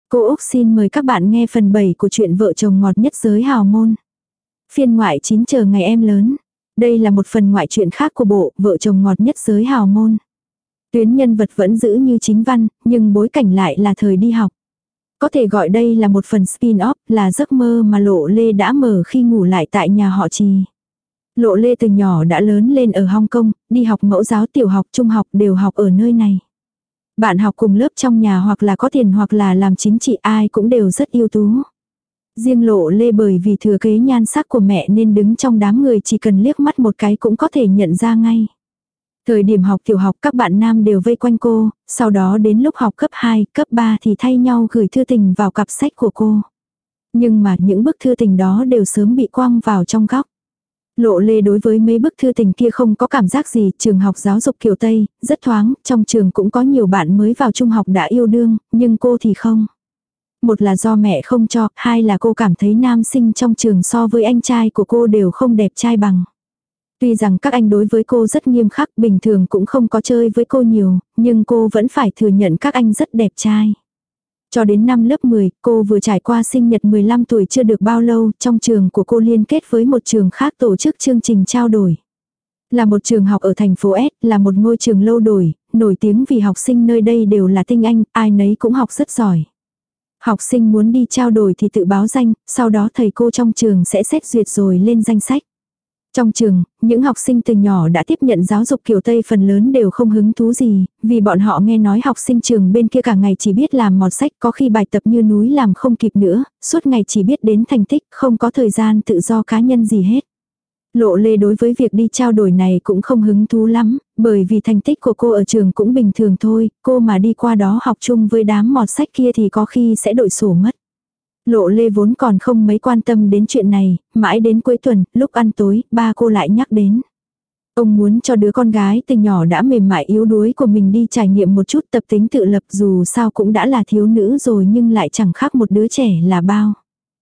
Cô Úc xin mời các bạn nghe phần 7 của truyện Vợ chồng ngọt nhất giới hào môn. Phiên ngoại 9 chờ ngày em lớn. Đây là một phần ngoại truyện khác của bộ Vợ chồng ngọt nhất giới hào môn. Tuyến nhân vật vẫn giữ như chính văn, nhưng bối cảnh lại là thời đi học. Có thể gọi đây là một phần spin-off, là giấc mơ mà Lộ Lê đã mở khi ngủ lại tại nhà họ Trì. Lộ Lê từ nhỏ đã lớn lên ở Hong Kong, đi học mẫu giáo tiểu học, trung học đều học ở nơi này. Bạn học cùng lớp trong nhà hoặc là có tiền hoặc là làm chính trị ai cũng đều rất ưu tú. Riêng Lộ Lê bởi vì thừa kế nhan sắc của mẹ nên đứng trong đám người chỉ cần liếc mắt một cái cũng có thể nhận ra ngay. Thời điểm học tiểu học các bạn nam đều vây quanh cô, sau đó đến lúc học cấp 2, cấp 3 thì thay nhau gửi thư tình vào cặp sách của cô. Nhưng mà những bức thư tình đó đều sớm bị quăng vào trong góc. Lộ Lê đối với mấy bức thư tình kia không có cảm giác gì, trường học giáo dục kiểu Tây, rất thoáng, trong trường cũng có nhiều bạn mới vào trung học đã yêu đương, nhưng cô thì không. Một là do mẹ không cho, hai là cô cảm thấy nam sinh trong trường so với anh trai của cô đều không đẹp trai bằng. Tuy rằng các anh đối với cô rất nghiêm khắc, bình thường cũng không có chơi với cô nhiều, nhưng cô vẫn phải thừa nhận các anh rất đẹp trai. Cho đến năm lớp 10, cô vừa trải qua sinh nhật 15 tuổi chưa được bao lâu, trong trường của cô liên kết với một trường khác tổ chức chương trình trao đổi. Là một trường học ở thành phố S, là một ngôi trường lâu đời, nổi tiếng vì học sinh nơi đây đều là tinh anh, ai nấy cũng học rất giỏi. Học sinh muốn đi trao đổi thì tự báo danh, sau đó thầy cô trong trường sẽ xét duyệt rồi lên danh sách. Trong trường, những học sinh từ nhỏ đã tiếp nhận giáo dục kiểu Tây phần lớn đều không hứng thú gì, vì bọn họ nghe nói học sinh trường bên kia cả ngày chỉ biết làm mọt sách, có khi bài tập như núi làm không kịp nữa, suốt ngày chỉ biết đến thành tích, không có thời gian tự do cá nhân gì hết. Lộ Lê đối với việc đi trao đổi này cũng không hứng thú lắm, bởi vì thành tích của cô ở trường cũng bình thường thôi, cô mà đi qua đó học chung với đám mọt sách kia thì có khi sẽ đội sổ mất. Lộ Lê vốn còn không mấy quan tâm đến chuyện này, mãi đến cuối tuần, lúc ăn tối, ba cô lại nhắc đến. Ông muốn cho đứa con gái từ nhỏ đã mềm mại yếu đuối của mình đi trải nghiệm một chút tập tính tự lập, dù sao cũng đã là thiếu nữ rồi nhưng lại chẳng khác một đứa trẻ là bao.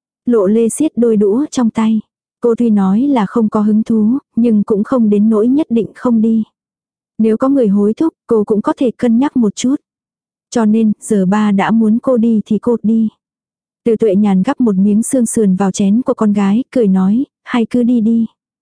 Lộ Lê siết đôi đũa trong tay. Cô tuy nói là không có hứng thú, nhưng cũng không đến nỗi nhất định không đi. Nếu có người hối thúc, cô cũng có thể cân nhắc một chút. Cho nên, giờ ba đã muốn cô đi thì cô đi. Từ Tuệ Nhàn gắp một miếng xương sườn vào chén của con gái, cười nói, hay cứ đi đi.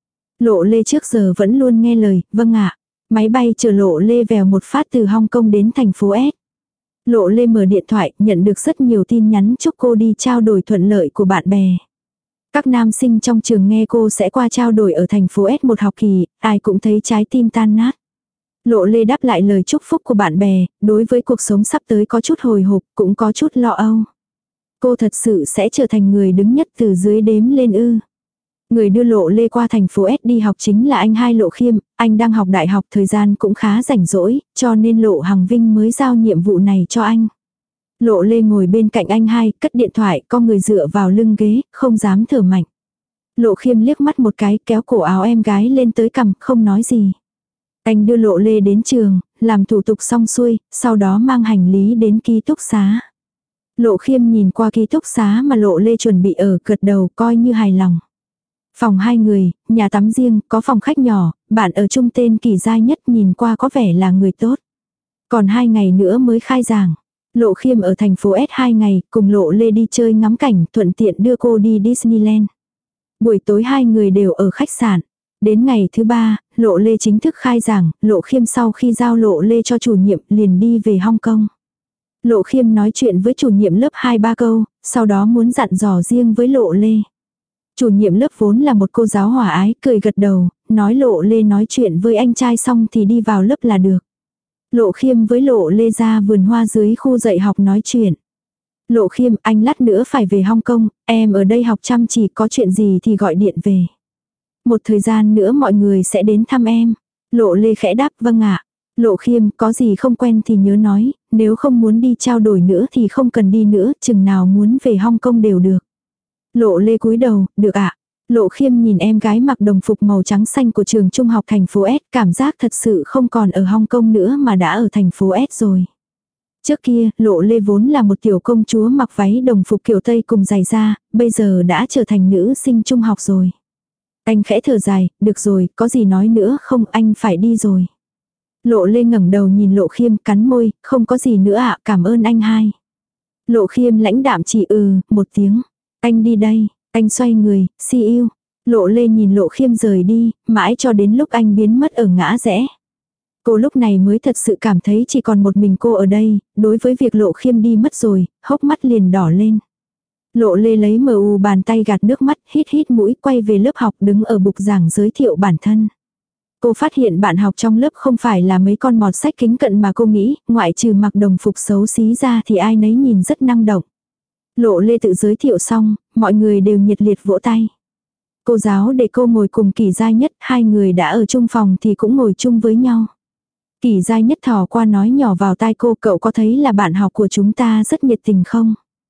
Lộ Lê trước giờ vẫn luôn nghe lời, vâng ạ. Máy bay chở Lộ Lê vèo một phát từ Hong Kong đến thành phố S. Lộ Lê mở điện thoại, nhận được rất nhiều tin nhắn chúc cô đi trao đổi thuận lợi của bạn bè. Các nam sinh trong trường nghe cô sẽ qua trao đổi ở thành phố S một học kỳ, ai cũng thấy trái tim tan nát. Lộ Lê đáp lại lời chúc phúc của bạn bè, đối với cuộc sống sắp tới có chút hồi hộp, cũng có chút lo âu. Cô thật sự sẽ trở thành người đứng nhất từ dưới đếm lên ư. Người đưa Lộ Lê qua thành phố S đi học chính là anh hai Lộ Khiêm, anh đang học đại học thời gian cũng khá rảnh rỗi, cho nên Lộ Hằng Vinh mới giao nhiệm vụ này cho anh. Lộ Lê ngồi bên cạnh anh hai, cất điện thoại, con người dựa vào lưng ghế, không dám thở mạnh. Lộ Khiêm liếc mắt một cái, kéo cổ áo em gái lên tới cằm, không nói gì. Anh đưa Lộ Lê đến trường, làm thủ tục xong xuôi, sau đó mang hành lý đến ký túc xá. Lộ Khiêm nhìn qua ký túc xá mà Lộ Lê chuẩn bị ở, gật đầu coi như hài lòng. Phòng 2 người, nhà tắm riêng, có phòng khách nhỏ, bạn ở chung tên Kỳ Giai Nhất nhìn qua có vẻ là người tốt. Còn 2 ngày nữa mới khai giảng. Lộ Khiêm ở thành phố S 2 ngày, cùng Lộ Lê đi chơi ngắm cảnh, thuận tiện đưa cô đi Disneyland. Buổi tối 2 người đều ở khách sạn. Đến ngày thứ 3, Lộ Lê chính thức khai giảng, Lộ Khiêm sau khi giao Lộ Lê cho chủ nhiệm liền đi về Hong Kong. Lộ Khiêm nói chuyện với chủ nhiệm lớp 2-3 câu, sau đó muốn dặn dò riêng với Lộ Lê. Chủ nhiệm lớp vốn là một cô giáo hòa ái, cười gật đầu, nói Lộ Lê nói chuyện với anh trai xong thì đi vào lớp là được. Lộ Khiêm với Lộ Lê ra vườn hoa dưới khu dạy học nói chuyện. Lộ Khiêm, anh lát nữa phải về Hong Kong, em ở đây học chăm chỉ, có chuyện gì thì gọi điện về. Một thời gian nữa mọi người sẽ đến thăm em. Lộ Lê khẽ đáp vâng ạ. Lộ Khiêm, có gì không quen thì nhớ nói, nếu không muốn đi trao đổi nữa thì không cần đi nữa, chừng nào muốn về Hong Kong đều được. Lộ Lê cúi đầu, được ạ. Lộ Khiêm nhìn em gái mặc đồng phục màu trắng xanh của trường trung học thành phố S, cảm giác thật sự không còn ở Hong Kong nữa mà đã ở thành phố S rồi. Trước kia, Lộ Lê vốn là một tiểu công chúa mặc váy đồng phục kiểu Tây cùng giày da, bây giờ đã trở thành nữ sinh trung học rồi. Anh khẽ thở dài, được rồi, có gì nói nữa không, anh phải đi rồi. Lộ Lê ngẩng đầu nhìn Lộ Khiêm, cắn môi, không có gì nữa ạ, cảm ơn anh hai. Lộ Khiêm lãnh đạm chỉ một tiếng. Anh đi đây, anh xoay người, see you. Lộ Lê nhìn Lộ Khiêm rời đi, mãi cho đến lúc anh biến mất ở ngã rẽ. Cô lúc này mới thật sự cảm thấy chỉ còn một mình cô ở đây, đối với việc Lộ Khiêm đi mất rồi, hốc mắt liền đỏ lên. Lộ Lê lấy mờ bàn tay gạt nước mắt, hít hít mũi quay về lớp học đứng ở bục giảng giới thiệu bản thân. Cô phát hiện bạn học trong lớp không phải là mấy con mọt sách kính cận mà cô nghĩ, ngoại trừ mặc đồng phục xấu xí ra thì ai nấy nhìn rất năng động. Lộ Lê tự giới thiệu xong, mọi người đều nhiệt liệt vỗ tay. Cô giáo để cô ngồi cùng Kỷ Giai Nhất, hai người đã ở chung phòng thì cũng ngồi chung với nhau. Kỷ Giai Nhất thò qua nói nhỏ vào tai cô, cậu có thấy là bạn học của chúng ta rất nhiệt tình không?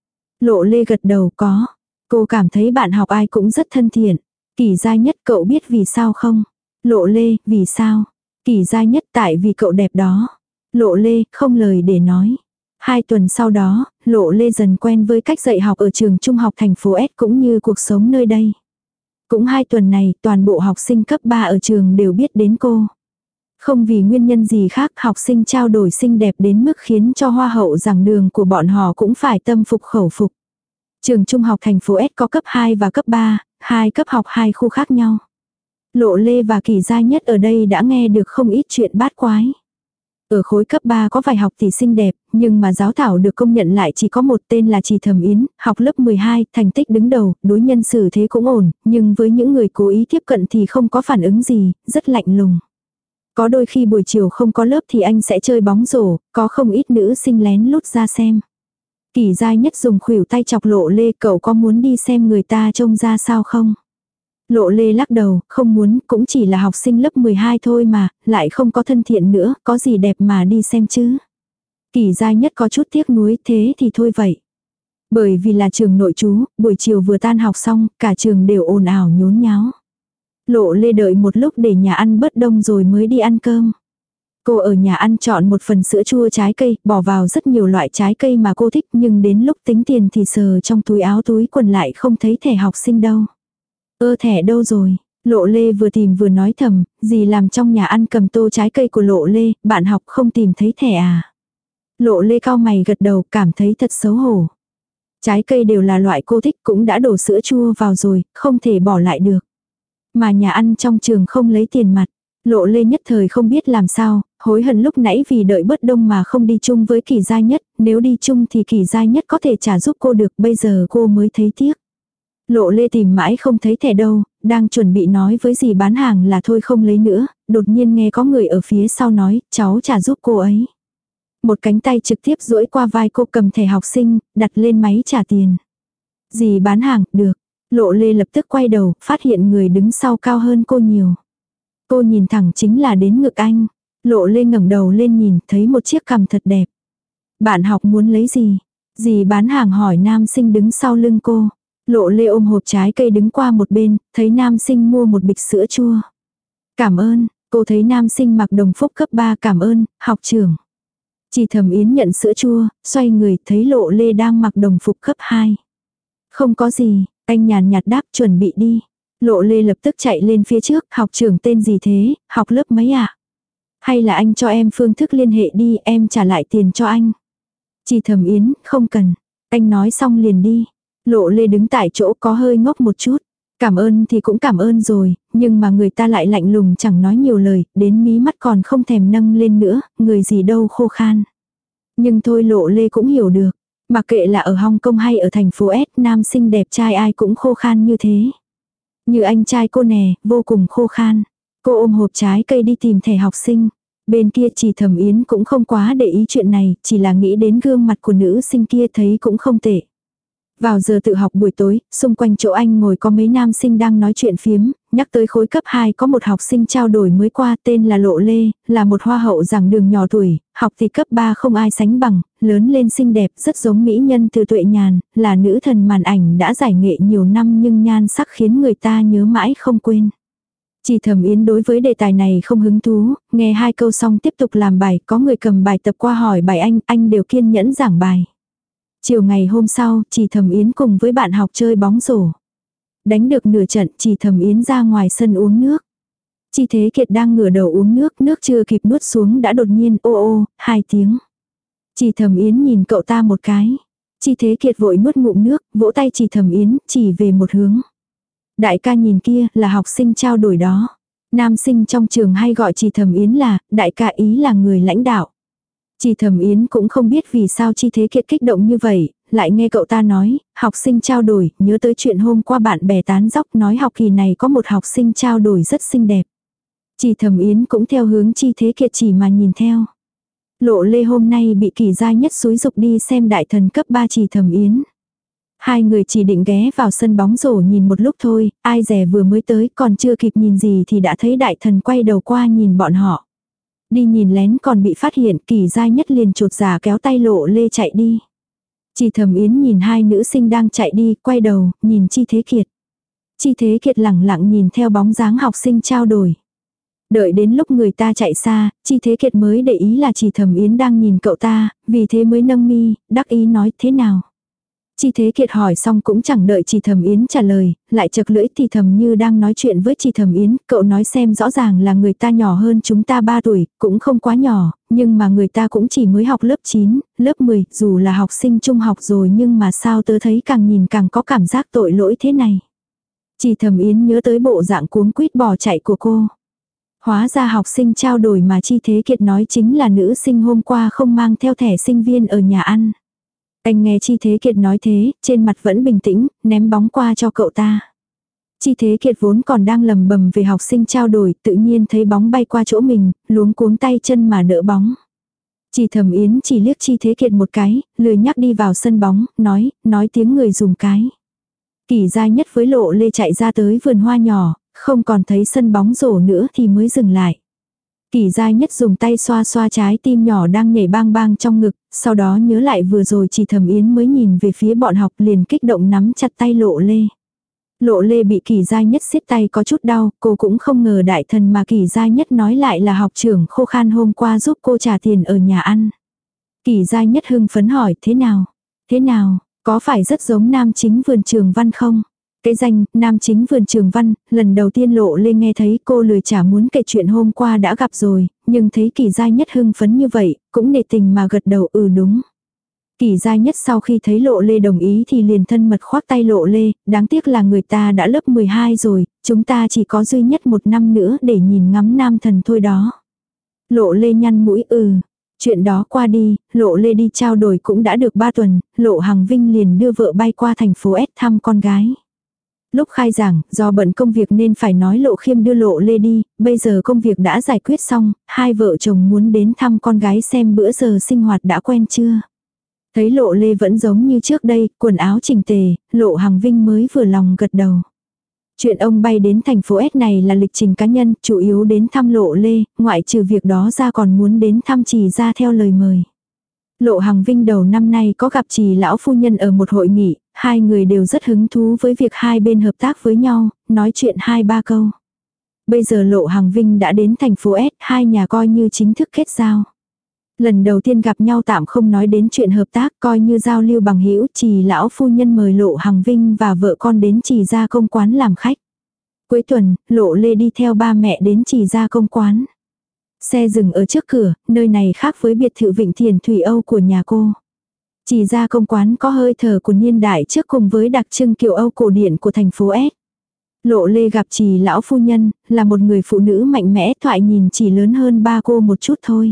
Lộ Lê gật đầu có. Cô cảm thấy bạn học ai cũng rất thân thiện. Kỷ Giai Nhất cậu biết vì sao không? Lộ Lê, vì sao? Kỷ Giai Nhất tại vì cậu đẹp đó. Lộ Lê, không lời để nói. 2 tuần sau đó, Lộ Lê dần quen với cách dạy học ở trường trung học thành phố S cũng như cuộc sống nơi đây. Cũng 2 tuần này, toàn bộ học sinh cấp 3 ở trường đều biết đến cô. Không vì nguyên nhân gì khác, học sinh trao đổi xinh đẹp đến mức khiến cho hoa hậu giảng đường của bọn họ cũng phải tâm phục khẩu phục. Trường trung học thành phố S có cấp 2 và cấp 3, 2 cấp học 2 khu khác nhau. Lộ Lê và Kỷ Giai Nhất ở đây đã nghe được không ít chuyện bát quái. Ở khối cấp 3 có vài học tỷ xinh đẹp, nhưng mà giáo thảo được công nhận lại chỉ có một tên là Trì Thẩm Yến, học lớp 12, thành tích đứng đầu, đối nhân xử thế cũng ổn, nhưng với những người cố ý tiếp cận thì không có phản ứng gì, rất lạnh lùng. Có đôi khi buổi chiều không có lớp thì anh sẽ chơi bóng rổ, có không ít nữ sinh lén lút ra xem. Kỷ Giai Nhất dùng khuỷu tay chọc Lộ Lê, cậu có muốn đi xem người ta trông ra sao không? Lộ Lê lắc đầu, không muốn, cũng chỉ là học sinh lớp 12 thôi mà, lại không có thân thiện nữa, có gì đẹp mà đi xem chứ. Kỷ Giai Nhất có chút tiếc nuối, thế thì thôi vậy. Bởi vì là trường nội trú, buổi chiều vừa tan học xong, cả trường đều ồn ào nhốn nháo. Lộ Lê đợi một lúc để nhà ăn bớt đông rồi mới đi ăn cơm. Cô ở nhà ăn chọn một phần sữa chua trái cây, bỏ vào rất nhiều loại trái cây mà cô thích, nhưng đến lúc tính tiền thì sờ trong túi áo túi quần lại không thấy thẻ học sinh đâu. Thẻ đâu rồi? Lộ Lê vừa tìm vừa nói thầm, gì làm trong nhà ăn cầm tô trái cây của Lộ Lê, bạn học không tìm thấy thẻ à? Lộ Lê cau mày gật đầu, cảm thấy thật xấu hổ. Trái cây đều là loại cô thích, cũng đã đổ sữa chua vào rồi, không thể bỏ lại được. Mà nhà ăn trong trường không lấy tiền mặt. Lộ Lê nhất thời không biết làm sao, hối hận lúc nãy vì đợi bớt đông mà không đi chung với Kỷ Giai Nhất, nếu đi chung thì Kỷ Giai Nhất có thể trả giúp cô được, bây giờ cô mới thấy tiếc. Lộ Lê tìm mãi không thấy thẻ đâu, đang chuẩn bị nói với dì bán hàng là thôi không lấy nữa, đột nhiên nghe có người ở phía sau nói, cháu trả giúp cô ấy. Một cánh tay trực tiếp duỗi qua vai cô, cầm thẻ học sinh, đặt lên máy trả tiền. Dì bán hàng, được. Lộ Lê lập tức quay đầu, phát hiện người đứng sau cao hơn cô nhiều. Cô nhìn thẳng chính là đến ngực anh. Lộ Lê ngẩng đầu lên nhìn, thấy một chiếc cằm thật đẹp. Bạn học muốn lấy gì? Dì bán hàng hỏi nam sinh đứng sau lưng cô. Lộ Lê ôm hộp trái cây đứng qua một bên, thấy nam sinh mua một bịch sữa chua. Cảm ơn, cô thấy nam sinh mặc đồng phục cấp 3, cảm ơn, học trưởng. Chỉ Thẩm Yến nhận sữa chua, xoay người thấy Lộ Lê đang mặc đồng phục cấp 2. Không có gì, anh nhàn nhạt đáp, chuẩn bị đi. Lộ Lê lập tức chạy lên phía trước, học trưởng tên gì thế, học lớp mấy ạ? Hay là anh cho em phương thức liên hệ đi, em trả lại tiền cho anh. Chỉ Thẩm Yến, không cần. Anh nói xong liền đi. Lộ Lê đứng tại chỗ có hơi ngốc một chút. Cảm ơn thì cũng cảm ơn rồi, nhưng mà người ta lại lạnh lùng chẳng nói nhiều lời, đến mí mắt còn không thèm nâng lên nữa, người gì đâu khô khan. Nhưng thôi Lộ Lê cũng hiểu được, mặc kệ là ở Hong Kong hay ở thành phố S, nam sinh đẹp trai ai cũng khô khan như thế. Như anh trai cô nè, vô cùng khô khan. Cô ôm hộp trái cây đi tìm thẻ học sinh. Bên kia Chỉ Thẩm Yến cũng không quá để ý chuyện này, chỉ là nghĩ đến gương mặt của nữ sinh kia thấy cũng không tệ. Vào giờ tự học buổi tối, xung quanh chỗ anh ngồi có mấy nam sinh đang nói chuyện phiếm, nhắc tới khối cấp 2 có một học sinh trao đổi mới qua tên là Lộ Lê, là một hoa hậu giảng đường nhỏ tuổi, học thì cấp 3 không ai sánh bằng, lớn lên xinh đẹp rất giống mỹ nhân Từ Tuệ Nhàn, là nữ thần màn ảnh đã giải nghệ nhiều năm nhưng nhan sắc khiến người ta nhớ mãi không quên. Chỉ Thẩm Yến đối với đề tài này không hứng thú, nghe 2 câu xong tiếp tục làm bài, có người cầm bài tập qua hỏi bài anh đều kiên nhẫn giảng bài. Chiều ngày hôm sau, Chỉ Thẩm Yến cùng với bạn học chơi bóng rổ. Đánh được nửa trận, Chỉ Thẩm Yến ra ngoài sân uống nước. Chi Thế Kiệt đang ngửa đầu uống nước, nước chưa kịp nuốt xuống đã đột nhiên ô ô, 2 tiếng. Chỉ Thẩm Yến nhìn cậu ta một cái. Chi Thế Kiệt vội nuốt ngụm nước, vỗ tay chỉ Thẩm Yến, chỉ về một hướng. Đại ca nhìn kia, là học sinh trao đổi đó. Nam sinh trong trường hay gọi Chỉ Thẩm Yến là, đại ca ý là người lãnh đạo. Chỉ Thẩm Yến cũng không biết vì sao Chi Thế Kiệt kích động như vậy, lại nghe cậu ta nói, học sinh trao đổi, nhớ tới chuyện hôm qua bạn bè tán dóc nói học kỳ này có một học sinh trao đổi rất xinh đẹp. Chỉ Thẩm Yến cũng theo hướng Chi Thế Kiệt chỉ mà nhìn theo. Lộ Lê hôm nay bị Kỷ Giai Nhất xúi dục đi xem đại thần cấp 3 Chỉ Thẩm Yến. Hai người chỉ định ghé vào sân bóng rổ nhìn một lúc thôi, ai dè vừa mới tới còn chưa kịp nhìn gì thì đã thấy đại thần quay đầu qua nhìn bọn họ. Đi nhìn lén còn bị phát hiện, Kỷ Giai Nhất liền chột dạ kéo tay Lộ Lê chạy đi. Chỉ Thẩm Yến nhìn hai nữ sinh đang chạy đi, quay đầu, nhìn Chi Thế Kiệt. Chi Thế Kiệt lẳng lặng nhìn theo bóng dáng học sinh trao đổi. Đợi đến lúc người ta chạy xa, Chi Thế Kiệt mới để ý là Chỉ Thẩm Yến đang nhìn cậu ta, vì thế mới nâng mi, đắc ý nói thế nào. Chi Thế Kiệt hỏi xong cũng chẳng đợi Chỉ Thẩm Yến trả lời, lại chật lưỡi thì thầm như đang nói chuyện với Chỉ Thẩm Yến, cậu nói xem rõ ràng là người ta nhỏ hơn chúng ta 3 tuổi, cũng không quá nhỏ, nhưng mà người ta cũng chỉ mới học lớp 9, lớp 10, dù là học sinh trung học rồi nhưng mà sao tớ thấy càng nhìn càng có cảm giác tội lỗi thế này. Chỉ Thẩm Yến nhớ tới bộ dạng cuống quýt bỏ chạy của cô. Hóa ra học sinh trao đổi mà Chi Thế Kiệt nói chính là nữ sinh hôm qua không mang theo thẻ sinh viên ở nhà ăn. Anh nghe Chi Thế Kiệt nói thế, trên mặt vẫn bình tĩnh, ném bóng qua cho cậu ta. Chi Thế Kiệt vốn còn đang lầm bầm về học sinh trao đổi, tự nhiên thấy bóng bay qua chỗ mình, luống cuống tay chân mà đỡ bóng. Chỉ Thẩm Yến chỉ liếc Chi Thế Kiệt một cái, lười nhắc đi vào sân bóng, nói tiếng người dùng cái. Kỷ Giai Nhất với Lộ Lê chạy ra tới vườn hoa nhỏ, không còn thấy sân bóng rổ nữa thì mới dừng lại. Kỷ Giai Nhất dùng tay xoa xoa trái tim nhỏ đang nhảy bang bang trong ngực, sau đó nhớ lại vừa rồi Chỉ Thẩm Yến mới nhìn về phía bọn học liền kích động nắm chặt tay Lộ Lê. Lộ Lê bị Kỷ Giai Nhất siết tay có chút đau, cô cũng không ngờ đại thần mà Kỷ Giai Nhất nói lại là học trưởng Khô Khan hôm qua giúp cô trả tiền ở nhà ăn. Kỷ Giai Nhất hưng phấn hỏi thế nào? Thế nào, có phải rất giống nam chính vườn trường văn không? Cái danh, nam chính vườn trường văn, lần đầu tiên Lộ Lê nghe thấy cô lười chả muốn kể chuyện hôm qua đã gặp rồi, nhưng thấy Kỷ Giai Nhất hưng phấn như vậy, cũng nể tình mà gật đầu đúng. Kỷ Giai Nhất sau khi thấy Lộ Lê đồng ý thì liền thân mật khoác tay Lộ Lê, đáng tiếc là người ta đã lớp 12 rồi, chúng ta chỉ có duy nhất 1 năm nữa để nhìn ngắm nam thần thôi đó. Lộ Lê nhăn mũi chuyện đó qua đi, Lộ Lê đi trao đổi cũng đã được 3 tuần, Lộ Hằng Vinh liền đưa vợ bay qua thành phố S thăm con gái. Lúc khai giảng, do bận công việc nên phải nói Lộ Khiêm đưa Lộ Lê đi, bây giờ công việc đã giải quyết xong, hai vợ chồng muốn đến thăm con gái xem bữa giờ sinh hoạt đã quen chưa. Thấy Lộ Lê vẫn giống như trước đây, quần áo chỉnh tề, Lộ Hằng Vinh mới vừa lòng gật đầu. Chuyện ông bay đến thành phố S này là lịch trình cá nhân, chủ yếu đến thăm Lộ Lê, ngoại trừ việc đó ra còn muốn đến thăm Trì ra theo lời mời. Lộ Hằng Vinh đầu năm nay có gặp Trì lão phu nhân ở một hội nghị, hai người đều rất hứng thú với việc hai bên hợp tác với nhau, nói chuyện 2-3 câu. Bây giờ Lộ Hằng Vinh đã đến thành phố S, hai nhà coi như chính thức kết giao. Lần đầu tiên gặp nhau tạm không nói đến chuyện hợp tác, coi như giao lưu bằng hữu, Trì lão phu nhân mời Lộ Hằng Vinh và vợ con đến Trì gia công quán làm khách. Cuối tuần, Lộ Lê đi theo ba mẹ đến Trì gia công quán. Xe dừng ở trước cửa, nơi này khác với biệt thự Vịnh Thiền Thủy Âu của nhà cô. Trì gia công quán có hơi thở của niên đại trước cùng với đặc trưng kiểu Âu cổ điển của thành phố S. Lộ Lê gặp Trì lão phu nhân, là một người phụ nữ mạnh mẽ, thoại nhìn chỉ lớn hơn ba cô một chút thôi.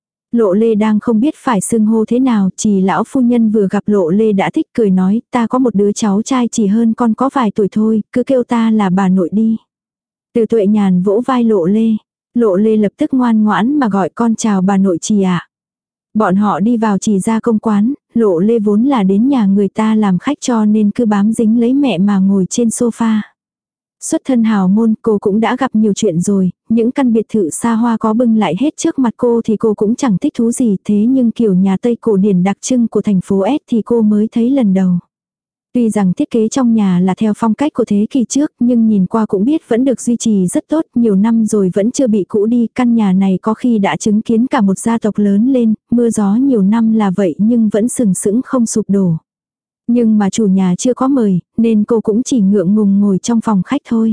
Lộ Lê đang không biết phải xưng hô thế nào, Trì lão phu nhân vừa gặp Lộ Lê đã thích cười nói, ta có một đứa cháu trai chỉ hơn con có vài tuổi thôi, cứ kêu ta là bà nội đi. Từ Tuệ Nhàn vỗ vai Lộ Lê. Lộ Lê lập tức ngoan ngoãn mà gọi con chào bà nội Trì ạ. Bọn họ đi vào Trì gia công quán, Lộ Lê vốn là đến nhà người ta làm khách cho nên cứ bám dính lấy mẹ mà ngồi trên sofa. Xuất thân hào môn, cô cũng đã gặp nhiều chuyện rồi, những căn biệt thự xa hoa có bưng lại hết trước mặt cô thì cô cũng chẳng thích thú gì, thế nhưng kiểu nhà Tây cổ điển đặc trưng của thành phố S thì cô mới thấy lần đầu. Tuy rằng thiết kế trong nhà là theo phong cách của thế kỷ trước, nhưng nhìn qua cũng biết vẫn được duy trì rất tốt, nhiều năm rồi vẫn chưa bị cũ đi, căn nhà này có khi đã chứng kiến cả một gia tộc lớn lên, mưa gió nhiều năm là vậy nhưng vẫn sừng sững không sụp đổ. Nhưng mà chủ nhà chưa có mời, nên cô cũng chỉ ngượng ngùng ngồi trong phòng khách thôi.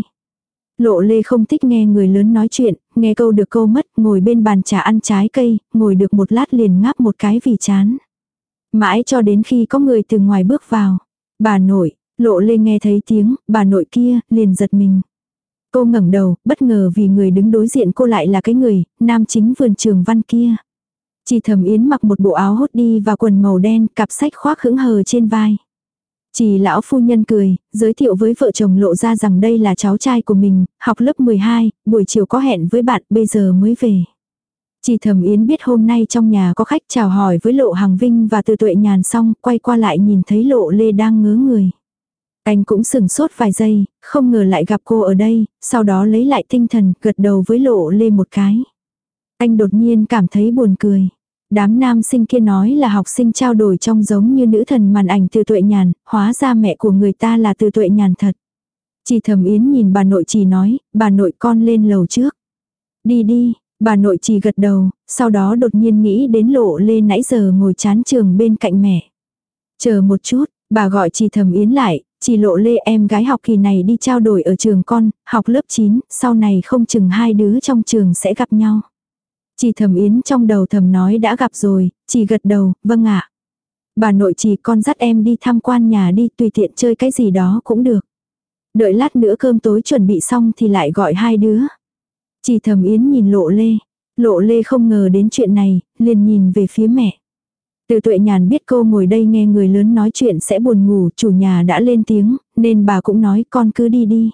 Lộ Lê không thích nghe người lớn nói chuyện, nghe câu được câu mất, ngồi bên bàn trà ăn trái cây, ngồi được một lát liền ngáp một cái vì chán. Mãi cho đến khi có người từ ngoài bước vào. Bà nội, Lộ Lê nghe thấy tiếng, bà nội kia, liền giật mình. Cô ngẩng đầu, bất ngờ vì người đứng đối diện cô lại là cái người, nam chính vườn trường văn kia. Chỉ Thẩm Yến mặc một bộ áo hốt đi và quần màu đen, cặp sách khoác hững hờ trên vai. Chỉ lão phu nhân cười, giới thiệu với vợ chồng Lộ ra rằng đây là cháu trai của mình, học lớp 12, buổi chiều có hẹn với bạn, bây giờ mới về. Chỉ Thẩm Yến biết hôm nay trong nhà có khách, chào hỏi với Lộ Hằng Vinh và Từ Tuệ Nhàn xong, quay qua lại nhìn thấy Lộ Lê đang ngớ người. Anh cũng sừng sốt vài giây, không ngờ lại gặp cô ở đây, sau đó lấy lại tinh thần, gật đầu với Lộ Lê một cái. Anh đột nhiên cảm thấy buồn cười. Đám nam sinh kia nói là học sinh trao đổi trông giống như nữ thần màn ảnh Từ Tuệ Nhàn, hóa ra mẹ của người ta là Từ Tuệ Nhàn thật. Chỉ Thẩm Yến nhìn bà nội Chỉ nói, bà nội con lên lầu trước. Đi đi, bà nội Chỉ gật đầu, sau đó đột nhiên nghĩ đến Lộ Lê nãy giờ ngồi chán trường bên cạnh mẹ. Chờ một chút, bà gọi Chỉ Thẩm Yến lại, Chỉ Lộ Lê em gái học kỳ này đi trao đổi ở trường con, học lớp 9, sau này không chừng hai đứa trong trường sẽ gặp nhau. Chỉ Thẩm Yến trong đầu thầm nói đã gặp rồi, Chỉ gật đầu, vâng ạ. Bà nội Chỉ con dắt em đi tham quan nhà đi, tùy tiện chơi cái gì đó cũng được. Đợi lát nữa cơm tối chuẩn bị xong thì lại gọi hai đứa. Chỉ Thẩm Yến nhìn Lộ Lê. Lộ Lê không ngờ đến chuyện này, liền nhìn về phía mẹ. Từ Tuệ Nhàn biết cô ngồi đây nghe người lớn nói chuyện sẽ buồn ngủ, chủ nhà đã lên tiếng, nên bà cũng nói con cứ đi đi.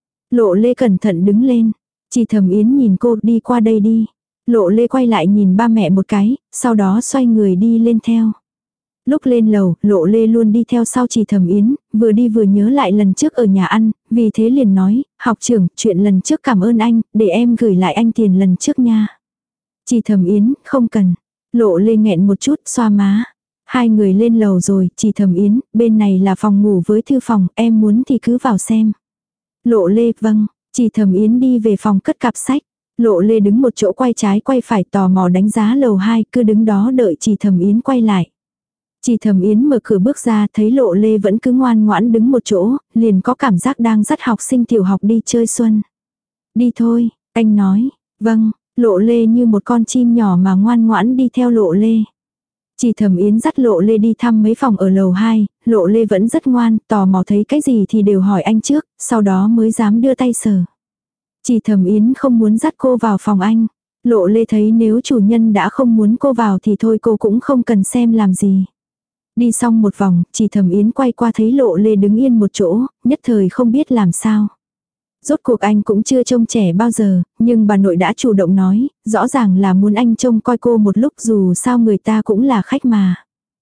Lộ Lê cẩn thận đứng lên. Chỉ Thẩm Yến nhìn cô đi qua đây đi. Lộ Lê quay lại nhìn ba mẹ một cái, sau đó xoay người đi lên theo. Lúc lên lầu, Lộ Lê luôn đi theo sau Chỉ Thẩm Yến, vừa đi vừa nhớ lại lần trước ở nhà ăn, vì thế liền nói, học trưởng, chuyện lần trước cảm ơn anh, để em gửi lại anh tiền lần trước nha. Chỉ Thẩm Yến, không cần. Lộ Lê nghẹn một chút, xoa má. Hai người lên lầu rồi, Chỉ Thẩm Yến, bên này là phòng ngủ với thư phòng, em muốn thì cứ vào xem. Lộ Lê, vâng. Chỉ Thẩm Yến đi về phòng cất cặp sách. Lộ Lê đứng một chỗ quay trái quay phải tò mò đánh giá lầu 2, cứ đứng đó đợi Chỉ Thẩm Yến quay lại. Chỉ Thẩm Yến mở cửa bước ra thấy Lộ Lê vẫn cứ ngoan ngoãn đứng một chỗ, liền có cảm giác đang dắt học sinh tiểu học đi chơi xuân. Đi thôi, anh nói, vâng, Lộ Lê như một con chim nhỏ mà ngoan ngoãn đi theo Lộ Lê. Chỉ Thẩm Yến dắt Lộ Lê đi thăm mấy phòng ở lầu 2, Lộ Lê vẫn rất ngoan, tò mò thấy cái gì thì đều hỏi anh trước, sau đó mới dám đưa tay sờ. Chỉ Thẩm Yến không muốn dắt cô vào phòng anh. Lộ Lê thấy nếu chủ nhân đã không muốn cô vào thì thôi cô cũng không cần xem làm gì. Đi xong một vòng, Chỉ Thẩm Yến quay qua thấy Lộ Lê đứng yên một chỗ, nhất thời không biết làm sao. Rốt cuộc anh cũng chưa trông trẻ bao giờ, nhưng bà nội đã chủ động nói, rõ ràng là muốn anh trông coi cô một lúc dù sao người ta cũng là khách mà.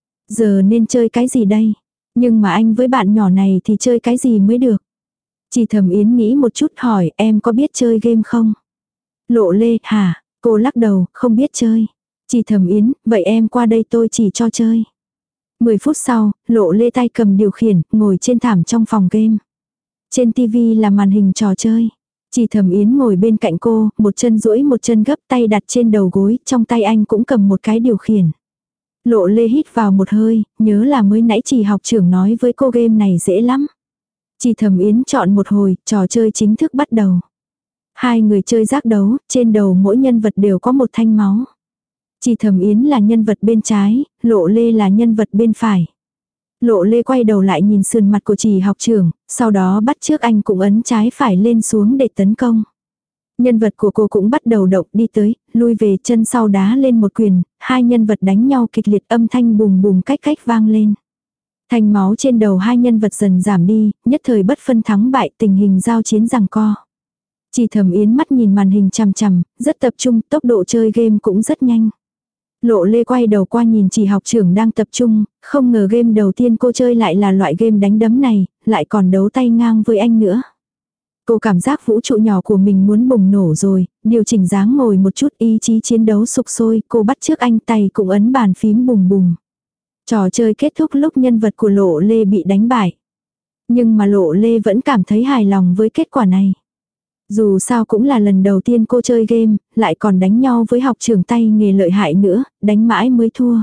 Giờ nên chơi cái gì đây? Nhưng mà anh với bạn nhỏ này thì chơi cái gì mới được? Chỉ Thẩm Yến nghĩ một chút hỏi em có biết chơi game không? Lộ Lê, hả? Cô lắc đầu, không biết chơi. Chỉ Thẩm Yến, vậy em qua đây tôi chỉ cho chơi. 10 phút sau, Lộ Lê tay cầm điều khiển, ngồi trên thảm trong phòng game. Trên tivi là màn hình trò chơi. Chỉ Thẩm Yến ngồi bên cạnh cô, một chân duỗi một chân gấp tay đặt trên đầu gối, trong tay anh cũng cầm một cái điều khiển. Lộ Lê hít vào một hơi, nhớ là mới nãy Chỉ học trưởng nói với cô game này dễ lắm. Chỉ Thẩm Yến chọn một hồi, trò chơi chính thức bắt đầu. Hai người chơi giác đấu, trên đầu mỗi nhân vật đều có một thanh máu. Chỉ Thẩm Yến là nhân vật bên trái, Lộ Lê là nhân vật bên phải. Lộ Lê quay đầu lại nhìn sườn mặt của Chỉ học trưởng, sau đó bắt chước anh cũng ấn trái phải lên xuống để tấn công. Nhân vật của cô cũng bắt đầu động đi tới, lui về chân sau đá lên một quyền, hai nhân vật đánh nhau kịch liệt âm thanh bùm bùm cách cách vang lên. Thanh máu trên đầu hai nhân vật dần giảm đi, nhất thời bất phân thắng bại tình hình giao chiến giằng co. Chỉ Thẩm Yến mắt nhìn màn hình chằm chằm, rất tập trung, tốc độ chơi game cũng rất nhanh. Lộ Lê quay đầu qua nhìn Chỉ học trưởng đang tập trung, không ngờ game đầu tiên cô chơi lại là loại game đánh đấm này, lại còn đấu tay ngang với anh nữa. Cô cảm giác vũ trụ nhỏ của mình muốn bùng nổ rồi, điều chỉnh dáng ngồi một chút ý chí chiến đấu sục sôi, cô bắt chước anh tay cũng ấn bàn phím bùng bùng. Trò chơi kết thúc lúc nhân vật của Lộ Lê bị đánh bại. Nhưng mà Lộ Lê vẫn cảm thấy hài lòng với kết quả này. Dù sao cũng là lần đầu tiên cô chơi game, lại còn đánh nhau với học trưởng tay nghề lợi hại nữa, đánh mãi mới thua.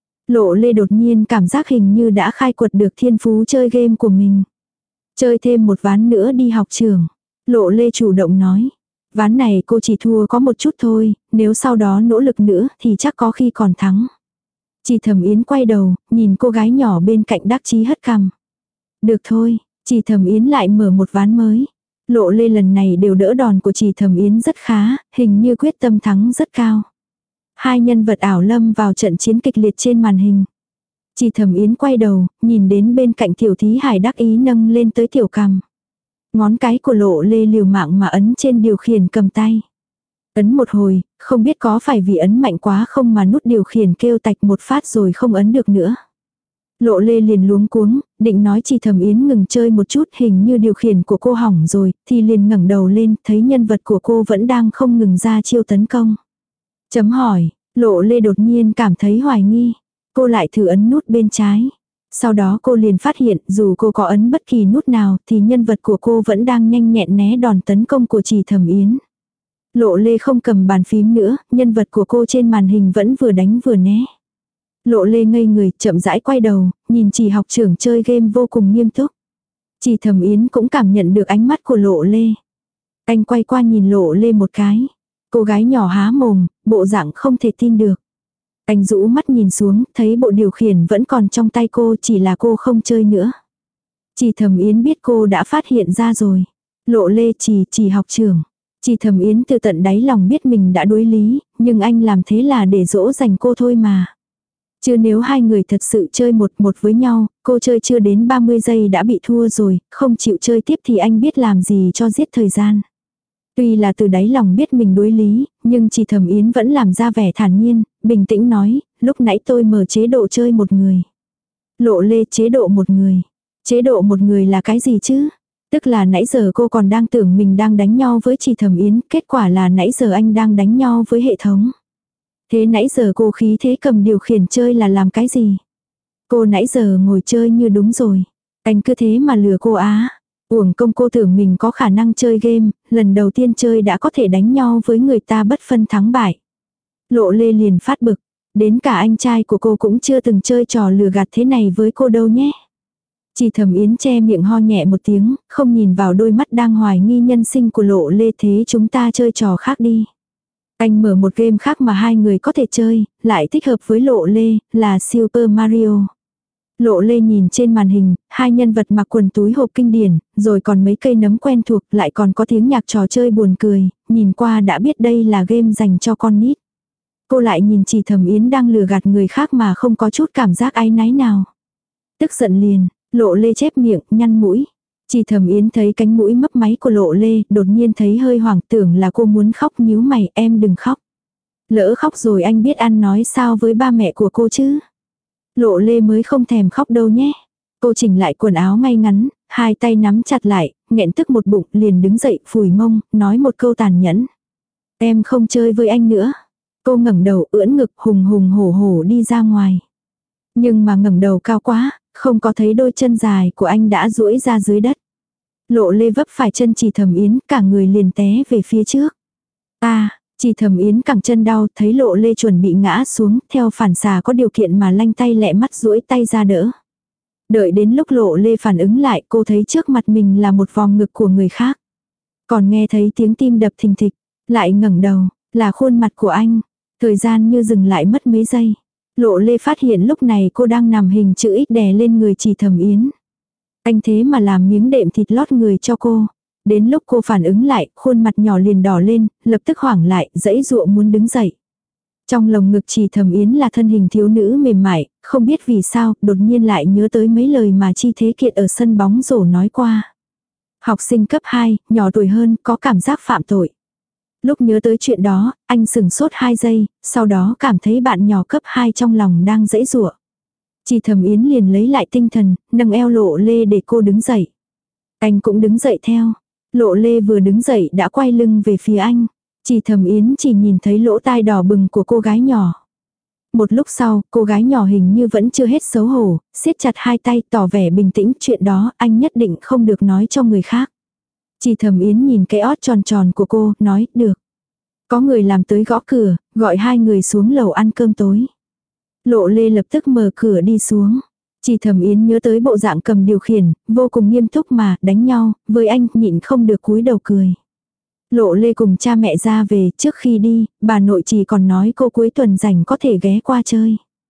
Lộ Lê đột nhiên cảm giác hình như đã khai quật được thiên phú chơi game của mình. Chơi thêm một ván nữa đi học trường. Lộ Lê chủ động nói. Ván này cô chỉ thua có một chút thôi, nếu sau đó nỗ lực nữa thì chắc có khi còn thắng. Chỉ Thẩm Yến quay đầu, nhìn cô gái nhỏ bên cạnh đắc chí hất cằm. Được thôi, Chỉ Thẩm Yến lại mở một ván mới. Lộ Lê lần này đều đỡ đòn của Chỉ Thẩm Yến rất khá, hình như quyết tâm thắng rất cao. Hai nhân vật ảo lâm vào trận chiến kịch liệt trên màn hình. Chỉ Thẩm Yến quay đầu, nhìn đến bên cạnh Tiểu Thí Hải đắc ý nâng lên tới tiểu cằm. Ngón cái của Lộ Lê liều mạng mà ấn trên điều khiển cầm tay. Ấn một hồi, không biết có phải vì ấn mạnh quá không mà nút điều khiển kêu tạch một phát rồi không ấn được nữa. Lộ Lê liền luống cuống, định nói Chỉ Thẩm Yến ngừng chơi một chút, hình như điều khiển của cô hỏng rồi, thì liền ngẩng đầu lên, thấy nhân vật của cô vẫn đang không ngừng ra chiêu tấn công. Chấm hỏi, Lộ Lê đột nhiên cảm thấy hoài nghi. Cô lại thử ấn nút bên trái. Sau đó cô liền phát hiện dù cô có ấn bất kỳ nút nào thì nhân vật của cô vẫn đang nhanh nhẹn né đòn tấn công của Chỉ Thẩm Yến. Lộ Lê không cầm bàn phím nữa, nhân vật của cô trên màn hình vẫn vừa đánh vừa né. Lộ Lê ngây người, chậm rãi quay đầu, nhìn Chỉ học trưởng chơi game vô cùng nghiêm túc. Chỉ Thẩm Yến cũng cảm nhận được ánh mắt của Lộ Lê. Anh quay qua nhìn Lộ Lê một cái. Cô gái nhỏ há mồm, bộ dạng không thể tin được. Anh rũ mắt nhìn xuống, thấy bộ điều khiển vẫn còn trong tay cô, chỉ là cô không chơi nữa. Chỉ Thẩm Yến biết cô đã phát hiện ra rồi. Lộ Lê Chỉ học trưởng. Chỉ Thẩm Yến từ tận đáy lòng biết mình đã đối lý, nhưng anh làm thế là để dỗ dành cô thôi mà. Chứ nếu hai người thật sự chơi một với nhau, cô chơi chưa đến 30 giây đã bị thua rồi, không chịu chơi tiếp thì anh biết làm gì cho giết thời gian. Tuy là từ đáy lòng biết mình đối lý, nhưng Chỉ Thẩm Yến vẫn làm ra vẻ thản nhiên, bình tĩnh nói, lúc nãy tôi mở chế độ chơi một người. Lộ Lê, chế độ một người. Chế độ một người là cái gì chứ? Tức là nãy giờ cô còn đang tưởng mình đang đánh nhau với Chỉ Thẩm Yến, kết quả là nãy giờ anh đang đánh nhau với hệ thống. Thế nãy giờ cô khí thế cầm điều khiển chơi là làm cái gì? Cô nãy giờ ngồi chơi như đúng rồi. Anh cứ thế mà lừa cô á. Uổng công cô tưởng mình có khả năng chơi game, lần đầu tiên chơi đã có thể đánh nhau với người ta bất phân thắng bại. Lộ Lê liền phát bực, đến cả anh trai của cô cũng chưa từng chơi trò lừa gạt thế này với cô đâu nhé. Chỉ Thẩm Yến che miệng ho nhẹ một tiếng, không nhìn vào đôi mắt đang hoài nghi nhân sinh của Lộ Lê, thế chúng ta chơi trò khác đi. Anh mở một game khác mà hai người có thể chơi, lại thích hợp với Lộ Lê, là Super Mario. Lộ Lê nhìn trên màn hình, hai nhân vật mặc quần túi hộp kinh điển, rồi còn mấy cây nấm quen thuộc, lại còn có tiếng nhạc trò chơi buồn cười, nhìn qua đã biết đây là game dành cho con nít. Cô lại nhìn Chỉ Thẩm Yến đang lừa gạt người khác mà không có chút cảm giác áy náy nào. Tức giận liền, Lộ Lê chép miệng, nhăn mũi. Chỉ Thẩm Yến thấy cánh mũi mấp máy của Lộ Lê, đột nhiên thấy hơi hoảng, tưởng là cô muốn khóc, nhíu mày, em đừng khóc. Lỡ khóc rồi anh biết ăn nói sao với ba mẹ của cô chứ. Lộ Lê mới không thèm khóc đâu nhé. Cô chỉnh lại quần áo ngay ngắn, hai tay nắm chặt lại, nghẹn tức một bụng, liền đứng dậy, phủi mông, nói một câu tàn nhẫn. Em không chơi với anh nữa. Cô ngẩng đầu ưỡn ngực hùng hùng hổ hổ đi ra ngoài. Nhưng mà ngẩng đầu cao quá, không có thấy đôi chân dài của anh đã duỗi ra dưới đất. Lộ Lê vấp phải chân Chỉ Thẩm Yến, cả người liền té về phía trước. Chỉ Thẩm Yến cẳng chân đau, thấy Lộ Lê chuẩn bị ngã xuống, theo phản xạ có điều kiện mà lanh tay lẹ mắt duỗi tay ra đỡ. Đợi đến lúc Lộ Lê phản ứng lại, cô thấy trước mặt mình là một vòng ngực của người khác. Còn nghe thấy tiếng tim đập thình thịch, lại ngẩng đầu, là khuôn mặt của anh. Thời gian như dừng lại mất mấy giây. Lộ Lê phát hiện lúc này cô đang nằm hình chữ X đè lên người Chỉ Thẩm Yến. Anh thế mà làm miếng đệm thịt lót người cho cô. Đến lúc cô phản ứng lại, khuôn mặt nhỏ liền đỏ lên, lập tức hoảng lại, giãy giụa muốn đứng dậy. Trong lồng ngực Chỉ Thẩm Yến là thân hình thiếu nữ mềm mại, không biết vì sao, đột nhiên lại nhớ tới mấy lời mà Chi Thế Kiệt ở sân bóng rổ nói qua. Học sinh cấp 2, nhỏ tuổi hơn, có cảm giác phạm tội. Lúc nhớ tới chuyện đó, anh sửng sốt 2 giây, sau đó cảm thấy bạn nhỏ cấp 2 trong lòng đang giãy giụa. Chỉ Thẩm Yến liền lấy lại tinh thần, nâng eo Lộ Lê để cô đứng dậy. Anh cũng đứng dậy theo. Lộ Lê vừa đứng dậy đã quay lưng về phía anh. Chỉ Thẩm Yến chỉ nhìn thấy lỗ tai đỏ bừng của cô gái nhỏ. Một lúc sau, cô gái nhỏ hình như vẫn chưa hết xấu hổ, siết chặt hai tay tỏ vẻ bình tĩnh, chuyện đó anh nhất định không được nói cho người khác. Chỉ Thẩm Yến nhìn cái ót tròn tròn của cô, nói, được. Có người làm tới gõ cửa, gọi hai người xuống lầu ăn cơm tối. Lộ Lê lập tức mở cửa đi xuống. Chỉ Thẩm Yến nhớ tới bộ dạng cầm điều khiển, vô cùng nghiêm túc mà, đánh nhau, với anh, nhịn không được cúi đầu cười. Lộ Lê cùng cha mẹ ra về, trước khi đi, bà nội chỉ còn nói cô cuối tuần rảnh có thể ghé qua chơi.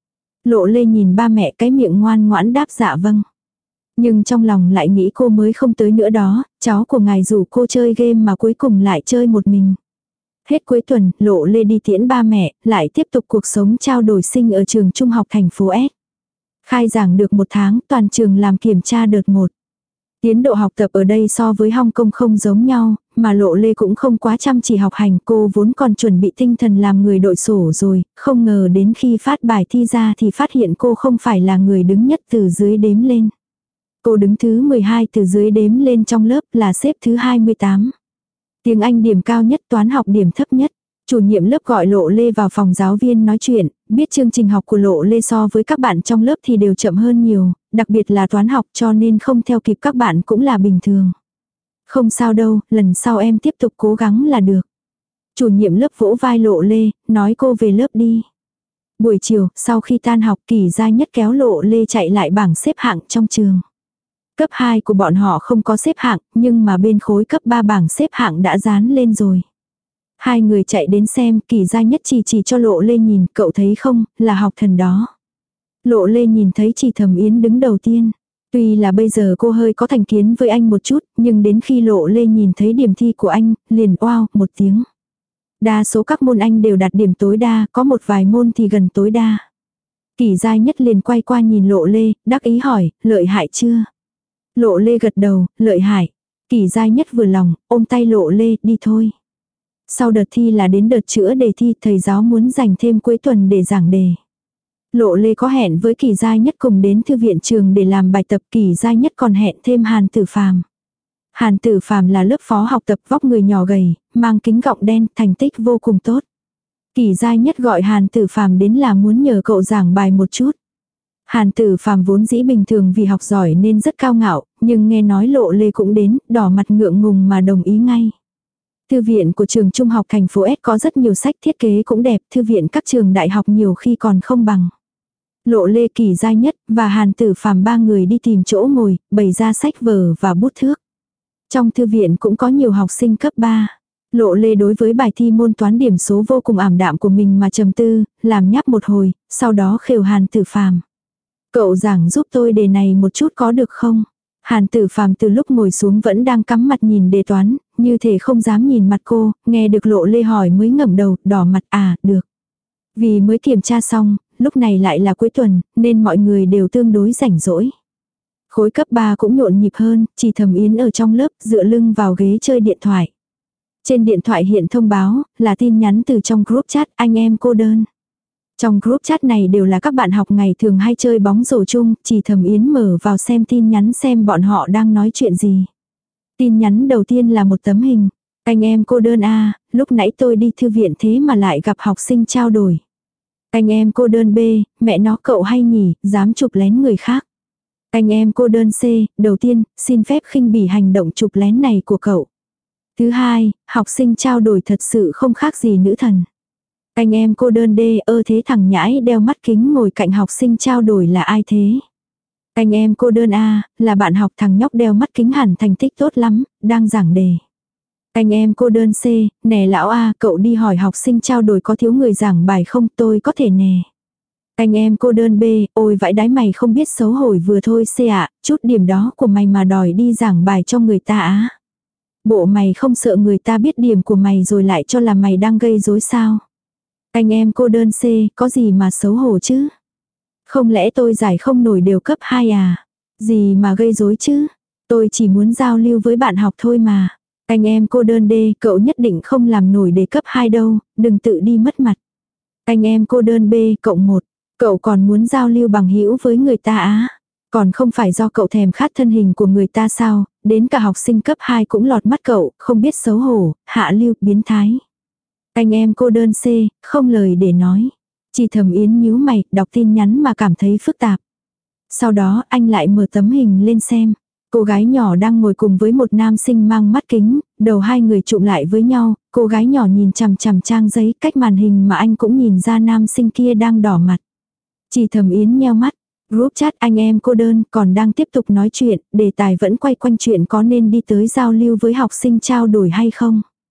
Lộ Lê nhìn ba mẹ cái miệng ngoan ngoãn đáp dạ vâng. Nhưng trong lòng lại nghĩ cô mới không tới nữa đó, cháu của ngài rủ cô chơi game mà cuối cùng lại chơi một mình. Hết cuối tuần, Lộ Lê đi tiễn ba mẹ, lại tiếp tục cuộc sống trao đổi sinh ở trường trung học thành phố S. Khai giảng được 1 tháng, toàn trường làm kiểm tra đợt 1. Tiến độ học tập ở đây so với Hong Kong không giống nhau, mà Lộ Lê cũng không quá chăm chỉ học hành, cô vốn còn chuẩn bị tinh thần làm người đội sổ rồi, không ngờ đến khi phát bài thi ra thì phát hiện cô không phải là người đứng nhất từ dưới đếm lên. Cô đứng thứ 12 từ dưới đếm lên trong lớp là xếp thứ 28. Tiếng Anh điểm cao nhất, toán học điểm thấp nhất. Chủ nhiệm lớp gọi Lộ Lê vào phòng giáo viên nói chuyện, biết chương trình học của Lộ Lê so với các bạn trong lớp thì đều chậm hơn nhiều, đặc biệt là toán học cho nên không theo kịp các bạn cũng là bình thường. Không sao đâu, lần sau em tiếp tục cố gắng là được. Chủ nhiệm lớp vỗ vai Lộ Lê, nói cô về lớp đi. Buổi chiều, sau khi tan học Kỳ Gia Nhất kéo Lộ Lê chạy lại bảng xếp hạng trong trường. Cấp 2 của bọn họ không có xếp hạng, nhưng mà bên khối cấp 3 bảng xếp hạng đã dán lên rồi. Hai người chạy đến xem, Kỳ Gia Nhất chỉ cho Lộ Lê nhìn, cậu thấy không, là học thần đó. Lộ Lê nhìn thấy Chỉ Thẩm Yến đứng đầu tiên. Tuy là bây giờ cô hơi có thành kiến với anh một chút, nhưng đến khi Lộ Lê nhìn thấy điểm thi của anh, liền wow một tiếng. Đa số các môn anh đều đạt điểm tối đa, có một vài môn thì gần tối đa. Kỳ Gia Nhất liền quay qua nhìn Lộ Lê, đắc ý hỏi, lợi hại chưa? Lộ Lê gật đầu, lợi hại. Kỳ Gia Nhất vừa lòng, ôm tay Lộ Lê, đi thôi. Sau đợt thi là đến đợt chữa đề thi, thầy giáo muốn dành thêm cuối tuần để giảng đề. Lộ Lê có hẹn với Kỳ Gia Nhất cùng đến thư viện trường để làm bài tập. Kỳ Gia Nhất còn hẹn thêm Hàn Tử Phàm. Hàn Tử Phàm là lớp phó học tập, vóc người nhỏ gầy, mang kính gọng đen, thành tích vô cùng tốt. Kỳ Gia Nhất gọi Hàn Tử Phàm đến là muốn nhờ cậu giảng bài một chút. Hàn Tử Phàm vốn dĩ bình thường vì học giỏi nên rất cao ngạo, nhưng nghe nói Lộ Lê cũng đến, đỏ mặt ngượng ngùng mà đồng ý ngay. Thư viện của trường trung học thành phố S có rất nhiều sách, thiết kế cũng đẹp, thư viện các trường đại học nhiều khi còn không bằng. Lộ Lê, Kỳ Gia Nhất và Hàn Tử Phàm 3 người đi tìm chỗ ngồi, bày ra sách vở và bút thước. Trong thư viện cũng có nhiều học sinh cấp 3. Lộ Lê đối với bài thi môn toán điểm số vô cùng ảm đạm của mình mà trầm tư, làm nháp một hồi, sau đó khều Hàn Tử Phàm. Cậu giảng giúp tôi đề này một chút có được không? Hàn Tử Phàm từ lúc ngồi xuống vẫn đang cắm mặt nhìn đề toán, như thể không dám nhìn mặt cô, nghe được Lộ Lê hỏi mới ngẩng đầu, đỏ mặt, được. Vì mới kiểm tra xong, lúc này lại là cuối tuần, nên mọi người đều tương đối rảnh rỗi. Khối cấp 3 cũng nhộn nhịp hơn, Chỉ Thẩm Yến ở trong lớp dựa lưng vào ghế chơi điện thoại. Trên điện thoại hiện thông báo, là tin nhắn từ trong group chat anh em cô đơn. Trong group chat này đều là các bạn học ngày thường hay chơi bóng rổ chung, Chỉ Thẩm Yến mở vào xem tin nhắn xem bọn họ đang nói chuyện gì. Tin nhắn đầu tiên là một tấm hình. Anh em cô đơn lúc nãy tôi đi thư viện thế mà lại gặp học sinh trao đổi. Anh em cô đơn B, mẹ nó cậu hay nhỉ, dám chụp lén người khác. Anh em cô đơn C, đầu tiên, xin phép khinh bỉ hành động chụp lén này của cậu. Thứ hai, học sinh trao đổi thật sự không khác gì nữ thần. Anh em cô đơn D, thế thằng nhãi đeo mắt kính ngồi cạnh học sinh trao đổi là ai thế? Anh em cô đơn A, là bạn học, thằng nhóc đeo mắt kính hẳn thành tích tốt lắm, đang giảng đề. Anh em cô đơn C, nè lão A, cậu đi hỏi học sinh trao đổi có thiếu người giảng bài không, tôi có thể nè. Anh em cô đơn B, ôi vãi đái mày không biết xấu hổ vừa thôi C ạ, chút điểm đó của mày mà đòi đi giảng bài cho người ta á. Bộ mày không sợ người ta biết điểm của mày rồi lại cho là mày đang gây rối sao? Anh em cô đơn C, có gì mà xấu hổ chứ? Không lẽ tôi giải không nổi đều cấp 2 à? Gì mà gây rối chứ? Tôi chỉ muốn giao lưu với bạn học thôi mà. Anh em cô đơn D, cậu nhất định không làm nổi đề cấp 2 đâu, đừng tự đi mất mặt. Anh em cô đơn B, cộng 1, cậu còn muốn giao lưu bằng hữu với người ta á? Còn không phải do cậu thèm khát thân hình của người ta sao, đến cả học sinh cấp 2 cũng lọt mắt cậu, không biết xấu hổ, hạ lưu, biến thái. Anh em cô đơn C, không lời để nói. Chỉ Thẩm Yến nhíu mày, đọc tin nhắn mà cảm thấy phức tạp. Sau đó anh lại mở tấm hình lên xem. Cô gái nhỏ đang ngồi cùng với một nam sinh mang mắt kính, đầu hai người chụm lại với nhau, cô gái nhỏ nhìn chằm chằm trang giấy cách màn hình mà anh cũng nhìn ra nam sinh kia đang đỏ mặt. Chỉ Thẩm Yến nheo mắt, group chat anh em cô đơn còn đang tiếp tục nói chuyện, đề tài vẫn quay quanh chuyện có nên đi tới giao lưu với học sinh trao đổi hay không.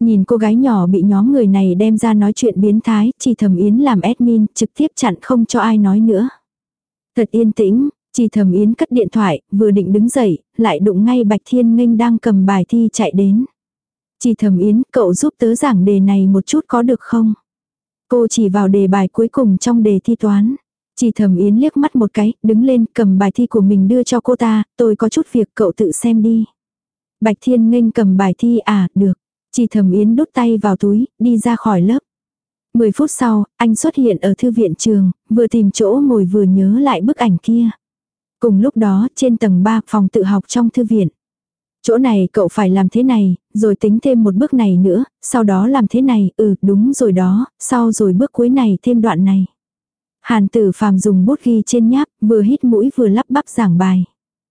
Nhìn cô gái nhỏ bị nhóm người này đem ra nói chuyện biến thái, Chỉ Thẩm Yến làm admin, trực tiếp chặn không cho ai nói nữa. Thật yên tĩnh, Chỉ Thẩm Yến cất điện thoại, vừa định đứng dậy, lại đụng ngay Bạch Thiên Nghênh đang cầm bài thi chạy đến. Chỉ Thẩm Yến, cậu giúp tớ giảng đề này một chút có được không? Cô chỉ vào đề bài cuối cùng trong đề thi toán. Chỉ Thẩm Yến liếc mắt một cái, đứng lên cầm bài thi của mình đưa cho cô ta, tôi có chút việc cậu tự xem đi. Bạch Thiên Nghênh cầm bài thi được. Chỉ Thẩm Yến đút tay vào túi, đi ra khỏi lớp. 10 phút sau, anh xuất hiện ở thư viện trường, vừa tìm chỗ ngồi vừa nhớ lại bức ảnh kia. Cùng lúc đó, trên tầng 3 phòng tự học trong thư viện. Chỗ này cậu phải làm thế này, rồi tính thêm một bước này nữa, sau đó làm thế này, đúng rồi đó, sau rồi bước cuối này thêm đoạn này. Hàn Tử Phàm dùng bút ghi trên nháp, vừa hít mũi vừa lắp bắp giảng bài.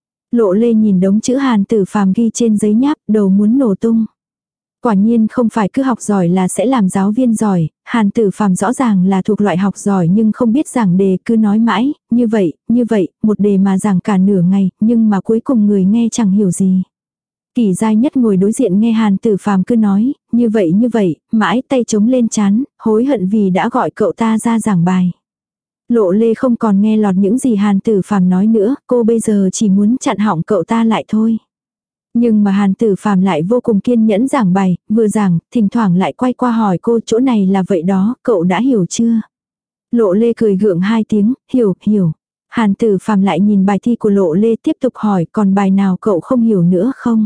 Lộ Lê nhìn đống chữ Hàn Tử Phàm ghi trên giấy nháp, đầu muốn nổ tung. Quả nhiên không phải cứ học giỏi là sẽ làm giáo viên giỏi, Hàn Tử Phàm rõ ràng là thuộc loại học giỏi nhưng không biết giảng đề, cứ nói mãi, như vậy, một đề mà giảng cả nửa ngày, nhưng mà cuối cùng người nghe chẳng hiểu gì. Kỷ Giai Nhất ngồi đối diện nghe Hàn Tử Phàm cứ nói, như vậy, mãi tay chống lên trán, hối hận vì đã gọi cậu ta ra giảng bài. Lộ Lê không còn nghe lọt những gì Hàn Tử Phàm nói nữa, cô bây giờ chỉ muốn chặn họng cậu ta lại thôi. Nhưng mà Hàn Tử Phàm lại vô cùng kiên nhẫn giảng bài, vừa giảng, thỉnh thoảng lại quay qua hỏi cô chỗ này là vậy đó, cậu đã hiểu chưa? Lộ Lê cười gượng 2 tiếng, hiểu. Hàn Tử Phàm lại nhìn bài thi của Lộ Lê tiếp tục hỏi còn bài nào cậu không hiểu nữa không?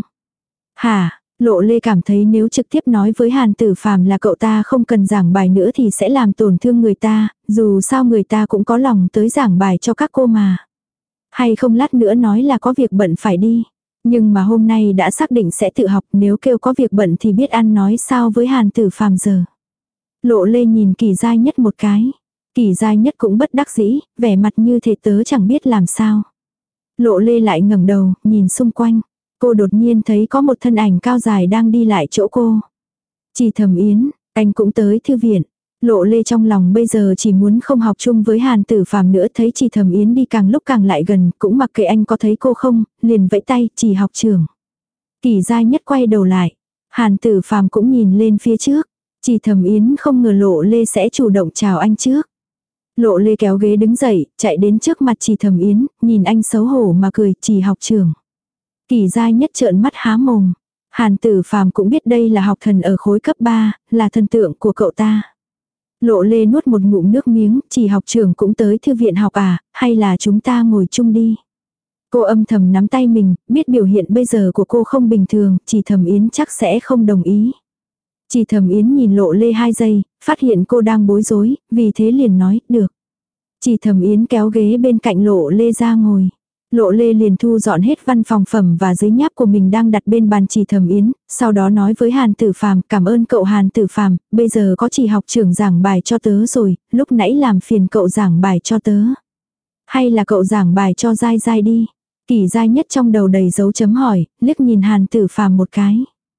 Hả? Lộ Lê cảm thấy nếu trực tiếp nói với Hàn Tử Phàm là cậu ta không cần giảng bài nữa thì sẽ làm tổn thương người ta, dù sao người ta cũng có lòng tới giảng bài cho các cô mà. Hay không lát nữa nói là có việc bận phải đi. Nhưng mà hôm nay đã xác định sẽ tự học, nếu kêu có việc bận thì biết ăn nói sao với Hàn Tử Phàm giờ. Lộ Lê nhìn Kỷ Giai Nhất một cái. Kỷ Giai Nhất cũng bất đắc dĩ, vẻ mặt như thể tớ chẳng biết làm sao. Lộ Lê lại ngẩng đầu, nhìn xung quanh. Cô đột nhiên thấy có một thân ảnh cao dài đang đi lại chỗ cô. Chỉ Thẩm Yến, anh cũng tới thư viện. Lộ Lê trong lòng bây giờ chỉ muốn không học chung với Hàn Tử Phàm nữa, thấy Chỉ Thẩm Yến đi càng lúc càng lại gần, cũng mặc kệ anh có thấy cô không, liền vẫy tay, Chỉ học trưởng. Kỷ Giai Nhất quay đầu lại. Hàn Tử Phàm cũng nhìn lên phía trước. Chỉ Thẩm Yến không ngờ Lộ Lê sẽ chủ động chào anh trước. Lộ Lê kéo ghế đứng dậy, chạy đến trước mặt Chỉ Thẩm Yến, nhìn anh xấu hổ mà cười, Chỉ học trưởng. Kỷ Giai Nhất trợn mắt há mồm. Hàn Tử Phàm cũng biết đây là học thần ở khối cấp 3, là thần tượng của cậu ta. Lộ Lê nuốt một ngụm nước miếng, Chỉ học trưởng cũng tới thư viện học hay là chúng ta ngồi chung đi. Cô âm thầm nắm tay mình, biết biểu hiện bây giờ của cô không bình thường, Chỉ Thẩm Yến chắc sẽ không đồng ý. Chỉ Thẩm Yến nhìn Lộ Lê 2 giây, phát hiện cô đang bối rối, vì thế liền nói, được. Chỉ Thẩm Yến kéo ghế bên cạnh Lộ Lê ra ngồi. Lộ Lê liền thu dọn hết văn phòng phẩm và giấy nháp của mình đang đặt bên bàn Chỉ Thẩm Yến, sau đó nói với Hàn Tử Phàm, cảm ơn cậu Hàn Tử Phàm, bây giờ có Chỉ học trưởng giảng bài cho tớ rồi, lúc nãy làm phiền cậu giảng bài cho tớ. Hay là cậu giảng bài cho Giai Giai đi. Kỷ Giai Nhất trong đầu đầy dấu chấm hỏi, liếc nhìn Hàn Tử Phàm một cái.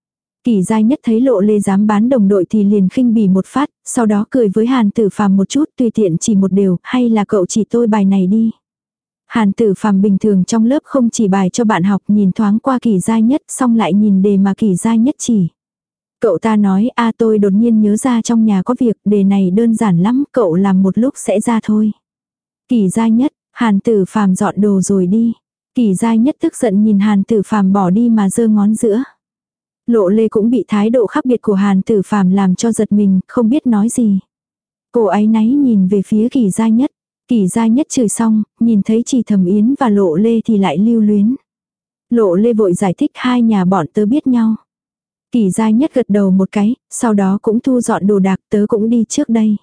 Kỷ Giai Nhất thấy Lộ Lê dám bán đồng đội thì liền khinh bỉ một phát, sau đó cười với Hàn Tử Phàm một chút, tùy tiện chỉ một điều, hay là cậu chỉ tôi bài này đi. Hàn Tử Phàm bình thường trong lớp không chỉ bài cho bạn học, nhìn thoáng qua Kỷ Giai Nhất xong lại nhìn đề mà Kỷ Giai Nhất chỉ. Cậu ta nói, tôi đột nhiên nhớ ra trong nhà có việc, đề này đơn giản lắm, cậu làm một lúc sẽ ra thôi. Kỷ Giai Nhất, Hàn Tử Phàm dọn đồ rồi đi. Kỷ Giai Nhất tức giận nhìn Hàn Tử Phàm bỏ đi mà giơ ngón giữa. Lộ Lê cũng bị thái độ khác biệt của Hàn Tử Phàm làm cho giật mình, không biết nói gì. Cô ấy náy nhìn về phía Kỷ Giai Nhất. Kỷ Giai Nhất chửi xong, nhìn thấy Chỉ Thẩm Yến và Lộ Lê thì lại lưu luyến. Lộ Lê vội giải thích hai nhà bọn tớ biết nhau. Kỷ Giai Nhất gật đầu một cái, sau đó cũng thu dọn đồ đạc, tớ cũng đi trước đây.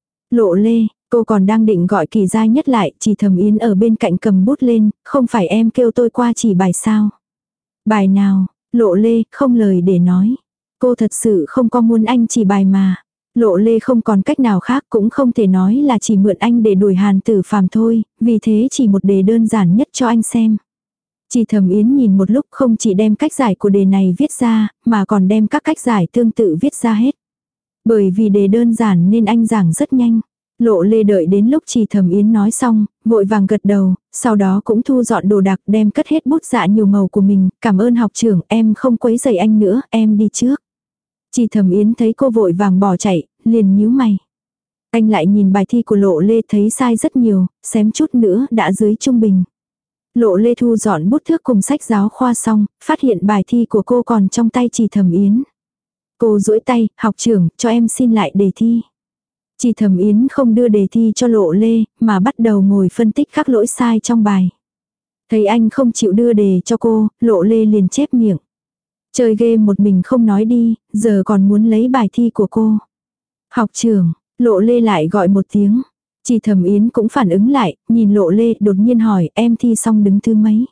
Lộ Lê, cô còn đang định gọi Kỷ Giai Nhất lại, Chỉ Thẩm Yến ở bên cạnh cầm bút lên, không phải em kêu tôi qua chỉ bài sao. Bài nào? Lộ Lê, không lời để nói. Cô thật sự không có muốn anh chỉ bài mà. Lộ Lê không còn cách nào khác, cũng không thể nói là chỉ mượn anh để đuổi Hàn Tử Phàm thôi, vì thế chỉ một đề đơn giản nhất cho anh xem. Chỉ Thẩm Yến nhìn một lúc không chỉ đem cách giải của đề này viết ra, mà còn đem các cách giải tương tự viết ra hết. Bởi vì đề đơn giản nên anh giảng rất nhanh. Lộ Lê đợi đến lúc Chỉ Thẩm Yến nói xong, vội vàng gật đầu, sau đó cũng thu dọn đồ đạc đem cất hết bút dạ nhiều màu của mình, cảm ơn học trưởng, em không quấy rầy anh nữa, em đi trước. Chỉ Thẩm Yến thấy cô vội vàng bỏ chạy, liền nhíu mày. Anh lại nhìn bài thi của Lộ Lê thấy sai rất nhiều, xém chút nữa đã dưới trung bình. Lộ Lê thu dọn bút thước cùng sách giáo khoa xong, phát hiện bài thi của cô còn trong tay Chỉ Thẩm Yến. Cô duỗi tay, học trưởng, cho em xin lại đề thi. Chỉ Thẩm Yến không đưa đề thi cho Lộ Lê, mà bắt đầu ngồi phân tích các lỗi sai trong bài. Thấy anh không chịu đưa đề cho cô, Lộ Lê liền chép miệng. Chơi game một mình không nói đi, giờ còn muốn lấy bài thi của cô. Học trưởng, Lộ Lê lại gọi một tiếng. Chỉ Thẩm Yến cũng phản ứng lại, nhìn Lộ Lê đột nhiên hỏi em thi xong đứng thứ mấy.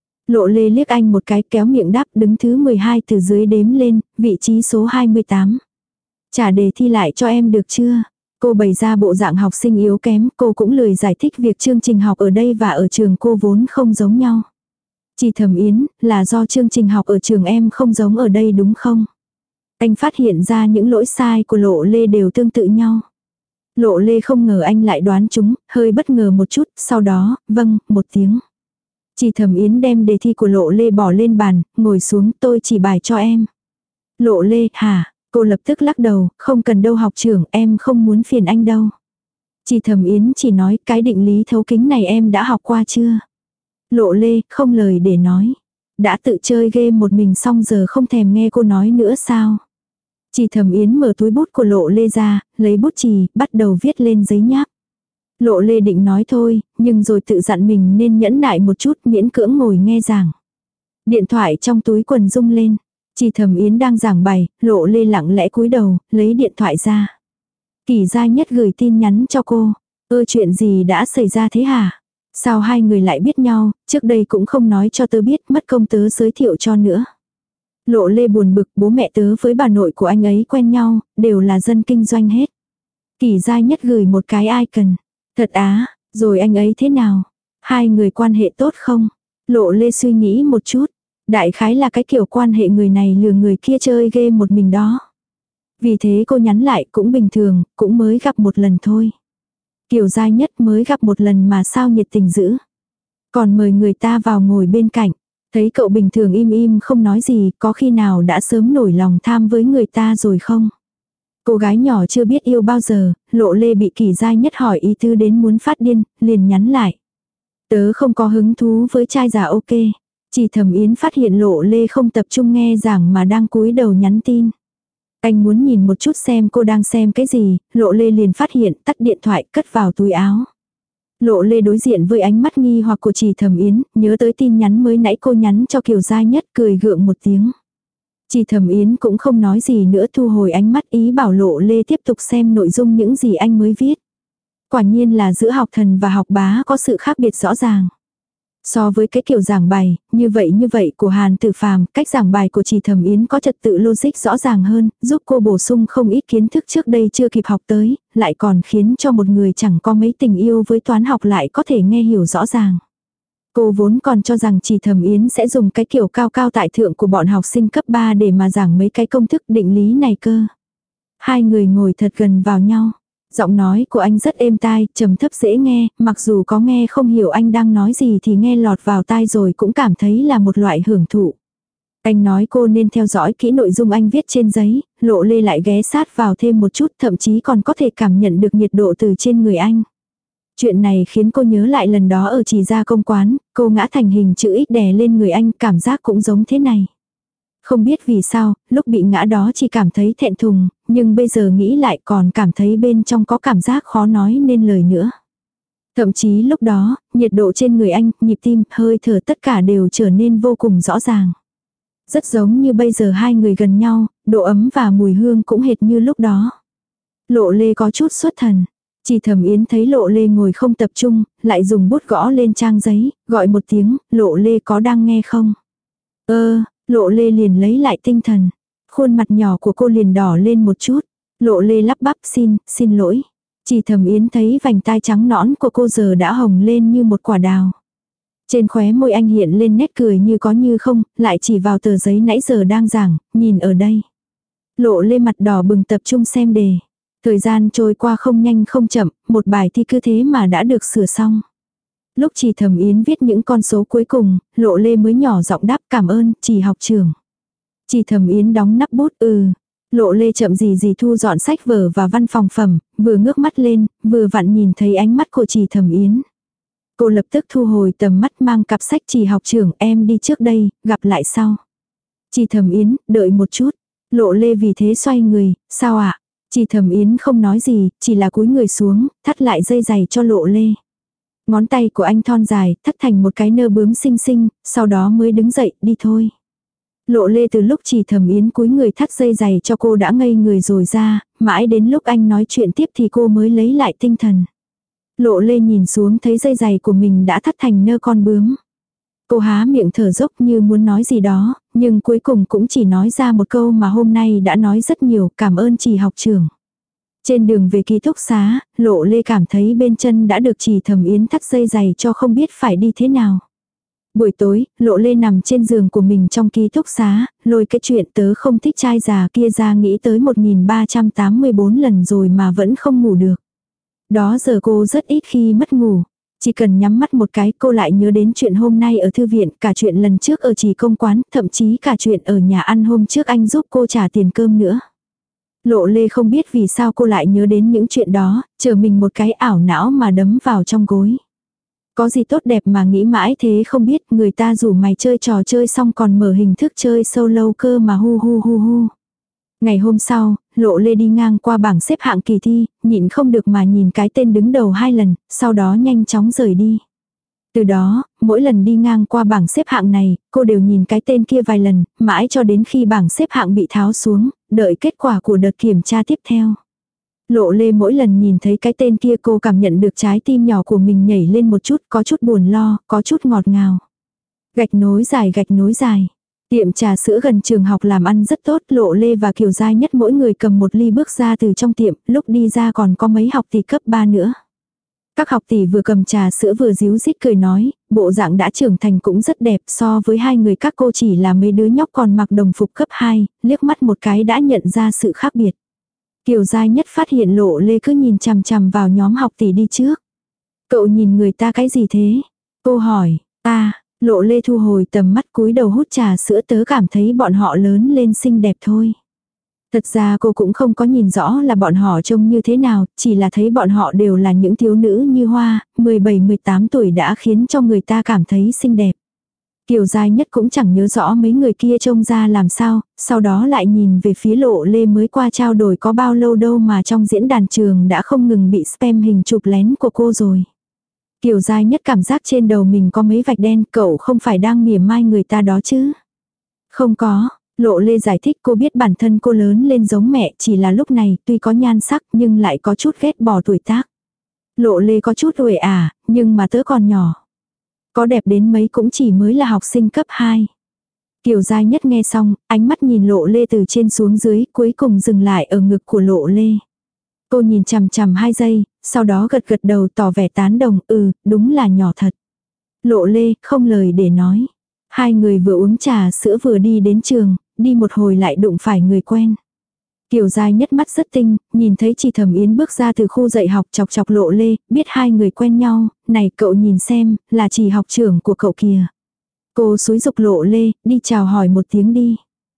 Lộ Lê liếc anh một cái kéo miệng đáp đứng thứ 12 từ dưới đếm lên, vị trí số 28. Trả đề thi lại cho em được chưa? Cô bày ra bộ dạng học sinh yếu kém, cô cũng lười giải thích việc chương trình học ở đây và ở trường cô vốn không giống nhau. Chỉ Thẩm Yến, là do chương trình học ở trường em không giống ở đây đúng không? Anh phát hiện ra những lỗi sai của Lộ Lê đều tương tự nhau. Lộ Lê không ngờ anh lại đoán chúng, hơi bất ngờ một chút, sau đó, vâng, một tiếng. Chỉ Thẩm Yến đem đề thi của Lộ Lê bỏ lên bàn, ngồi xuống tôi chỉ bài cho em. Lộ Lê, hả? Cô lập tức lắc đầu, không cần đâu học trưởng, em không muốn phiền anh đâu. Chỉ Thẩm Yến chỉ nói cái định lý thấu kính này em đã học qua chưa? Lộ Lê, không lời để nói. Đã tự chơi game một mình xong giờ không thèm nghe cô nói nữa sao? Chỉ Thẩm Yến mở túi bút của Lộ Lê ra, lấy bút chì, bắt đầu viết lên giấy nháp. Lộ Lê định nói thôi, nhưng rồi tự dặn mình nên nhẫn nại một chút miễn cưỡng ngồi nghe giảng. Điện thoại trong túi quần rung lên. Chỉ Thẩm Yến đang giảng bài, Lộ Lê lặng lẽ cúi đầu, lấy điện thoại ra. Kỷ Gia Nhất gửi tin nhắn cho cô. Chuyện gì đã xảy ra thế hả? Sao hai người lại biết nhau, trước đây cũng không nói cho tớ biết, mất công tớ giới thiệu cho nữa. Lộ Lê buồn bực, bố mẹ tớ với bà nội của anh ấy quen nhau, đều là dân kinh doanh hết. Kỷ Gia Nhất gửi một cái icon. Thật á, rồi anh ấy thế nào? Hai người quan hệ tốt không? Lộ Lê suy nghĩ một chút. Đại khái là cái kiểu quan hệ người này lừa người kia chơi game một mình đó. Vì thế cô nhắn lại cũng bình thường, cũng mới gặp một lần thôi. Kiều Gia Nhất mới gặp một lần mà sao nhiệt tình dữ. Còn mời người ta vào ngồi bên cạnh. Thấy cậu bình thường im im không nói gì, có khi nào đã sớm nổi lòng tham với người ta rồi không? Cô gái nhỏ chưa biết yêu bao giờ, Lộ Lê bị Kỷ Gia Nhất hỏi ý tứ đến muốn phát điên, liền nhắn lại. Tớ không có hứng thú với trai già ok. Chỉ Thẩm Yến phát hiện Lộ Lê không tập trung nghe giảng mà đang cúi đầu nhắn tin. Anh muốn nhìn một chút xem cô đang xem cái gì, Lộ Lê liền phát hiện tắt điện thoại cất vào túi áo. Lộ Lê đối diện với ánh mắt nghi hoặc của Chỉ Thẩm Yến, nhớ tới tin nhắn mới nãy cô nhắn cho Kiều Gia Nhất cười gượng một tiếng. Chỉ Thẩm Yến cũng không nói gì nữa thu hồi ánh mắt ý bảo Lộ Lê tiếp tục xem nội dung những gì anh mới viết. Quả nhiên là giữa học thần và học bá có sự khác biệt rõ ràng. So với cái kiểu giảng bài, như vậy của Hàn Tử Phàm, cách giảng bài của Chỉ Thẩm Yến có trật tự logic rõ ràng hơn, giúp cô bổ sung không ít kiến thức trước đây chưa kịp học tới, lại còn khiến cho một người chẳng có mấy tình yêu với toán học lại có thể nghe hiểu rõ ràng. Cô vốn còn cho rằng Chỉ Thẩm Yến sẽ dùng cái kiểu cao cao tại thượng của bọn học sinh cấp 3 để mà giảng mấy cái công thức định lý này cơ. Hai người ngồi thật gần vào nhau. Giọng nói của anh rất êm tai, trầm thấp dễ nghe, mặc dù có nghe không hiểu anh đang nói gì thì nghe lọt vào tai rồi cũng cảm thấy là một loại hưởng thụ. Anh nói cô nên theo dõi kỹ nội dung anh viết trên giấy, Lộ Lê lại ghé sát vào thêm một chút, thậm chí còn có thể cảm nhận được nhiệt độ từ trên người anh. Chuyện này khiến cô nhớ lại lần đó ở Chỉ Gia Công Quán, cô ngã thành hình chữ X đè lên người anh, cảm giác cũng giống thế này. Không biết vì sao, lúc bị ngã đó chỉ cảm thấy thẹn thùng, nhưng bây giờ nghĩ lại còn cảm thấy bên trong có cảm giác khó nói nên lời nữa. Thậm chí lúc đó, nhiệt độ trên người anh, nhịp tim, hơi thở tất cả đều trở nên vô cùng rõ ràng. Rất giống như bây giờ hai người gần nhau, độ ấm và mùi hương cũng hệt như lúc đó. Lộ Lê có chút xuất thần. Chỉ Thẩm Yến thấy Lộ Lê ngồi không tập trung, lại dùng bút gõ lên trang giấy, gọi một tiếng, Lộ Lê có đang nghe không? Lộ Lê liền lấy lại tinh thần. Khuôn mặt nhỏ của cô liền đỏ lên một chút. Lộ Lê lắp bắp xin lỗi. Chỉ Thẩm Yến thấy vành tai trắng nõn của cô giờ đã hồng lên như một quả đào. Trên khóe môi anh hiện lên nét cười như có như không, lại chỉ vào tờ giấy nãy giờ đang giảng, nhìn ở đây. Lộ Lê mặt đỏ bừng tập trung xem đề. Thời gian trôi qua không nhanh không chậm, một bài thi cứ thế mà đã được sửa xong. Lúc Chỉ Thẩm Yến viết những con số cuối cùng, Lộ Lê mới nhỏ giọng đáp cảm ơn, Chỉ học trưởng. Chỉ Thẩm Yến đóng nắp bút Lộ Lê chậm gì thu dọn sách vở và văn phòng phẩm, vừa ngước mắt lên, vừa vặn nhìn thấy ánh mắt của Trì Thẩm Yến. Cô lập tức thu hồi tầm mắt mang cặp sách Trì học trưởng, em đi trước đây, gặp lại sau. Trì Thẩm Yến, đợi một chút. Lộ Lê vì thế xoay người, sao ạ? Trì Thẩm Yến không nói gì, chỉ là cúi người xuống, thắt lại dây giày cho Lộ Lê. Ngón tay của anh thon dài, thắt thành một cái nơ bướm xinh xinh, sau đó mới đứng dậy, đi thôi. Lộ Lê từ lúc Trì Thẩm Yến cúi người thắt dây giày cho cô đã ngây người rồi ra, mãi đến lúc anh nói chuyện tiếp thì cô mới lấy lại tinh thần. Lộ Lê nhìn xuống thấy dây giày của mình đã thắt thành nơ con bướm. Cô há miệng thở dốc như muốn nói gì đó, nhưng cuối cùng cũng chỉ nói ra một câu mà hôm nay đã nói rất nhiều, cảm ơn Trì học trưởng. Trên đường về ký túc xá, Lộ Lê cảm thấy bên chân đã được Trì Thẩm Yến thắt dây giày cho không biết phải đi thế nào. Buổi tối, Lộ Lê nằm trên giường của mình trong ký túc xá, lôi cái chuyện tớ không thích trai già kia ra nghĩ tới 1384 lần rồi mà vẫn không ngủ được. Đó giờ cô rất ít khi mất ngủ. Chỉ cần nhắm mắt một cái cô lại nhớ đến chuyện hôm nay ở thư viện, cả chuyện lần trước ở Trì công quán, thậm chí cả chuyện ở nhà ăn hôm trước anh giúp cô trả tiền cơm nữa. Lộ Lê không biết vì sao cô lại nhớ đến những chuyện đó, chờ mình một cái ảo não mà đấm vào trong gối. Có gì tốt đẹp mà nghĩ mãi thế không biết, người ta rủ mày chơi trò chơi xong còn mở hình thức chơi solo cơ mà hu hu hu hu. Ngày hôm sau, Lộ Lê đi ngang qua bảng xếp hạng kỳ thi, nhịn không được mà nhìn cái tên đứng đầu 2 lần, sau đó nhanh chóng rời đi. Từ đó, mỗi lần đi ngang qua bảng xếp hạng này, cô đều nhìn cái tên kia vài lần, mãi cho đến khi bảng xếp hạng bị tháo xuống, đợi kết quả của đợt kiểm tra tiếp theo. Lộ Lê mỗi lần nhìn thấy cái tên kia cô cảm nhận được trái tim nhỏ của mình nhảy lên một chút, có chút buồn lo, có chút ngọt ngào. Gạch nối dài gạch nối dài. Tiệm trà sữa gần trường học làm ăn rất tốt, Lộ Lê và Kiều Giai Nhất mỗi người cầm một ly bước ra từ trong tiệm, lúc đi ra còn có mấy học tỷ cấp 3 nữa. Các học tỷ vừa cầm trà sữa vừa díu dít cười nói, bộ dạng đã trưởng thành cũng rất đẹp, so với hai người các cô chỉ là mấy đứa nhóc còn mặc đồng phục cấp 2, liếc mắt một cái đã nhận ra sự khác biệt. Kiều Giai Nhất phát hiện Lộ Lê cứ nhìn chằm chằm vào nhóm học tỷ đi trước. Cậu nhìn người ta cái gì thế? Cô hỏi, Lộ Lê thu hồi tầm mắt cúi đầu hút trà sữa, tớ cảm thấy bọn họ lớn lên xinh đẹp thôi. Thật ra cô cũng không có nhìn rõ là bọn họ trông như thế nào, chỉ là thấy bọn họ đều là những thiếu nữ như hoa, 17-18 tuổi đã khiến cho người ta cảm thấy xinh đẹp. Kiều Giai Nhất cũng chẳng nhớ rõ mấy người kia trông ra làm sao, sau đó lại nhìn về phía Lộ Lê mới qua trao đổi có bao lâu đâu mà trong diễn đàn trường đã không ngừng bị spam hình chụp lén của cô rồi. Kiều Giai Nhất cảm giác trên đầu mình có mấy vạch đen, cậu không phải đang mỉa mai người ta đó chứ? Không có, Lộ Lê giải thích, cô biết bản thân cô lớn lên giống mẹ, chỉ là lúc này tuy có nhan sắc nhưng lại có chút ghét bỏ tuổi tác. Lộ Lê có chút uể nhưng mà tớ còn nhỏ. Có đẹp đến mấy cũng chỉ mới là học sinh cấp 2. Kiều Giai Nhất nghe xong, ánh mắt nhìn Lộ Lê từ trên xuống dưới, cuối cùng dừng lại ở ngực của Lộ Lê. Cô nhìn chằm chằm 2 giây, sau đó gật gật đầu tỏ vẻ tán đồng, đúng là nhỏ thật. Lộ Lê, không lời để nói. Hai người vừa uống trà sữa vừa đi đến trường, đi một hồi lại đụng phải người quen. Kiều Giai Nhất mắt rất tinh, nhìn thấy Trì Thẩm Yến bước ra từ khu dạy học, chọc chọc Lộ Lê, biết hai người quen nhau, này cậu nhìn xem, là Trì học trưởng của cậu kìa. Cô xúi giục Lộ Lê, đi chào hỏi một tiếng đi.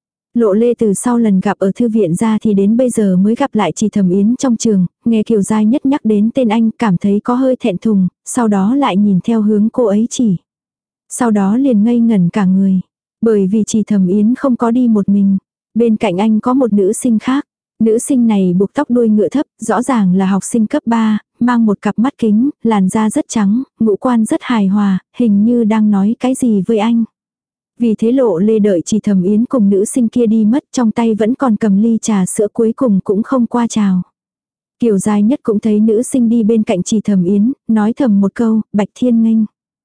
Lộ Lê từ sau lần gặp ở thư viện ra thì đến bây giờ mới gặp lại Trì Thẩm Yến trong trường, nghe Kiều Giai Nhất nhắc đến tên anh cảm thấy có hơi thẹn thùng, sau đó lại nhìn theo hướng cô ấy chỉ. Sau đó liền ngây ngẩn cả người, bởi vì Trì Thẩm Yến không có đi một mình. Bên cạnh anh có một nữ sinh khác. Nữ sinh này buộc tóc đuôi ngựa thấp, rõ ràng là học sinh cấp 3, mang một cặp mắt kính, làn da rất trắng, ngũ quan rất hài hòa, hình như đang nói cái gì với anh. Vì thế Lộ Lê đợi Trì Thẩm Yến cùng nữ sinh kia đi mất, trong tay vẫn còn cầm ly trà sữa, cuối cùng cũng không qua chào. Kiều Giai Nhất cũng thấy nữ sinh đi bên cạnh Trì Thẩm Yến, nói thầm một câu, Bạch Thiên Nghênh.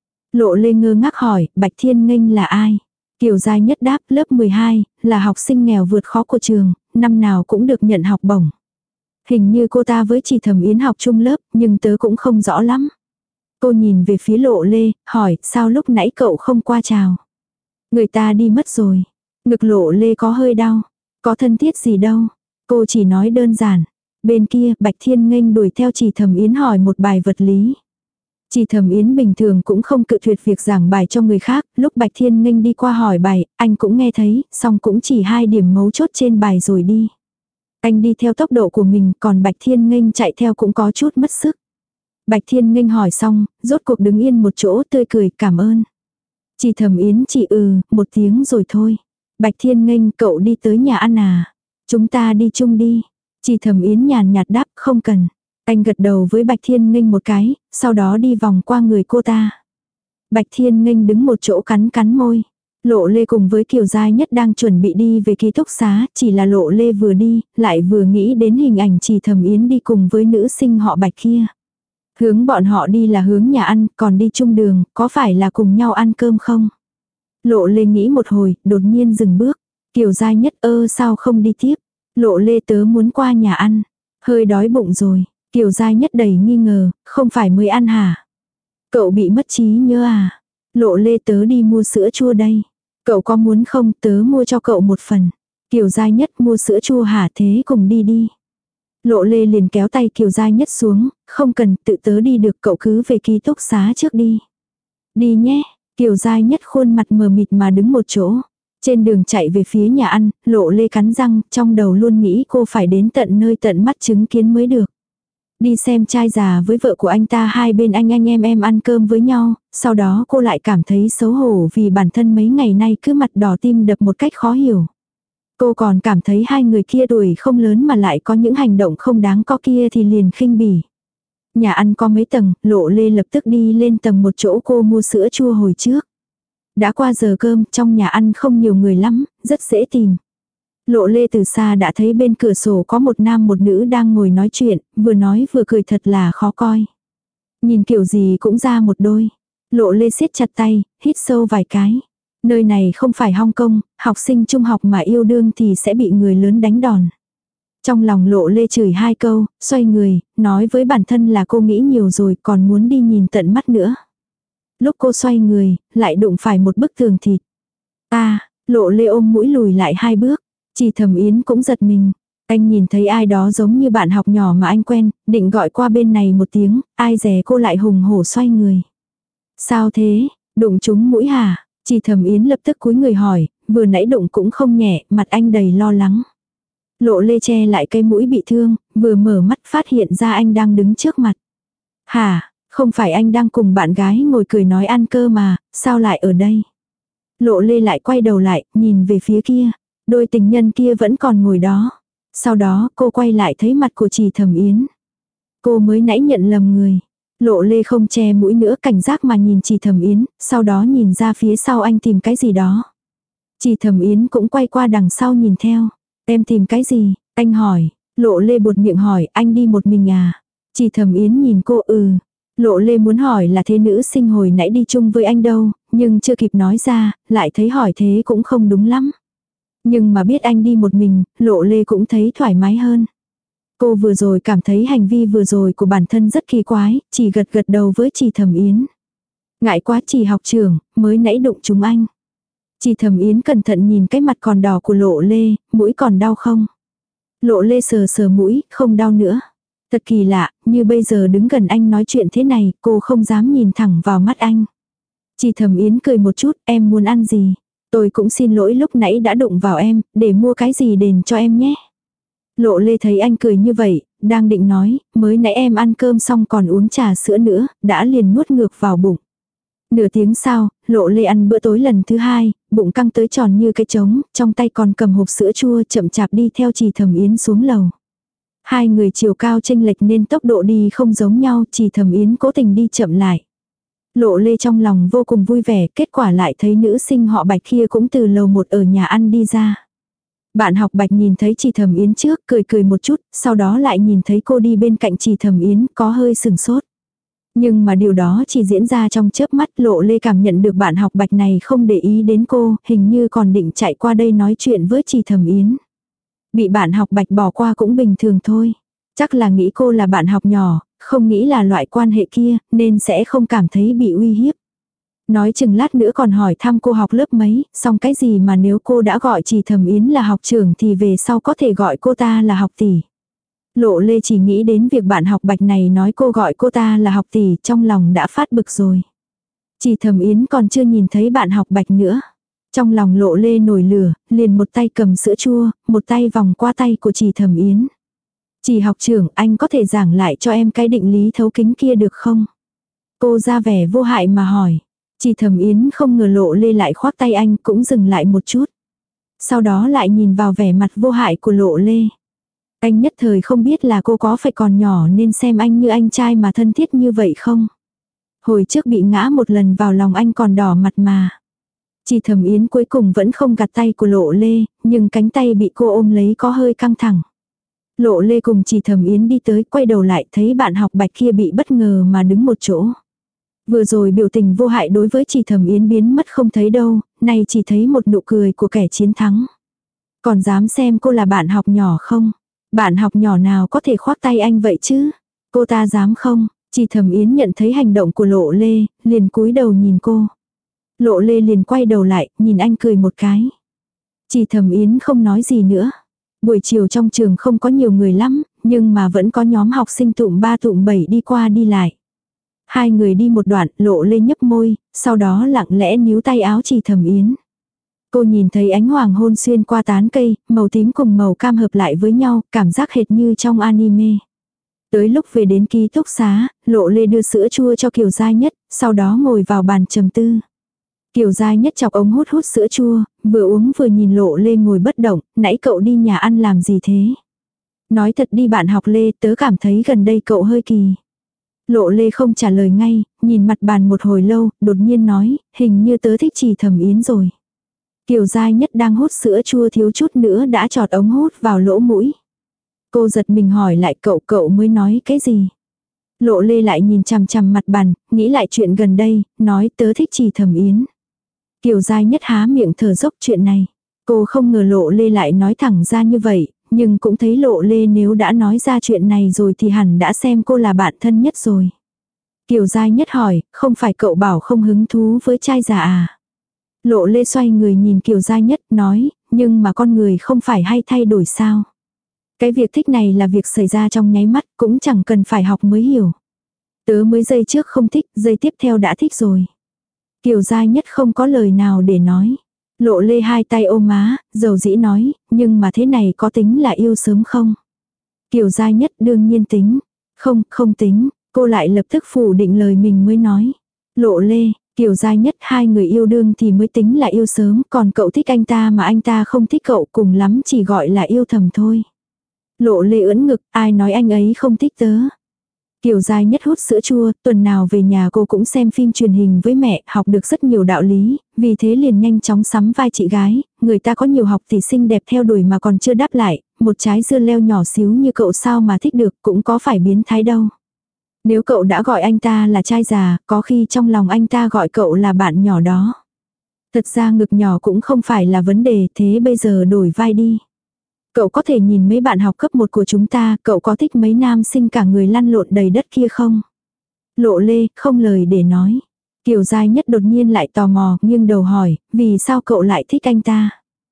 Lộ Lê ngơ ngác hỏi, Bạch Thiên Nghênh là ai? Kiều Giai Nhất đáp, lớp 12, là học sinh nghèo vượt khó của trường, năm nào cũng được nhận học bổng. Hình như cô ta với Trì Thẩm Yến học chung lớp, nhưng tớ cũng không rõ lắm. Cô nhìn về phía Lộ Lê, hỏi, sao lúc nãy cậu không qua chào? Người ta đi mất rồi. Ngực Lộ Lê có hơi đau. Có thân thiết gì đâu. Cô chỉ nói đơn giản. Bên kia, Bạch Thiên Nghênh đuổi theo Trì Thẩm Yến hỏi một bài vật lý. Trì Thẩm Yến bình thường cũng không cự tuyệt việc giảng bài cho người khác, lúc Bạch Thiên Nghênh đi qua hỏi bài, anh cũng nghe thấy, song cũng chỉ 2 điểm mấu chốt trên bài rồi đi. Anh đi theo tốc độ của mình, còn Bạch Thiên Nghênh chạy theo cũng có chút mất sức. Bạch Thiên Nghênh hỏi xong, rốt cuộc đứng yên một chỗ tươi cười cảm ơn. Chỉ Thẩm Yến chỉ một tiếng rồi thôi. Bạch Thiên Nghênh, cậu đi tới nhà ăn à? Chúng ta đi chung đi. Chỉ Thẩm Yến nhàn nhạt đáp không cần. Anh gật đầu với Bạch Thiên Nghênh một cái, sau đó đi vòng qua người cô ta. Bạch Thiên Nghênh đứng một chỗ cắn cắn môi. Lộ Lê cùng với Kiều Giai Nhất đang chuẩn bị đi về ký túc xá, chỉ là Lộ Lê vừa đi, lại vừa nghĩ đến hình ảnh Chỉ Thẩm Yến đi cùng với nữ sinh họ Bạch kia. Hướng bọn họ đi là hướng nhà ăn, còn đi chung đường, có phải là cùng nhau ăn cơm không? Lộ Lê nghĩ một hồi, đột nhiên dừng bước. Kiều Giai Nhất sao không đi tiếp? Lộ Lê tớ muốn qua nhà ăn. Hơi đói bụng rồi. Kiều Giai Nhất đầy nghi ngờ, không phải mới ăn hả? Cậu bị mất trí nhớ à? Lộ Lê tớ đi mua sữa chua đây. Cậu có muốn không, tớ mua cho cậu một phần. Kiều Giai Nhất mua sữa chua hả, thế cùng đi đi. Lộ Lê liền kéo tay Kiều Giai Nhất xuống, không cần, tự tớ đi được, cậu cứ về ký túc xá trước đi. Đi nhé. Kiều Giai Nhất khuôn mặt mờ mịt mà đứng một chỗ. Trên đường chạy về phía nhà ăn, Lộ Lê cắn răng, trong đầu luôn nghĩ cô phải đến tận nơi tận mắt chứng kiến mới được. Đi xem trai già với vợ của anh ta, hai bên anh em ăn cơm với nhau, sau đó cô lại cảm thấy xấu hổ vì bản thân mấy ngày nay cứ mặt đỏ tim đập một cách khó hiểu. Cô còn cảm thấy hai người kia tuổi không lớn mà lại có những hành động không đáng có kia thì liền khinh bỉ. Nhà ăn có mấy tầng, Lộ Lê lập tức đi lên tầng một chỗ cô mua sữa chua hồi trước. Đã qua giờ cơm, trong nhà ăn không nhiều người lắm, rất dễ tìm. Lộ Lê từ xa đã thấy bên cửa sổ có một nam một nữ đang ngồi nói chuyện, vừa nói vừa cười thật là khó coi. Nhìn kiểu gì cũng ra một đôi. Lộ Lê siết chặt tay, hít sâu vài cái. Nơi này không phải Hong Kong, học sinh trung học mà yêu đương thì sẽ bị người lớn đánh đòn. Trong lòng Lộ Lê chửi hai câu, xoay người, nói với bản thân là cô nghĩ nhiều rồi còn muốn đi nhìn tận mắt nữa. Lúc cô xoay người, lại đụng phải một bức tường thịt. Lộ Lê ôm mũi lùi lại hai bước. Chỉ Thẩm Yến cũng giật mình. Anh nhìn thấy ai đó giống như bạn học nhỏ mà anh quen, định gọi qua bên này một tiếng, ai dè cô lại hùng hổ xoay người. Sao thế, đụng trúng mũi hả? Chỉ Thẩm Yến lập tức cúi người hỏi, vừa nãy đụng cũng không nhẹ, mặt anh đầy lo lắng. Lộ Lê che lại cái mũi bị thương, vừa mở mắt phát hiện ra anh đang đứng trước mặt. Hả, không phải anh đang cùng bạn gái ngồi cười nói ăn cơ mà, sao lại ở đây? Lộ Lê lại quay đầu lại, nhìn về phía kia. Đôi tình nhân kia vẫn còn ngồi đó. Sau đó cô quay lại thấy mặt của Chỉ Thẩm Yến. Cô mới nãy nhận lầm người. Lộ Lê không che mũi nữa, cảnh giác mà nhìn Chỉ Thẩm Yến, sau đó nhìn ra phía sau anh tìm cái gì đó. Chỉ Thẩm Yến cũng quay qua đằng sau nhìn theo. Em tìm cái gì? Anh hỏi. Lộ Lê buột miệng hỏi, anh đi một mình à? Chỉ Thẩm Yến nhìn cô Lộ Lê muốn hỏi là thế nữ sinh hồi nãy đi chung với anh đâu, nhưng chưa kịp nói ra, lại thấy hỏi thế cũng không đúng lắm. Nhưng mà biết anh đi một mình, Lộ Lê cũng thấy thoải mái hơn. Cô vừa rồi cảm thấy hành vi vừa rồi của bản thân rất kỳ quái, chỉ gật gật đầu với Chỉ Thẩm Yến. Ngại quá Chỉ học trưởng, mới nãy đụng chúng anh. Chỉ Thẩm Yến cẩn thận nhìn cái mặt còn đỏ của Lộ Lê, mũi còn đau không? Lộ Lê sờ sờ mũi, không đau nữa. Thật kỳ lạ, như bây giờ đứng gần anh nói chuyện thế này, cô không dám nhìn thẳng vào mắt anh. Chỉ Thẩm Yến cười một chút, em muốn ăn gì? Tôi cũng xin lỗi lúc nãy đã đụng vào em, để mua cái gì đền cho em nhé. Lộ Lê thấy anh cười như vậy, đang định nói, mới nãy em ăn cơm xong còn uống trà sữa nữa, đã liền nuốt ngược vào bụng. Nửa tiếng sau, Lộ Lê ăn bữa tối lần thứ hai, bụng căng tới tròn như cái trống, trong tay còn cầm hộp sữa chua chậm chạp đi theo Chỉ Thẩm Yến xuống lầu. Hai người chiều cao chênh lệch nên tốc độ đi không giống nhau, Chỉ Thẩm Yến cố tình đi chậm lại. Lộ Lê trong lòng vô cùng vui vẻ, kết quả lại thấy nữ sinh họ Bạch kia cũng từ lầu một ở nhà ăn đi ra. Bạn học Bạch nhìn thấy Chỉ Thẩm Yến trước, cười một chút, sau đó lại nhìn thấy cô đi bên cạnh Chỉ Thẩm Yến, có hơi sừng sốt. Nhưng mà điều đó chỉ diễn ra trong chớp mắt, Lộ Lê cảm nhận được bạn học Bạch này không để ý đến cô, hình như còn định chạy qua đây nói chuyện với Chỉ Thẩm Yến. Bị bạn học Bạch bỏ qua cũng bình thường thôi. Chắc là nghĩ cô là bạn học nhỏ, không nghĩ là loại quan hệ kia, nên sẽ không cảm thấy bị uy hiếp. Nói chừng lát nữa còn hỏi thăm cô học lớp mấy, xong cái gì mà nếu cô đã gọi Chỉ Thẩm Yến là học trưởng thì về sau có thể gọi cô ta là học tỷ. Lộ Lê chỉ nghĩ đến việc bạn học Bạch này nói cô gọi cô ta là học tỷ, trong lòng đã phát bực rồi. Chỉ Thẩm Yến còn chưa nhìn thấy bạn học Bạch nữa. Trong lòng Lộ Lê nổi lửa, liền một tay cầm sữa chua, một tay vòng qua tay của Trì Thẩm Yến. Trì học trưởng, anh có thể giảng lại cho em cái định lý thấu kính kia được không? Cô ra vẻ vô hại mà hỏi. Trì Thẩm Yến không ngờ Lộ Lê lại khoác tay anh, cũng dừng lại một chút. Sau đó lại nhìn vào vẻ mặt vô hại của Lộ Lê. Anh nhất thời không biết là cô có phải còn nhỏ nên xem anh như anh trai mà thân thiết như vậy không? Hồi trước bị ngã một lần vào lòng anh còn đỏ mặt mà. Trì Thẩm Yến cuối cùng vẫn không gạt tay của Lộ Lê, nhưng cánh tay bị cô ôm lấy có hơi căng thẳng. Lộ Lê cùng Trì Thẩm Yến đi tới, quay đầu lại thấy bạn học Bạch kia bị bất ngờ mà đứng một chỗ. Vừa rồi biểu tình vô hại đối với Trì Thẩm Yến biến mất không thấy đâu, nay chỉ thấy một nụ cười của kẻ chiến thắng. Còn dám xem cô là bạn học nhỏ không? Bạn học nhỏ nào có thể khoác tay anh vậy chứ? Cô ta dám không? Trì Thẩm Yến nhận thấy hành động của Lộ Lê, liền cúi đầu nhìn cô. Lộ Lê liền quay đầu lại, nhìn anh cười một cái. Trì Thẩm Yến không nói gì nữa. Buổi chiều trong trường không có nhiều người lắm, nhưng mà vẫn có nhóm học sinh tụm 3 tụm 7 đi qua đi lại. Hai người đi một đoạn, Lộ Lê nhấp môi, sau đó lặng lẽ níu tay áo Trì Thẩm Yến. Cô nhìn thấy ánh hoàng hôn xuyên qua tán cây, màu tím cùng màu cam hợp lại với nhau, cảm giác hệt như trong anime. Tới lúc về đến ký túc xá, Lộ Lê đưa sữa chua cho Kiều Giai Nhất, sau đó ngồi vào bàn trầm tư. Kiều Giai Nhất chọc ống hút hút sữa chua, vừa uống vừa nhìn Lộ Lê ngồi bất động, nãy cậu đi nhà ăn làm gì thế? Nói thật đi bạn học Lê, tớ cảm thấy gần đây cậu hơi kỳ. Lộ Lê không trả lời ngay, nhìn mặt bàn một hồi lâu, đột nhiên nói, hình như tớ thích Trì Thẩm Yến rồi. Kiều Giai Nhất đang hút sữa chua thiếu chút nữa đã chọt ống hút vào lỗ mũi. Cô giật mình hỏi lại cậu mới nói cái gì? Lộ Lê lại nhìn chằm chằm mặt bàn, nghĩ lại chuyện gần đây, nói tớ thích Trì Thẩm Yến. Kiều Giai Nhất há miệng thở dốc chuyện này. Cô không ngờ Lộ Lê lại nói thẳng ra như vậy, nhưng cũng thấy Lộ Lê nếu đã nói ra chuyện này rồi thì hẳn đã xem cô là bạn thân nhất rồi. Kiều Giai Nhất hỏi, không phải cậu bảo không hứng thú với trai già à? Lộ Lê xoay người nhìn Kiều Giai Nhất, nói, nhưng mà con người không phải hay thay đổi sao? Cái việc thích này là việc xảy ra trong nháy mắt, cũng chẳng cần phải học mới hiểu. Tớ mới giây trước không thích, giây tiếp theo đã thích rồi. Kiều Giai Nhất không có lời nào để nói. Lộ Lê hai tay ôm má, dầu dĩ nói, nhưng mà thế này có tính là yêu sớm không? Kiều Giai Nhất đương nhiên tính. Không tính, cô lại lập tức phủ định lời mình mới nói. Lộ Lê, Kiều Giai Nhất hai người yêu đương thì mới tính là yêu sớm, còn cậu thích anh ta mà anh ta không thích cậu cùng lắm chỉ gọi là yêu thầm thôi. Lộ Lê ưỡn ngực, ai nói anh ấy không thích tớ. Kiều Giai Nhất hút sữa chua, tuần nào về nhà cô cũng xem phim truyền hình với mẹ, học được rất nhiều đạo lý, vì thế liền nhanh chóng sắm vai chị gái, người ta có nhiều học thì xinh đẹp theo đuổi mà còn chưa đáp lại, một trái dưa leo nhỏ xíu như cậu sao mà thích được, cũng có phải biến thái đâu. Nếu cậu đã gọi anh ta là trai già, có khi trong lòng anh ta gọi cậu là bạn nhỏ đó. Thật ra ngực nhỏ cũng không phải là vấn đề, thế bây giờ đổi vai đi. Cậu có thể nhìn mấy bạn học cấp 1 của chúng ta, cậu có thích mấy nam sinh cả người lăn lộn đầy đất kia không? Lộ Lê, không lời để nói. Kiều Giai Nhất đột nhiên lại tò mò, nghiêng đầu hỏi, vì sao cậu lại thích anh ta?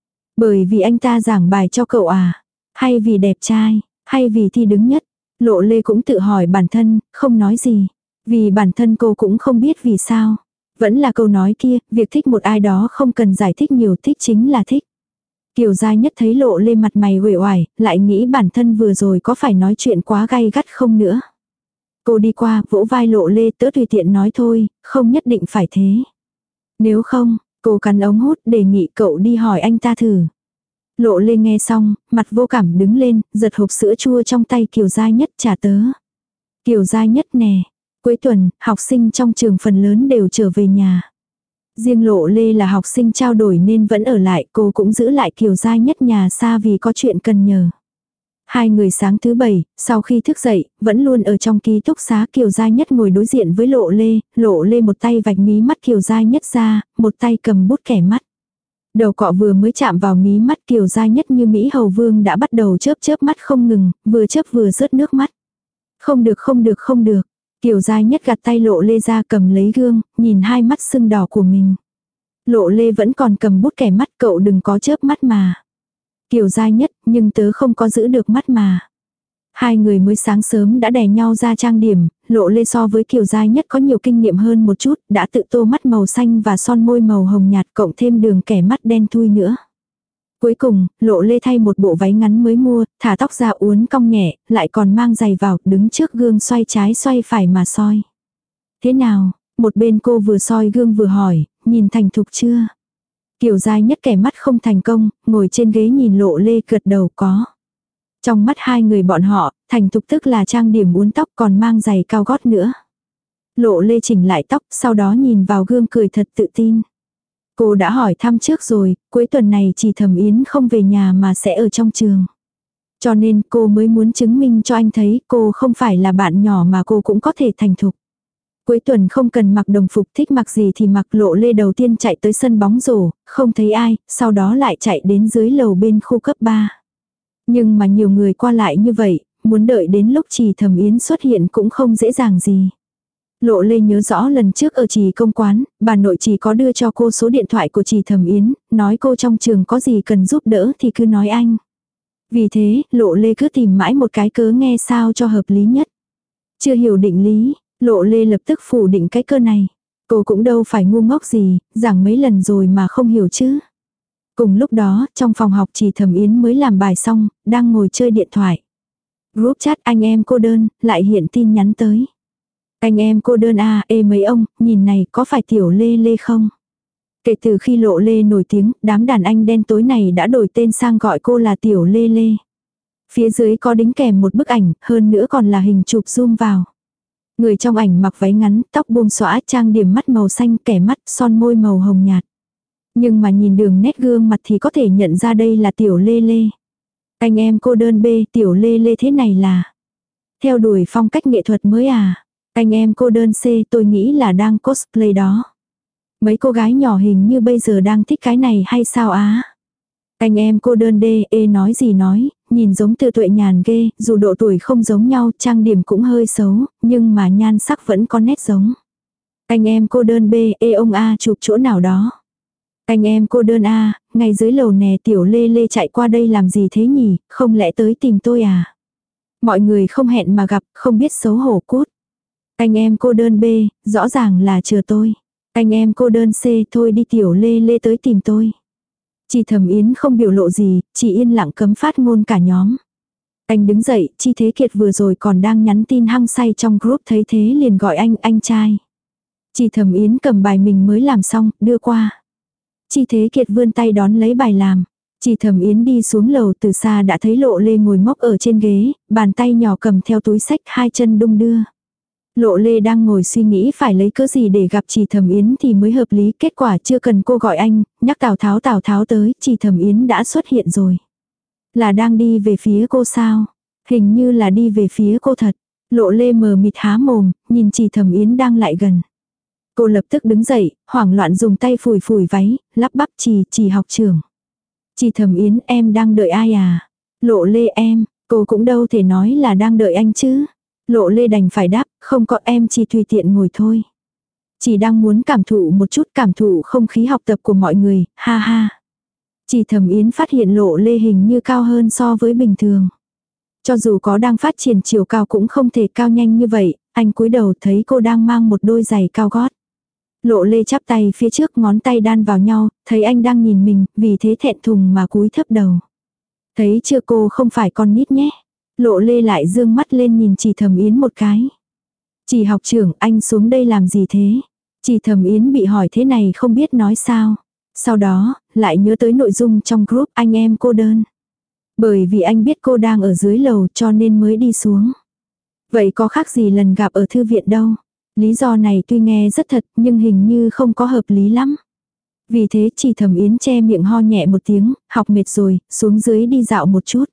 Bởi vì anh ta giảng bài cho cậu à? Hay vì đẹp trai? Hay vì thi đứng nhất? Lộ Lê cũng tự hỏi bản thân, không nói gì. Vì bản thân cô cũng không biết vì sao. Vẫn là câu nói kia, việc thích một ai đó không cần giải thích nhiều, thích chính là thích. Kiều Giai Nhất thấy Lộ Lê mặt mày uể oải, lại nghĩ bản thân vừa rồi có phải nói chuyện quá gay gắt không nữa. Cô đi qua, vỗ vai Lộ Lê, tớ tùy tiện nói thôi, không nhất định phải thế. Nếu không, cô cắn ống hút đề nghị cậu đi hỏi anh ta thử. Lộ Lê nghe xong, mặt vô cảm đứng lên, giật hộp sữa chua trong tay Kiều Giai Nhất trả tớ. Kiều Giai Nhất nè, cuối tuần, học sinh trong trường phần lớn đều trở về nhà. Riêng Lộ Lê là học sinh trao đổi nên vẫn ở lại, cô cũng giữ lại Kiều Giai Nhất nhà xa vì có chuyện cần nhờ. Hai người sáng thứ 7, sau khi thức dậy, vẫn luôn ở trong ký túc xá. Kiều Giai Nhất ngồi đối diện với Lộ Lê một tay vạch mí mắt Kiều Giai Nhất ra, một tay cầm bút kẻ mắt. Đầu cọ vừa mới chạm vào mí mắt Kiều Giai Nhất như Mỹ Hầu Vương đã bắt đầu chớp mắt không ngừng, vừa chớp vừa rớt nước mắt. Không được. Kiều Giai Nhất gạt tay Lộ Lê ra cầm lấy gương, nhìn hai mắt sưng đỏ của mình. Lộ Lê vẫn còn cầm bút kẻ mắt, cậu đừng có chớp mắt mà. Kiều Giai Nhất, nhưng tớ không có giữ được mắt mà. Hai người mới sáng sớm đã đè nhau ra trang điểm, Lộ Lê so với Kiều Giai Nhất có nhiều kinh nghiệm hơn một chút, đã tự tô mắt màu xanh và son môi màu hồng nhạt cộng thêm đường kẻ mắt đen thui nữa. Cuối cùng, Lộ Lê thay một bộ váy ngắn mới mua, thả tóc ra uốn cong nhẹ, lại còn mang giày vào, đứng trước gương xoay trái xoay phải mà soi. Thế nào? Một bên cô vừa soi gương vừa hỏi, nhìn thành thục chưa? Kiều Giai Nhất kẻ mắt không thành công, ngồi trên ghế nhìn Lộ Lê gật đầu có. Trong mắt hai người bọn họ, thành thục tức là trang điểm uốn tóc còn mang giày cao gót nữa. Lộ Lê chỉnh lại tóc, sau đó nhìn vào gương cười thật tự tin. Cô đã hỏi thăm trước rồi, cuối tuần này chỉ Thẩm Yến không về nhà mà sẽ ở trong trường. Cho nên cô mới muốn chứng minh cho anh thấy cô không phải là bạn nhỏ mà cô cũng có thể thành thục. Cuối tuần không cần mặc đồng phục, thích mặc gì thì mặc. Lộ Lê đầu tiên chạy tới sân bóng rổ, không thấy ai, sau đó lại chạy đến dưới lầu bên khu cấp 3. Nhưng mà nhiều người qua lại như vậy, muốn đợi đến lúc Trì Thẩm Yến xuất hiện cũng không dễ dàng gì. Lộ Lê nhớ rõ lần trước ở Trì công quán, bà nội Trì có đưa cho cô số điện thoại của Trì Thẩm Yến, nói cô trong trường có gì cần giúp đỡ thì cứ nói anh. Vì thế, Lộ Lê cứ tìm mãi một cái cớ nghe sao cho hợp lý nhất. Chưa hiểu định lý, Lộ Lê lập tức phủ định cái cơ này. Cô cũng đâu phải ngu ngốc gì, giảng mấy lần rồi mà không hiểu chứ. Cùng lúc đó, trong phòng học Trì Thẩm Yến mới làm bài xong, đang ngồi chơi điện thoại. Group chat anh em cô đơn, lại hiện tin nhắn tới. Anh em cô đơn à, ê mấy ông, nhìn này có phải Tiểu Lê Lê không? Kể từ khi Lộ Lê nổi tiếng, đám đàn anh đen tối này đã đổi tên sang gọi cô là Tiểu Lê Lê. Phía dưới có đính kèm một bức ảnh, hơn nữa còn là hình chụp zoom vào. Người trong ảnh mặc váy ngắn, tóc buông xõa, trang điểm mắt màu xanh, kẻ mắt, son môi màu hồng nhạt. Nhưng mà nhìn đường nét gương mặt thì có thể nhận ra đây là Tiểu Lê Lê. Anh em cô đơn B, Tiểu Lê Lê thế này là theo đuổi phong cách nghệ thuật mới à? Anh em cô đơn C, tôi nghĩ là đang cosplay đó. Mấy cô gái nhỏ hình như bây giờ đang thích cái này hay sao á? Anh em cô đơn D, nói gì nói, nhìn giống Từ Tuệ Nhàn ghê, dù độ tuổi không giống nhau, trang điểm cũng hơi xấu, nhưng mà nhan sắc vẫn có nét giống. Anh em cô đơn B, ông A chụp chỗ nào đó. Anh em cô đơn A, ngay dưới lầu nè, Tiểu Lê Lê chạy qua đây làm gì thế nhỉ, không lẽ tới tìm tôi à? Mọi người không hẹn mà gặp, không biết xấu hổ cút. Anh em cô đơn B, rõ ràng là chờ tôi. Anh em cô đơn C, thôi đi Tiểu Lê Lê tới tìm tôi. Chị Thẩm Yến không biểu lộ gì, chỉ yên lặng cấm phát ngôn cả nhóm. Anh đứng dậy, Chi Thế Kiệt vừa rồi còn đang nhắn tin hăng say trong group thấy thế liền gọi anh trai. Chị Thẩm Yến cầm bài mình mới làm xong, đưa qua. Chi Thế Kiệt vươn tay đón lấy bài làm. Chị Thẩm Yến đi xuống lầu từ xa đã thấy Lộ Lê ngồi mốc ở trên ghế, bàn tay nhỏ cầm theo túi xách, hai chân đung đưa. Lộ Lê đang ngồi suy nghĩ phải lấy cớ gì để gặp Trì Thẩm Yến thì mới hợp lý, kết quả chưa cần cô gọi anh, nhắc Tào Tháo tới, Trì Thẩm Yến đã xuất hiện rồi. Là đang đi về phía cô sao? Hình như là đi về phía cô thật. Lộ Lê mờ mịt há mồm, nhìn Trì Thẩm Yến đang lại gần. Cô lập tức đứng dậy, hoảng loạn dùng tay phủi phủi váy, lắp bắp Trì học trưởng. Trì Thẩm Yến, em đang đợi ai à? Lộ Lê em, cô cũng đâu thể nói là đang đợi anh chứ. Lộ Lê đành phải đáp, không có, em chỉ tùy tiện ngồi thôi. Chỉ đang muốn cảm thụ một chút, cảm thụ không khí học tập của mọi người, ha ha. Trì Thẩm Yến phát hiện Lộ Lê hình như cao hơn so với bình thường. Cho dù có đang phát triển chiều cao cũng không thể cao nhanh như vậy, anh cúi đầu thấy cô đang mang một đôi giày cao gót. Lộ Lê chắp tay phía trước, ngón tay đan vào nhau, thấy anh đang nhìn mình, vì thế thẹn thùng mà cúi thấp đầu. Thấy chưa, cô không phải con nít nhé. Lộ Lê lại dương mắt lên nhìn Trì Thẩm Yến một cái. Trì học trưởng, anh xuống đây làm gì thế? Trì Thẩm Yến bị hỏi thế này không biết nói sao. Sau đó, lại nhớ tới nội dung trong group anh em cô đơn. Bởi vì anh biết cô đang ở dưới lầu cho nên mới đi xuống. Vậy có khác gì lần gặp ở thư viện đâu. Lý do này tuy nghe rất thật nhưng hình như không có hợp lý lắm. Vì thế Trì Thẩm Yến che miệng ho nhẹ một tiếng, học mệt rồi, xuống dưới đi dạo một chút.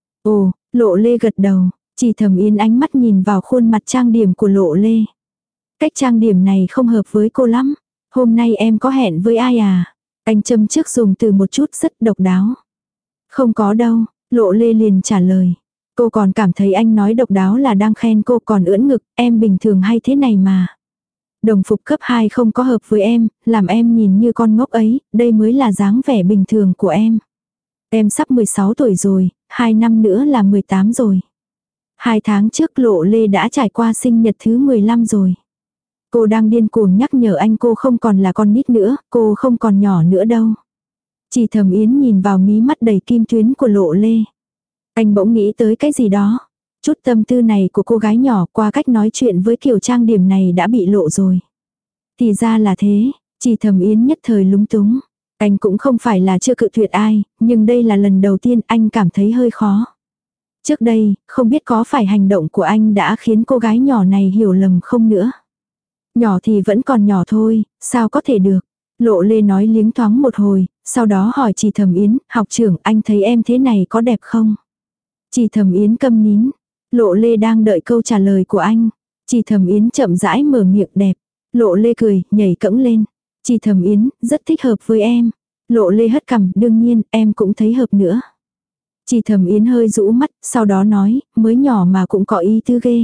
Ồ, Lộ Lê gật đầu, Trì Thẩm Yến ánh mắt nhìn vào khuôn mặt trang điểm của Lộ Lê. Cách trang điểm này không hợp với cô lắm. Hôm nay em có hẹn với ai à? Anh châm trước dùng từ một chút rất độc đáo. Không có đâu, Lộ Lê liền trả lời. Cô còn cảm thấy anh nói độc đáo là đang khen cô, còn ưỡn ngực, em bình thường hay thế này mà. Đồng phục cấp 2 không có hợp với em, làm em nhìn như con ngốc ấy, đây mới là dáng vẻ bình thường của em. Em sắp 16 tuổi rồi, 2 năm nữa là 18 rồi. 2 tháng trước Lộ Lê đã trải qua sinh nhật thứ 15 rồi. Cô đang điên cuồng nhắc nhở anh cô không còn là con nít nữa, cô không còn nhỏ nữa đâu. Chỉ Thẩm Yến nhìn vào mí mắt đầy kim tuyến của Lộ Lê. Anh bỗng nghĩ tới cái gì đó. Chút tâm tư này của cô gái nhỏ qua cách nói chuyện với kiểu trang điểm này đã bị lộ rồi. Thì ra là thế, Chỉ Thẩm Yến nhất thời lúng túng. Anh cũng không phải là chưa cự tuyệt ai, nhưng đây là lần đầu tiên anh cảm thấy hơi khó. Trước đây, không biết có phải hành động của anh đã khiến cô gái nhỏ này hiểu lầm không nữa. Nhỏ thì vẫn còn nhỏ thôi, sao có thể được. Lộ Lê nói liếng thoáng một hồi, sau đó hỏi Chỉ Thẩm Yến, học trưởng anh thấy em thế này có đẹp không? Chỉ Thẩm Yến câm nín. Lộ Lê đang đợi câu trả lời của anh. Chỉ Thẩm Yến chậm rãi mở miệng đẹp. Lộ Lê cười, nhảy cẫng lên. Chỉ Thẩm Yến, rất thích hợp với em. Lộ Lê hất cằm, đương nhiên, em cũng thấy hợp nữa. Chỉ Thẩm Yến hơi rũ mắt, sau đó nói, mới nhỏ mà cũng có ý tứ ghê.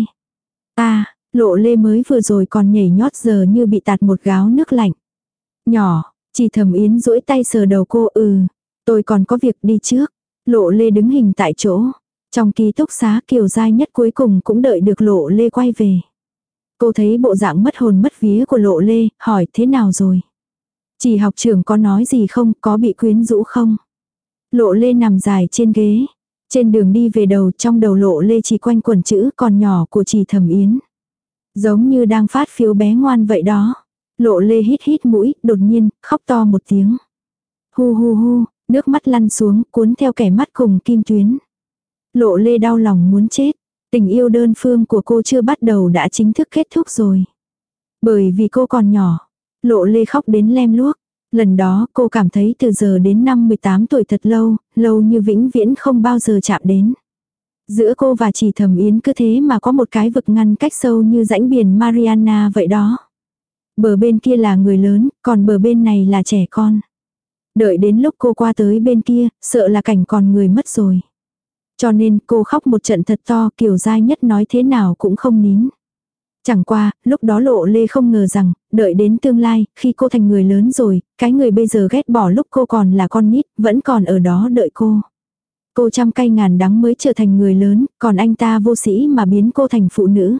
Lộ Lê mới vừa rồi còn nhảy nhót giờ như bị tạt một gáo nước lạnh. Nhỏ, Chỉ Thẩm Yến duỗi tay sờ đầu cô, tôi còn có việc đi trước. Lộ Lê đứng hình tại chỗ. Trong ký túc xá Kiều Giai Nhất cuối cùng cũng đợi được Lộ Lê quay về. Cô thấy bộ dạng mất hồn mất vía của Lộ Lê, hỏi thế nào rồi? Chỉ học trưởng có nói gì không, có bị quyến rũ không? Lộ Lê nằm dài trên ghế. Trên đường đi về đầu, trong đầu Lộ Lê chỉ quanh quẩn chữ còn nhỏ của Chỉ Thẩm Yến. Giống như đang phát phiếu bé ngoan vậy đó. Lộ Lê hít hít mũi, đột nhiên, khóc to một tiếng. Hu hu hu, nước mắt lăn xuống, cuốn theo kẻ mắt cùng kim tuyến. Lộ Lê đau lòng muốn chết. Tình yêu đơn phương của cô chưa bắt đầu đã chính thức kết thúc rồi. Bởi vì cô còn nhỏ. Lộ Lê khóc đến lem luốc. Lần đó cô cảm thấy từ giờ đến năm 18 tuổi thật lâu, lâu như vĩnh viễn không bao giờ chạm đến. Giữa cô và Chỉ Thẩm Yến cứ thế mà có một cái vực ngăn cách sâu như rãnh biển Mariana vậy đó. Bờ bên kia là người lớn, còn bờ bên này là trẻ con. Đợi đến lúc cô qua tới bên kia, sợ là cảnh còn người mất rồi. Cho nên cô khóc một trận thật to, Kiều Giai Nhất nói thế nào cũng không nín. Chẳng qua, lúc đó Lộ Lê không ngờ rằng, đợi đến tương lai, khi cô thành người lớn rồi, cái người bây giờ ghét bỏ lúc cô còn là con nít, vẫn còn ở đó đợi cô. Cô trăm cay ngàn đắng mới trở thành người lớn, còn anh ta vô sĩ mà biến cô thành phụ nữ.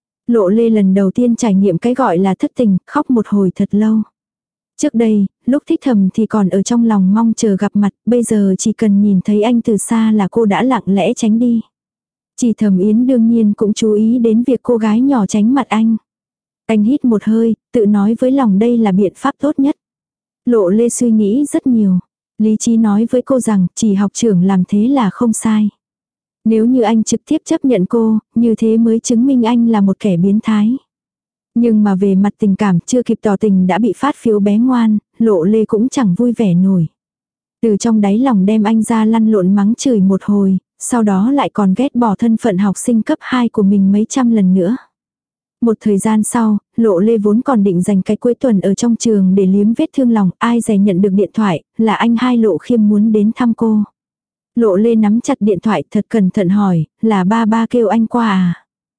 Lộ Lê lần đầu tiên trải nghiệm cái gọi là thất tình, khóc một hồi thật lâu. Trước đây, lúc thích thầm thì còn ở trong lòng mong chờ gặp mặt, bây giờ chỉ cần nhìn thấy anh từ xa là cô đã lặng lẽ tránh đi. Chỉ Thẩm Yến đương nhiên cũng chú ý đến việc cô gái nhỏ tránh mặt anh. Anh hít một hơi, tự nói với lòng đây là biện pháp tốt nhất. Lộ Lê suy nghĩ rất nhiều. Lý trí nói với cô rằng Chỉ học trưởng làm thế là không sai. Nếu như anh trực tiếp chấp nhận cô, như thế mới chứng minh anh là một kẻ biến thái. Nhưng mà về mặt tình cảm chưa kịp tỏ tình đã bị phát phiếu bé ngoan, Lộ Lê cũng chẳng vui vẻ nổi. Từ trong đáy lòng đem anh ra lăn lộn mắng chửi một hồi, sau đó lại còn ghét bỏ thân phận học sinh cấp 2 của mình mấy trăm lần nữa. Một thời gian sau, Lộ Lê vốn còn định dành cái cuối tuần ở trong trường để liếm vết thương lòng, ai dè nhận được điện thoại, là anh hai Lộ Khiêm muốn đến thăm cô. Lộ Lê nắm chặt điện thoại thật cẩn thận hỏi, là ba kêu anh qua à?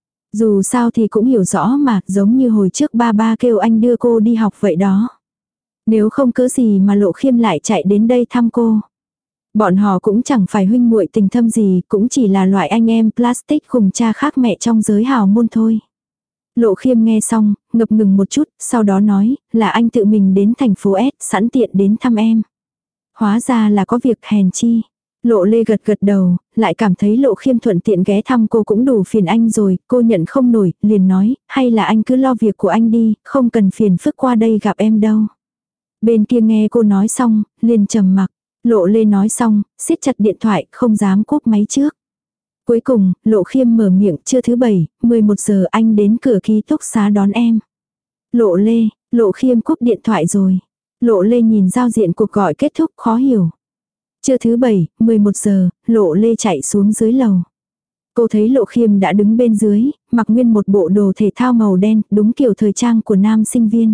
Dù sao thì cũng hiểu rõ mà, giống như hồi trước ba kêu anh đưa cô đi học vậy đó. Nếu không cớ gì mà Lộ Khiêm lại chạy đến đây thăm cô. Bọn họ cũng chẳng phải huynh muội tình thâm gì, cũng chỉ là loại anh em plastic cùng cha khác mẹ trong giới hào môn thôi. Lộ Khiêm nghe xong, ngập ngừng một chút, sau đó nói, là anh tự mình đến thành phố S, sẵn tiện đến thăm em. Hóa ra là có việc hèn chi. Lộ Lê gật gật đầu, lại cảm thấy Lộ Khiêm thuận tiện ghé thăm cô cũng đủ phiền anh rồi, cô nhận không nổi, liền nói, hay là anh cứ lo việc của anh đi, không cần phiền phức qua đây gặp em đâu. Bên kia nghe cô nói xong, liền trầm mặc. Lộ Lê nói xong, siết chặt điện thoại, không dám cúp máy trước. Cuối cùng, Lộ Khiêm mở miệng, trưa thứ 7, 11 giờ anh đến cửa ký túc xá đón em. Lộ Lê, Lộ Khiêm cúp điện thoại rồi. Lộ Lê nhìn giao diện cuộc gọi kết thúc khó hiểu. Trưa thứ 7, 11 giờ, Lộ Lê chạy xuống dưới lầu. Cô thấy Lộ Khiêm đã đứng bên dưới, mặc nguyên một bộ đồ thể thao màu đen, đúng kiểu thời trang của nam sinh viên.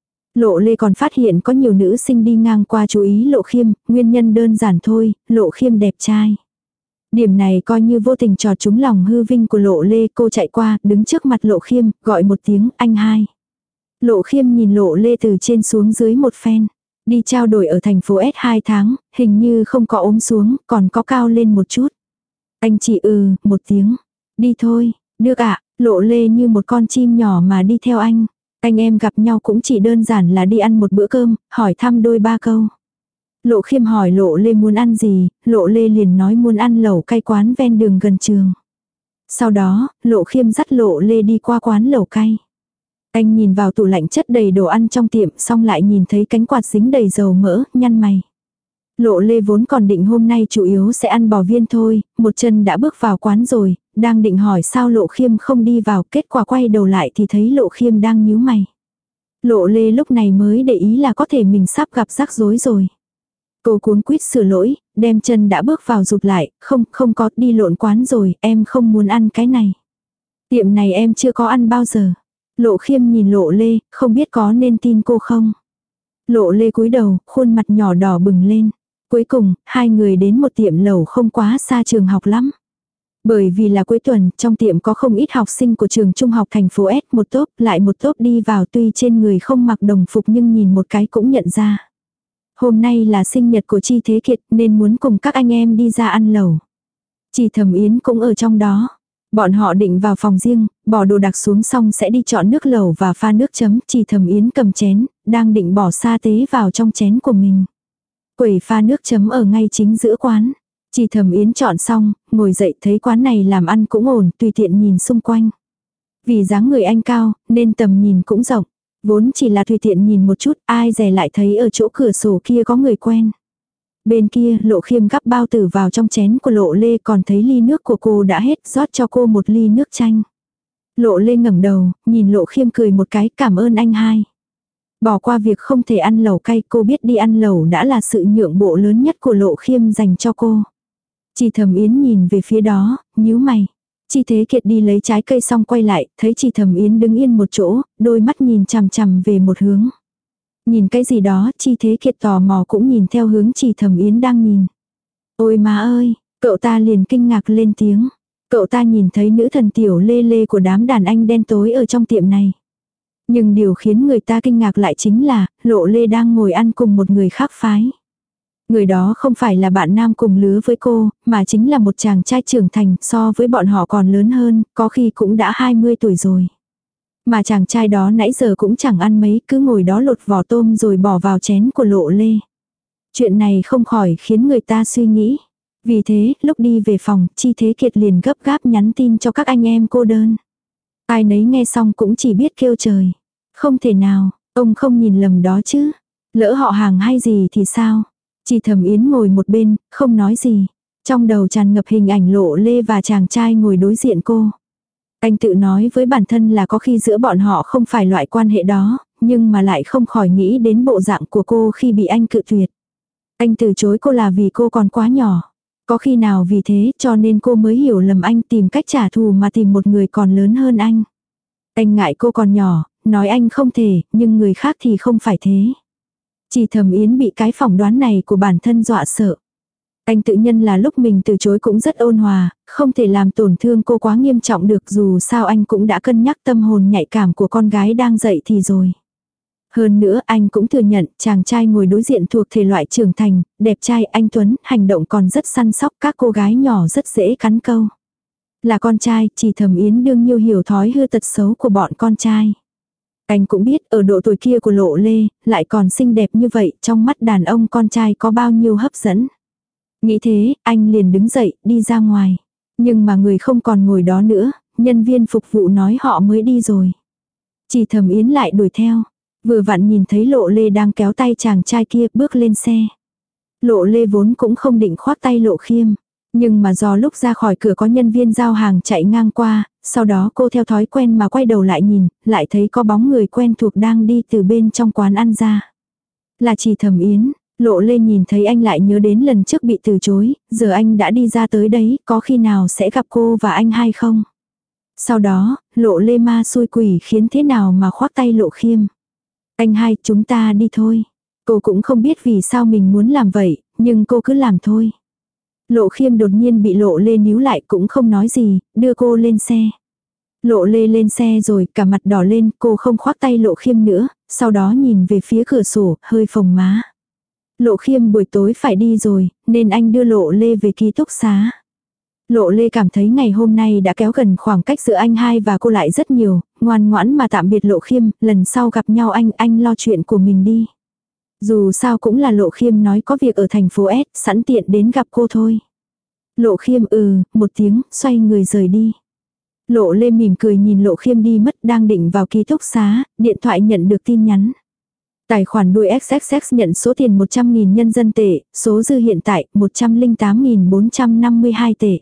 Lộ Lê còn phát hiện có nhiều nữ sinh đi ngang qua chú ý Lộ Khiêm, nguyên nhân đơn giản thôi, Lộ Khiêm đẹp trai. Điểm này coi như vô tình trò trúng lòng hư vinh của Lộ Lê, cô chạy qua, đứng trước mặt Lộ Khiêm, gọi một tiếng, anh hai. Lộ Khiêm nhìn Lộ Lê từ trên xuống dưới một phen. Đi trao đổi ở thành phố S 2 tháng, hình như không có ốm xuống, còn có cao lên một chút. Anh chỉ một tiếng. Đi thôi, được ạ, Lộ Lê như một con chim nhỏ mà đi theo anh. Anh em gặp nhau cũng chỉ đơn giản là đi ăn một bữa cơm, hỏi thăm đôi ba câu. Lộ Khiêm hỏi Lộ Lê muốn ăn gì, Lộ Lê liền nói muốn ăn lẩu cay quán ven đường gần trường. Sau đó, Lộ Khiêm dắt Lộ Lê đi qua quán lẩu cay. Anh nhìn vào tủ lạnh chất đầy đồ ăn trong tiệm, xong lại nhìn thấy cánh quạt dính đầy dầu mỡ, nhăn mày. Lộ Lê vốn còn định hôm nay chủ yếu sẽ ăn bò viên thôi, một chân đã bước vào quán rồi, đang định hỏi sao Lộ Khiêm không đi vào, kết quả quay đầu lại thì thấy Lộ Khiêm đang nhíu mày. Lộ Lê lúc này mới để ý là có thể mình sắp gặp rắc rối rồi. Cô cuống quýt sửa lỗi, đem chân đã bước vào rụt lại, không có, đi lộn quán rồi, em không muốn ăn cái này. Tiệm này em chưa có ăn bao giờ. Lộ Khiêm nhìn Lộ Lê, không biết có nên tin cô không. Lộ Lê cúi đầu, khuôn mặt nhỏ đỏ bừng lên. Cuối cùng, hai người đến một tiệm lẩu không quá xa trường học lắm. Bởi vì là cuối tuần, trong tiệm có không ít học sinh của trường trung học thành phố S, một tốp lại một tốp đi vào, tuy trên người không mặc đồng phục nhưng nhìn một cái cũng nhận ra. Hôm nay là sinh nhật của Chi Thế Kiệt nên muốn cùng các anh em đi ra ăn lẩu. Chị Thẩm Yến cũng ở trong đó. Bọn họ định vào phòng riêng, bỏ đồ đạc xuống xong sẽ đi chọn nước lẩu và pha nước chấm. Chị Thẩm Yến cầm chén, đang định bỏ sa tế vào trong chén của mình. Quầy pha nước chấm ở ngay chính giữa quán. Chị Thẩm Yến chọn xong, ngồi dậy thấy quán này làm ăn cũng ổn, tùy tiện nhìn xung quanh. Vì dáng người anh cao, nên tầm nhìn cũng rộng. Vốn chỉ là tùy tiện nhìn một chút, ai dè lại thấy ở chỗ cửa sổ kia có người quen. Bên kia, Lộ Khiêm gắp bao tử vào trong chén của Lộ Lê, còn thấy ly nước của cô đã hết, rót cho cô một ly nước chanh. Lộ Lê ngẩng đầu, nhìn Lộ Khiêm cười một cái, cảm ơn anh hai. Bỏ qua việc không thể ăn lẩu cay, cô biết đi ăn lẩu đã là sự nhượng bộ lớn nhất của Lộ Khiêm dành cho cô. Chị Thẩm Yến nhìn về phía đó, nhíu mày. Chi Thế Kiệt đi lấy trái cây xong quay lại, thấy chị Thẩm Yến đứng yên một chỗ, đôi mắt nhìn chằm chằm về một hướng. Nhìn cái gì đó, Chi Thế Kiệt tò mò cũng nhìn theo hướng chị Thẩm Yến đang nhìn. Ôi má ơi, cậu ta liền kinh ngạc lên tiếng. Cậu ta nhìn thấy nữ thần tiểu Lê Lê của đám đàn anh đen tối ở trong tiệm này. Nhưng điều khiến người ta kinh ngạc lại chính là, Lộ Lê đang ngồi ăn cùng một người khác phái. Người đó không phải là bạn nam cùng lứa với cô, mà chính là một chàng trai trưởng thành, so với bọn họ còn lớn hơn, có khi cũng đã 20 tuổi rồi. Mà chàng trai đó nãy giờ cũng chẳng ăn mấy, cứ ngồi đó lột vỏ tôm rồi bỏ vào chén của Lộ Lê. Chuyện này không khỏi khiến người ta suy nghĩ. Vì thế, lúc đi về phòng, Chi Thế Kiệt liền gấp gáp nhắn tin cho các anh em cô đơn. Ai nấy nghe xong cũng chỉ biết kêu trời. Không thể nào, ông không nhìn lầm đó chứ. Lỡ họ hàng hay gì thì sao? Chị Thẩm Yến ngồi một bên, không nói gì. Trong đầu tràn ngập hình ảnh Lộ Lê và chàng trai ngồi đối diện cô. Anh tự nói với bản thân là có khi giữa bọn họ không phải loại quan hệ đó, nhưng mà lại không khỏi nghĩ đến bộ dạng của cô khi bị anh cự tuyệt. Anh từ chối cô là vì cô còn quá nhỏ. Có khi nào vì thế cho nên cô mới hiểu lầm anh, tìm cách trả thù mà tìm một người còn lớn hơn anh. Anh ngại cô còn nhỏ, nói anh không thể, nhưng người khác thì không phải thế. Chị Thẩm Yến bị cái phỏng đoán này của bản thân dọa sợ. Anh tự nhân là lúc mình từ chối cũng rất ôn hòa, không thể làm tổn thương cô quá nghiêm trọng được, dù sao anh cũng đã cân nhắc tâm hồn nhạy cảm của con gái đang dậy thì rồi. Hơn nữa anh cũng thừa nhận chàng trai ngồi đối diện thuộc thể loại trưởng thành, đẹp trai, anh tuấn, hành động còn rất săn sóc, các cô gái nhỏ rất dễ cắn câu. Là con trai, chị Thẩm Yến đương nhiêu hiểu thói hư tật xấu của bọn con trai. Anh cũng biết ở độ tuổi kia của Lộ Lê, lại còn xinh đẹp như vậy, trong mắt đàn ông con trai có bao nhiêu hấp dẫn. Nghĩ thế, anh liền đứng dậy, đi ra ngoài. Nhưng mà người không còn ngồi đó nữa, nhân viên phục vụ nói họ mới đi rồi. Chị Thẩm Yến lại đuổi theo. Vừa vặn nhìn thấy Lộ Lê đang kéo tay chàng trai kia bước lên xe. Lộ Lê vốn cũng không định khoác tay Lộ Khiêm. Nhưng mà do lúc ra khỏi cửa có nhân viên giao hàng chạy ngang qua, sau đó cô theo thói quen mà quay đầu lại nhìn, lại thấy có bóng người quen thuộc đang đi từ bên trong quán ăn ra. Là chị Thẩm Yến. Lộ Lê nhìn thấy anh lại nhớ đến lần trước bị từ chối, giờ anh đã đi ra tới đấy, có khi nào sẽ gặp cô và anh hay không? Sau đó, Lộ Lê ma xui quỷ khiến thế nào mà khoác tay Lộ Khiêm. Anh hai, chúng ta đi thôi. Cô cũng không biết vì sao mình muốn làm vậy, nhưng cô cứ làm thôi. Lộ Khiêm đột nhiên bị Lộ Lê níu lại cũng không nói gì, đưa cô lên xe. Lộ Lê lên xe rồi, cả mặt đỏ lên, cô không khoác tay Lộ Khiêm nữa, sau đó nhìn về phía cửa sổ, hơi phồng má. Lộ Khiêm buổi tối phải đi rồi, nên anh đưa Lộ Lê về ký túc xá. Lộ Lê cảm thấy ngày hôm nay đã kéo gần khoảng cách giữa anh hai và cô lại rất nhiều, ngoan ngoãn mà tạm biệt Lộ Khiêm, lần sau gặp nhau anh lo chuyện của mình đi. Dù sao cũng là Lộ Khiêm nói có việc ở thành phố S, sẵn tiện đến gặp cô thôi. Lộ Khiêm một tiếng, xoay người rời đi. Lộ Lê mỉm cười nhìn Lộ Khiêm đi mất, đang định vào ký túc xá, điện thoại nhận được tin nhắn. Tài khoản đuôi XXX nhận số tiền 100.000 nhân dân tệ, số dư hiện tại 108.452 tệ.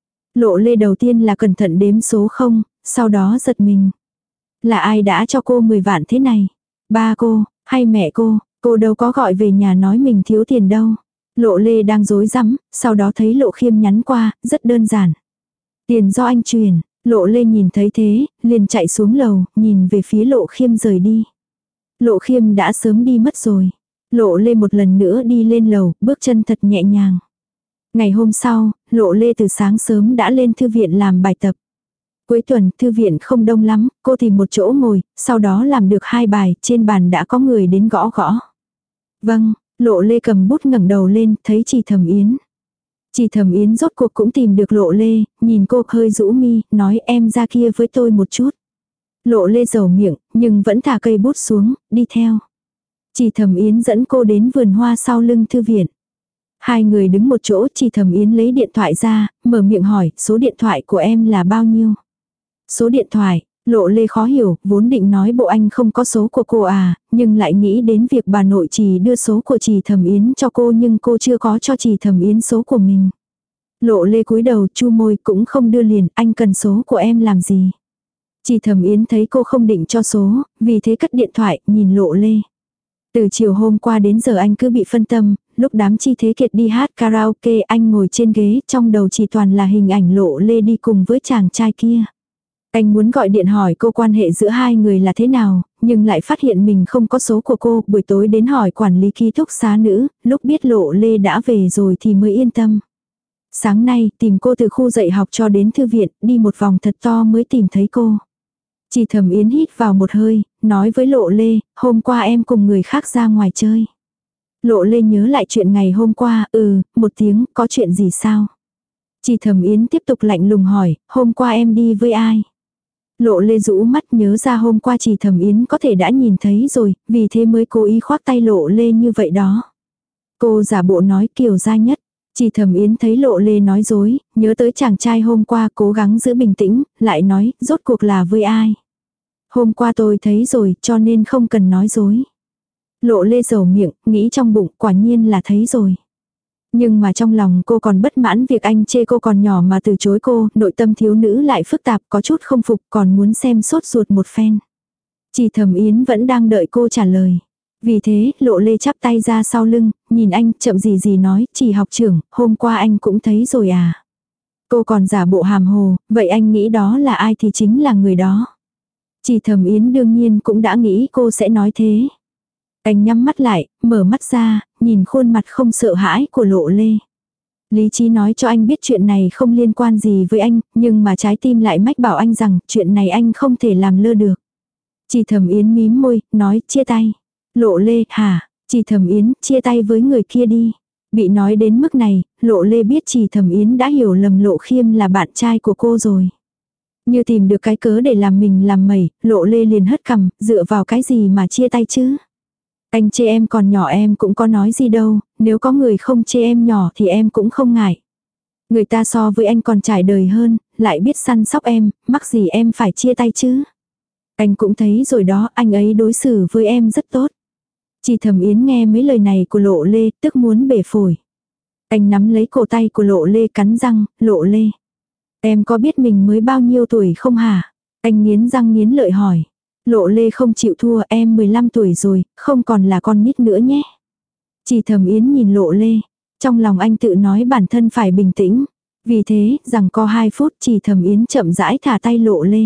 Lộ Lê đầu tiên là cẩn thận đếm số 0, sau đó giật mình. Là ai đã cho cô 10 vạn thế này? Ba cô, hay mẹ cô đâu có gọi về nhà nói mình thiếu tiền đâu. Lộ Lê đang rối rắm, sau đó thấy Lộ Khiêm nhắn qua, rất đơn giản. Tiền do anh chuyển, Lộ Lê nhìn thấy thế, liền chạy xuống lầu, nhìn về phía Lộ Khiêm rời đi. Lộ Khiêm đã sớm đi mất rồi. Lộ Lê một lần nữa đi lên lầu, bước chân thật nhẹ nhàng. Ngày hôm sau, Lộ Lê từ sáng sớm đã lên thư viện làm bài tập. Cuối tuần, thư viện không đông lắm, cô tìm một chỗ ngồi, sau đó làm được 2 bài, trên bàn đã có người đến gõ gõ. Vâng, Lộ Lê cầm bút ngẩng đầu lên, thấy Trì Thẩm Yến. Trì Thẩm Yến rốt cuộc cũng tìm được Lộ Lê, nhìn cô hơi rũ mi, nói em ra kia với tôi một chút. Lộ Lê dầu miệng, nhưng vẫn thả cây bút xuống, đi theo. Trì Thẩm Yến dẫn cô đến vườn hoa sau lưng thư viện. Hai người đứng một chỗ, Trì Thẩm Yến lấy điện thoại ra, mở miệng hỏi, số điện thoại của em là bao nhiêu? Số điện thoại, Lộ Lê khó hiểu, vốn định nói bộ anh không có số của cô à, nhưng lại nghĩ đến việc bà nội Trì đưa số của Trì Thẩm Yến cho cô nhưng cô chưa có cho Trì Thẩm Yến số của mình. Lộ Lê cúi đầu chu môi cũng không đưa liền, anh cần số của em làm gì? Trì Thẩm Yến thấy cô không định cho số, vì thế cất điện thoại, nhìn Lộ Lê. Từ chiều hôm qua đến giờ anh cứ bị phân tâm, lúc đám Chi Thế Kiệt đi hát karaoke anh ngồi trên ghế, trong đầu chỉ toàn là hình ảnh Lộ Lê đi cùng với chàng trai kia. Anh muốn gọi điện hỏi cô quan hệ giữa hai người là thế nào, nhưng lại phát hiện mình không có số của cô, buổi tối đến hỏi quản lý ký túc xá nữ, lúc biết Lộ Lê đã về rồi thì mới yên tâm. Sáng nay, tìm cô từ khu dạy học cho đến thư viện, đi một vòng thật to mới tìm thấy cô. Trì Thẩm Yến hít vào một hơi, nói với Lộ Lê, hôm qua em cùng người khác ra ngoài chơi. Lộ Lê nhớ lại chuyện ngày hôm qua, một tiếng, có chuyện gì sao? Trì Thẩm Yến tiếp tục lạnh lùng hỏi, hôm qua em đi với ai? Lộ Lê rũ mắt nhớ ra hôm qua Trì Thẩm Yến có thể đã nhìn thấy rồi, vì thế mới cố ý khoác tay Lộ Lê như vậy đó. Cô giả bộ nói Kiều Gia Nhất. Trì Thẩm Yến thấy Lộ Lê nói dối, nhớ tới chàng trai hôm qua cố gắng giữ bình tĩnh, lại nói, rốt cuộc là với ai? Hôm qua tôi thấy rồi, cho nên không cần nói dối. Lộ Lê dầu miệng, nghĩ trong bụng, quả nhiên là thấy rồi. Nhưng mà trong lòng cô còn bất mãn việc anh chê cô còn nhỏ mà từ chối cô, nội tâm thiếu nữ lại phức tạp, có chút không phục, còn muốn xem sốt ruột một phen. Trì Thẩm Yến vẫn đang đợi cô trả lời. Vì thế, Lộ Lê chắp tay ra sau lưng, nhìn anh, chậm gì gì nói, Trì học trưởng, hôm qua anh cũng thấy rồi à. Cô còn giả bộ hàm hồ, vậy anh nghĩ đó là ai thì chính là người đó. Trì Thẩm Yến đương nhiên cũng đã nghĩ cô sẽ nói thế. Anh nhắm mắt lại, mở mắt ra, nhìn khuôn mặt không sợ hãi của Lộ Lê. Lý trí nói cho anh biết chuyện này không liên quan gì với anh, nhưng mà trái tim lại mách bảo anh rằng chuyện này anh không thể làm lơ được. Trì Thẩm Yến mím môi, nói chia tay. Lộ Lê, hả? Trì Thẩm Yến, chia tay với người kia đi. Bị nói đến mức này, Lộ Lê biết Trì Thẩm Yến đã hiểu lầm Lộ Khiêm là bạn trai của cô rồi. Như tìm được cái cớ để làm mình làm mẩy, Lộ Lê liền hất cằm, dựa vào cái gì mà chia tay chứ? Anh chê em còn nhỏ em cũng có nói gì đâu, nếu có người không chê em nhỏ thì em cũng không ngại. Người ta so với anh còn trải đời hơn, lại biết săn sóc em, mắc gì em phải chia tay chứ? Anh cũng thấy rồi đó, anh ấy đối xử với em rất tốt. Trì Thẩm Yến nghe mấy lời này của Lộ Lê, tức muốn bể phổi. Anh nắm lấy cổ tay của Lộ Lê cắn răng, Lộ Lê. Em có biết mình mới bao nhiêu tuổi không hả? Anh nghiến răng nghiến lợi hỏi. Lộ Lê không chịu thua, em 15 tuổi rồi, không còn là con nít nữa nhé. Trì Thẩm Yến nhìn Lộ Lê. Trong lòng anh tự nói bản thân phải bình tĩnh. Vì thế, rằng co 2 phút Trì Thẩm Yến chậm rãi thả tay Lộ Lê.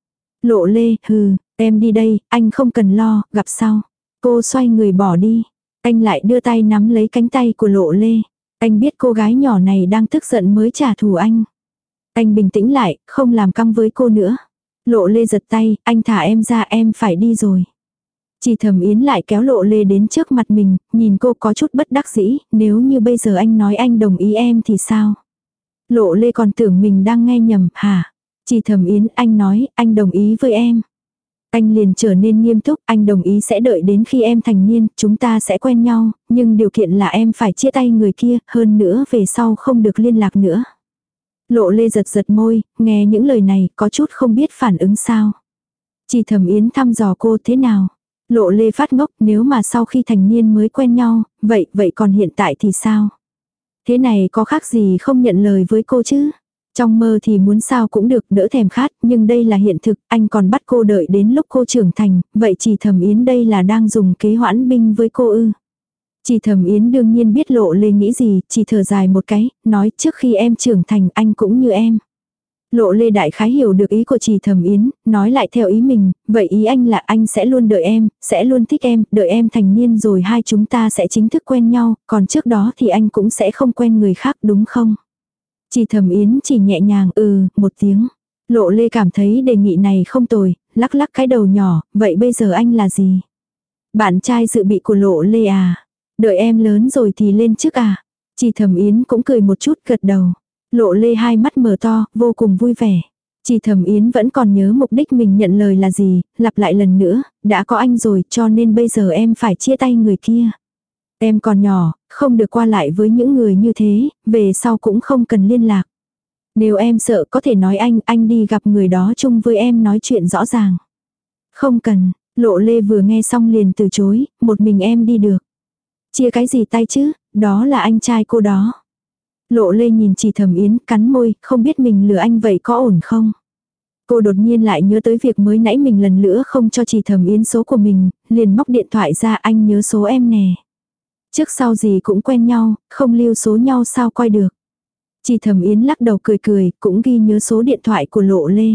Lộ Lê, em đi đây, anh không cần lo, gặp sau. Cô xoay người bỏ đi. Anh lại đưa tay nắm lấy cánh tay của Lộ Lê. Anh biết cô gái nhỏ này đang tức giận mới trả thù anh. Anh bình tĩnh lại, không làm căng với cô nữa. Lộ Lê giật tay, anh thả em ra, em phải đi rồi. Trì Thẩm Yến lại kéo Lộ Lê đến trước mặt mình, nhìn cô có chút bất đắc dĩ, nếu như bây giờ anh nói anh đồng ý em thì sao? Lộ Lê còn tưởng mình đang nghe nhầm, hả? Chỉ Thẩm Yến, anh nói, anh đồng ý với em. Anh liền trở nên nghiêm túc, anh đồng ý sẽ đợi đến khi em thành niên, chúng ta sẽ quen nhau, nhưng điều kiện là em phải chia tay người kia, hơn nữa về sau không được liên lạc nữa. Lộ Lê giật giật môi, nghe những lời này, có chút không biết phản ứng sao. Chỉ Thẩm Yến thăm dò cô thế nào. Lộ Lê phát ngốc, nếu mà sau khi thành niên mới quen nhau, vậy còn hiện tại thì sao? Thế này có khác gì không nhận lời với cô chứ? Trong mơ thì muốn sao cũng được, đỡ thèm khát, nhưng đây là hiện thực, anh còn bắt cô đợi đến lúc cô trưởng thành, vậy Chỉ Thẩm Yến đây là đang dùng kế hoãn binh với cô ư? Chỉ Thẩm Yến đương nhiên biết Lộ Lê nghĩ gì, chỉ thở dài một cái, nói trước khi em trưởng thành anh cũng như em. Lộ Lê đại khái hiểu được ý của Chỉ Thẩm Yến, nói lại theo ý mình, vậy ý anh là anh sẽ luôn đợi em, sẽ luôn thích em, đợi em thành niên rồi hai chúng ta sẽ chính thức quen nhau, còn trước đó thì anh cũng sẽ không quen người khác đúng không? Chỉ Thẩm Yến chỉ nhẹ nhàng một tiếng. Lộ Lê cảm thấy đề nghị này không tồi, lắc lắc cái đầu nhỏ, vậy bây giờ anh là gì? Bạn trai dự bị của Lộ Lê à? Đợi em lớn rồi thì lên trước à? Chỉ Thẩm Yến cũng cười một chút gật đầu. Lộ Lê hai mắt mở to, vô cùng vui vẻ. Chỉ Thẩm Yến vẫn còn nhớ mục đích mình nhận lời là gì, lặp lại lần nữa, đã có anh rồi cho nên bây giờ em phải chia tay người kia. Em còn nhỏ, không được qua lại với những người như thế, về sau cũng không cần liên lạc. Nếu em sợ có thể nói anh đi gặp người đó chung với em nói chuyện rõ ràng. Không cần, Lộ Lê vừa nghe xong liền từ chối, một mình em đi được. Chia cái gì tay chứ, đó là anh trai cô đó. Lộ Lê nhìn Chỉ Thẩm Yến cắn môi, không biết mình lừa anh vậy có ổn không? Cô đột nhiên lại nhớ tới việc mới nãy mình lần nữa không cho Chỉ Thẩm Yến số của mình, liền móc điện thoại ra anh nhớ số em nè. Trước sau gì cũng quen nhau, không lưu số nhau sao coi được. Chỉ Thẩm Yến lắc đầu cười cười, cũng ghi nhớ số điện thoại của Lộ Lê.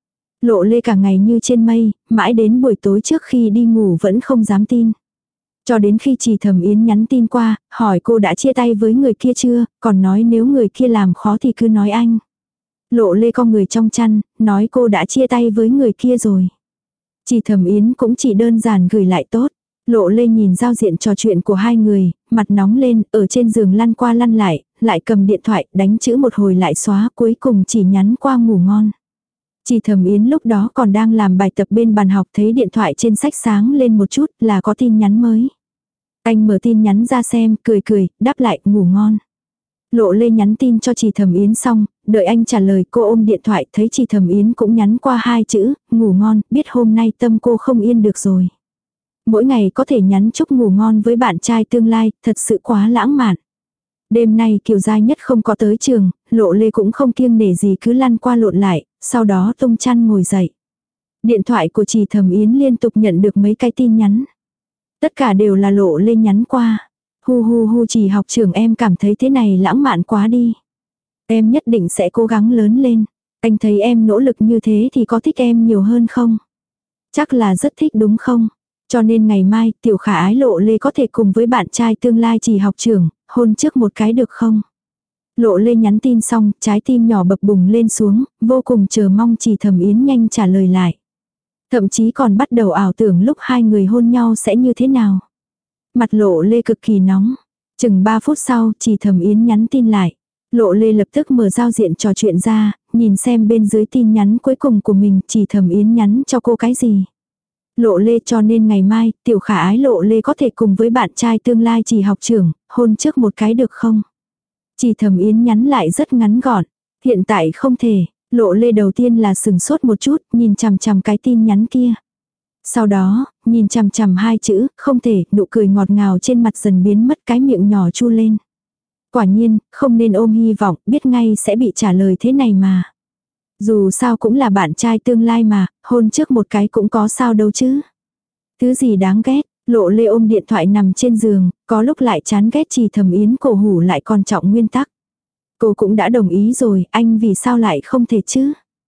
Lộ Lê cả ngày như trên mây, mãi đến buổi tối trước khi đi ngủ vẫn không dám tin. Cho đến khi Chỉ Thẩm Yến nhắn tin qua, hỏi cô đã chia tay với người kia chưa, còn nói nếu người kia làm khó thì cứ nói anh. Lộ Lê con người trong chăn, nói cô đã chia tay với người kia rồi. Chỉ Thẩm Yến cũng chỉ đơn giản gửi lại tốt. Lộ Lê nhìn giao diện trò chuyện của hai người, mặt nóng lên, ở trên giường lăn qua lăn lại cầm điện thoại, đánh chữ một hồi lại xóa, cuối cùng chỉ nhắn qua ngủ ngon. Chỉ Thẩm Yến lúc đó còn đang làm bài tập bên bàn học, thấy điện thoại trên sách sáng lên một chút là có tin nhắn mới. Anh mở tin nhắn ra xem, cười, đáp lại, ngủ ngon. Lộ Lê nhắn tin cho Chỉ Thẩm Yến xong, đợi anh trả lời cô ôm điện thoại thấy Chỉ Thẩm Yến cũng nhắn qua hai chữ, ngủ ngon, biết hôm nay tâm cô không yên được rồi. Mỗi ngày có thể nhắn chúc ngủ ngon với bạn trai tương lai, thật sự quá lãng mạn. Đêm nay Kiều Giai Nhất không có tới trường, Lộ Lê cũng không kiêng nể gì cứ lăn qua lộn lại, sau đó tung chăn ngồi dậy. Điện thoại của Chỉ Thẩm Yến liên tục nhận được mấy cái tin nhắn. Tất cả đều là Lộ Lê nhắn qua. Hu Chỉ học trưởng em cảm thấy thế này lãng mạn quá đi. Em nhất định sẽ cố gắng lớn lên. Anh thấy em nỗ lực như thế thì có thích em nhiều hơn không? Chắc là rất thích đúng không? Cho nên ngày mai tiểu khả ái Lộ Lê có thể cùng với bạn trai tương lai Chỉ học trưởng, hôn trước một cái được không? Lộ Lê nhắn tin xong, trái tim nhỏ bập bùng lên xuống, vô cùng chờ mong Chỉ Thẩm Yến nhanh trả lời lại. Thậm chí còn bắt đầu ảo tưởng lúc hai người hôn nhau sẽ như thế nào. Mặt Lộ Lê cực kỳ nóng. Chừng 3 phút sau, Chỉ Thẩm Yến nhắn tin lại. Lộ Lê lập tức mở giao diện trò chuyện ra, nhìn xem bên dưới tin nhắn cuối cùng của mình Chỉ Thẩm Yến nhắn cho cô cái gì. Lộ Lê cho nên ngày mai, tiểu khả ái Lộ Lê có thể cùng với bạn trai tương lai Chỉ học trưởng, hôn trước một cái được không? Chỉ Thẩm Yến nhắn lại rất ngắn gọn. Hiện tại không thể. Lộ Lê đầu tiên là sừng sốt một chút, nhìn chằm chằm cái tin nhắn kia. Sau đó, nhìn chằm chằm hai chữ, không thể, nụ cười ngọt ngào trên mặt dần biến mất, cái miệng nhỏ chu lên. Quả nhiên, không nên ôm hy vọng, biết ngay sẽ bị trả lời thế này mà. Dù sao cũng là bạn trai tương lai mà, hôn trước một cái cũng có sao đâu chứ. Thứ gì đáng ghét, Lộ Lê ôm điện thoại nằm trên giường, có lúc lại chán ghét Chỉ Thẩm Yến cổ hủ lại còn trọng nguyên tắc. Cô cũng đã đồng ý rồi, anh vì sao lại không thể chứ?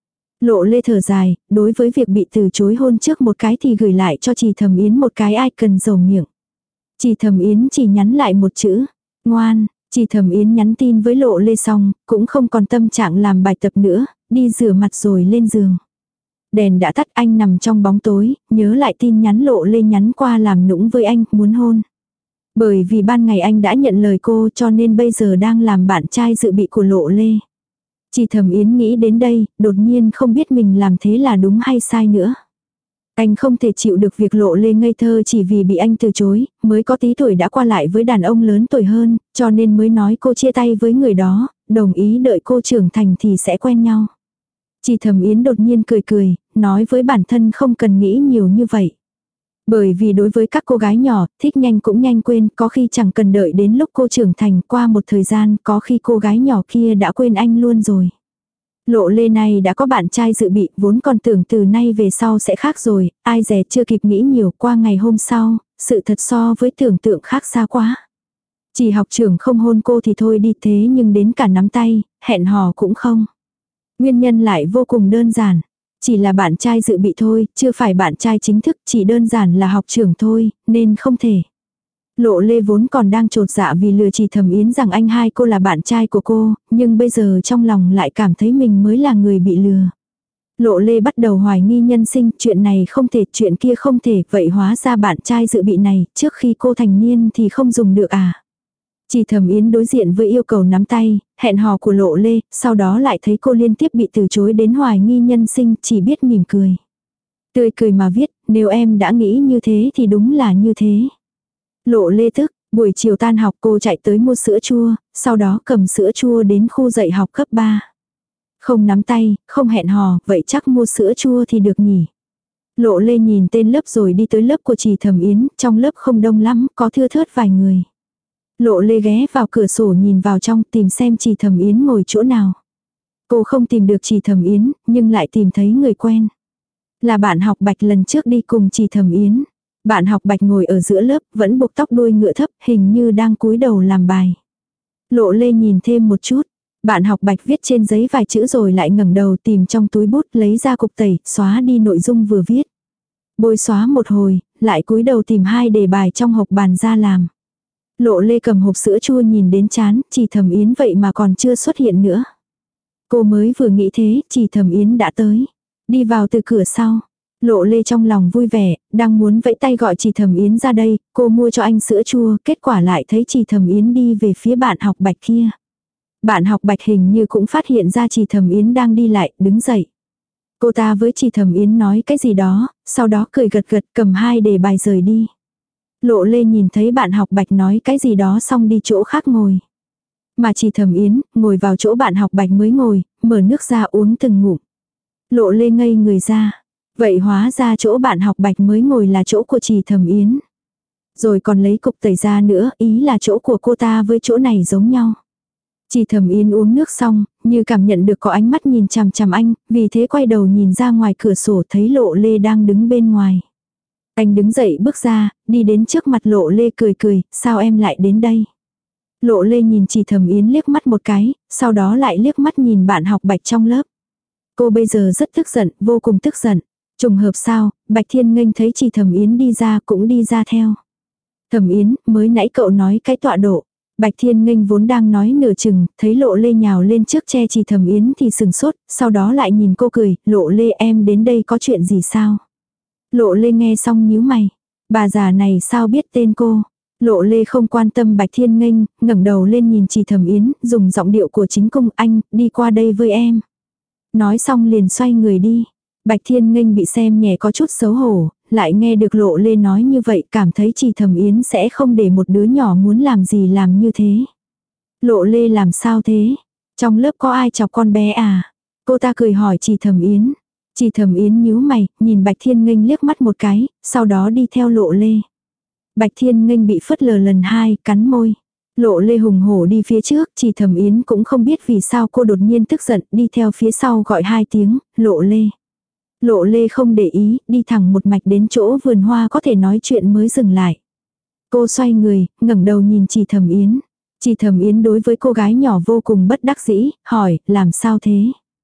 Lộ Lê thở dài, đối với việc bị từ chối hôn trước một cái thì gửi lại cho Chỉ Thẩm Yến một cái icon dầu miệng. Chỉ Thẩm Yến chỉ nhắn lại một chữ, ngoan. Chỉ Thẩm Yến nhắn tin với Lộ Lê xong, cũng không còn tâm trạng làm bài tập nữa, đi rửa mặt rồi lên giường. Đèn đã tắt, anh nằm trong bóng tối, nhớ lại tin nhắn Lộ Lê nhắn qua làm nũng với anh, muốn hôn. Bởi vì ban ngày anh đã nhận lời cô cho nên bây giờ đang làm bạn trai dự bị của Lộ Lê. Chỉ Thẩm Yến nghĩ đến đây, đột nhiên không biết mình làm thế là đúng hay sai nữa. Anh không thể chịu được việc Lộ Lê ngây thơ chỉ vì bị anh từ chối, mới có tí tuổi đã qua lại với đàn ông lớn tuổi hơn, cho nên mới nói cô chia tay với người đó, đồng ý đợi cô trưởng thành thì sẽ quen nhau. Chỉ Thẩm Yến đột nhiên cười cười, nói với bản thân không cần nghĩ nhiều như vậy. Bởi vì đối với các cô gái nhỏ, thích nhanh cũng nhanh quên, có khi chẳng cần đợi đến lúc cô trưởng thành, qua một thời gian, có khi cô gái nhỏ kia đã quên anh luôn rồi. Lộ Lê này đã có bạn trai dự bị, vốn còn tưởng từ nay về sau sẽ khác rồi, ai dè chưa kịp nghĩ nhiều, qua ngày hôm sau, sự thật so với tưởng tượng khác xa quá. Chỉ học trưởng không hôn cô thì thôi đi, thế nhưng đến cả nắm tay, hẹn hò cũng không. Nguyên nhân lại vô cùng đơn giản. Chỉ là bạn trai dự bị thôi, chưa phải bạn trai chính thức, chỉ đơn giản là học trưởng thôi, nên không thể. Lộ Lê vốn còn đang trột dạ vì lừa Chỉ Thẩm Yến rằng anh hai cô là bạn trai của cô, nhưng bây giờ trong lòng lại cảm thấy mình mới là người bị lừa. Lộ Lê bắt đầu hoài nghi nhân sinh, chuyện này không thể, chuyện kia không thể, vậy hóa ra bạn trai dự bị này, trước khi cô thành niên thì không dùng được à. Chỉ Thẩm Yến đối diện với yêu cầu nắm tay, hẹn hò của Lộ Lê, sau đó lại thấy cô liên tiếp bị từ chối đến hoài nghi nhân sinh, chỉ biết mỉm cười. Tươi cười mà viết, nếu em đã nghĩ như thế thì đúng là như thế. Lộ Lê tức, buổi chiều tan học cô chạy tới mua sữa chua, sau đó cầm sữa chua đến khu dạy học cấp 3. Không nắm tay, không hẹn hò, vậy chắc mua sữa chua thì được nhỉ. Lộ Lê nhìn tên lớp rồi đi tới lớp của Chỉ Thẩm Yến, trong lớp không đông lắm, có thưa thớt vài người. Lộ Lê ghé vào cửa sổ nhìn vào trong tìm xem Chỉ Thẩm Yến ngồi chỗ nào. Cô không tìm được Chỉ Thẩm Yến, nhưng lại tìm thấy người quen. Là bạn học Bạch lần trước đi cùng Chỉ Thẩm Yến. Bạn học Bạch ngồi ở giữa lớp, vẫn buộc tóc đuôi ngựa thấp, hình như đang cúi đầu làm bài. Lộ Lê nhìn thêm một chút. Bạn học Bạch viết trên giấy vài chữ rồi lại ngẩng đầu tìm trong túi bút, lấy ra cục tẩy, xóa đi nội dung vừa viết. Bôi xóa một hồi, lại cúi đầu tìm 2 đề bài trong hộp bàn ra làm. Lộ Lê cầm hộp sữa chua nhìn đến chán, Chỉ Thẩm Yến vậy mà còn chưa xuất hiện nữa. Cô mới vừa nghĩ thế, Chỉ Thẩm Yến đã tới. Đi vào từ cửa sau. Lộ Lê trong lòng vui vẻ, đang muốn vẫy tay gọi Chỉ Thẩm Yến ra đây, cô mua cho anh sữa chua, kết quả lại thấy Chỉ Thẩm Yến đi về phía bạn học Bạch kia. Bạn học Bạch hình như cũng phát hiện ra Chỉ Thẩm Yến đang đi lại, đứng dậy. Cô ta với Chỉ Thẩm Yến nói cái gì đó, sau đó cười gật gật cầm 2 đề bài rời đi. Lộ Lê nhìn thấy bạn học Bạch nói cái gì đó xong đi chỗ khác ngồi. Mà Chỉ Thẩm Yến, ngồi vào chỗ bạn học Bạch mới ngồi, mở nước ra uống từng ngụm. Lộ Lê ngây người ra. Vậy hóa ra chỗ bạn học Bạch mới ngồi là chỗ của Chỉ Thẩm Yến. Rồi còn lấy cục tẩy ra nữa, ý là chỗ của cô ta với chỗ này giống nhau. Chỉ Thẩm Yến uống nước xong, như cảm nhận được có ánh mắt nhìn chằm chằm anh, vì thế quay đầu nhìn ra ngoài cửa sổ thấy Lộ Lê đang đứng bên ngoài. Anh đứng dậy bước ra, đi đến trước mặt Lộ Lê cười cười, sao em lại đến đây? Lộ Lê nhìn Chỉ Thẩm Yến liếc mắt một cái, sau đó lại liếc mắt nhìn bạn học Bạch trong lớp. Cô bây giờ rất tức giận, vô cùng tức giận. Trùng hợp sao, Bạch Thiên Nghênh thấy Chỉ Thẩm Yến đi ra cũng đi ra theo. Thẩm Yến, mới nãy cậu nói cái tọa độ. Bạch Thiên Nghênh vốn đang nói nửa chừng, thấy Lộ Lê nhào lên trước che Chỉ Thẩm Yến thì sừng sốt, sau đó lại nhìn cô cười, Lộ Lê em đến đây có chuyện gì sao? Lộ Lê nghe xong nhíu mày. Bà già này sao biết tên cô? Lộ Lê không quan tâm Bạch Thiên Nghênh, ngẩng đầu lên nhìn Chỉ Thẩm Yến, dùng giọng điệu của chính cung, anh, đi qua đây với em. Nói xong liền xoay người đi. Bạch Thiên Nghênh bị xem nhẹ có chút xấu hổ, lại nghe được Lộ Lê nói như vậy cảm thấy Chỉ Thẩm Yến sẽ không để một đứa nhỏ muốn làm gì làm như thế. Lộ Lê làm sao thế? Trong lớp có ai chọc con bé à? Cô ta cười hỏi Chỉ Thẩm Yến. Chỉ Thẩm Yến nhíu mày, nhìn Bạch Thiên Nghênh liếc mắt một cái, sau đó đi theo Lộ Lê. Bạch Thiên Nghênh bị phớt lờ lần 2, cắn môi. Lộ Lê hùng hổ đi phía trước, Chỉ Thẩm Yến cũng không biết vì sao cô đột nhiên tức giận, đi theo phía sau gọi 2 tiếng, Lộ Lê. Lộ Lê không để ý, đi thẳng một mạch đến chỗ vườn hoa có thể nói chuyện mới dừng lại. Cô xoay người, ngẩng đầu nhìn Chỉ Thẩm Yến. Chỉ Thẩm Yến đối với cô gái nhỏ vô cùng bất đắc dĩ, hỏi, làm sao thế?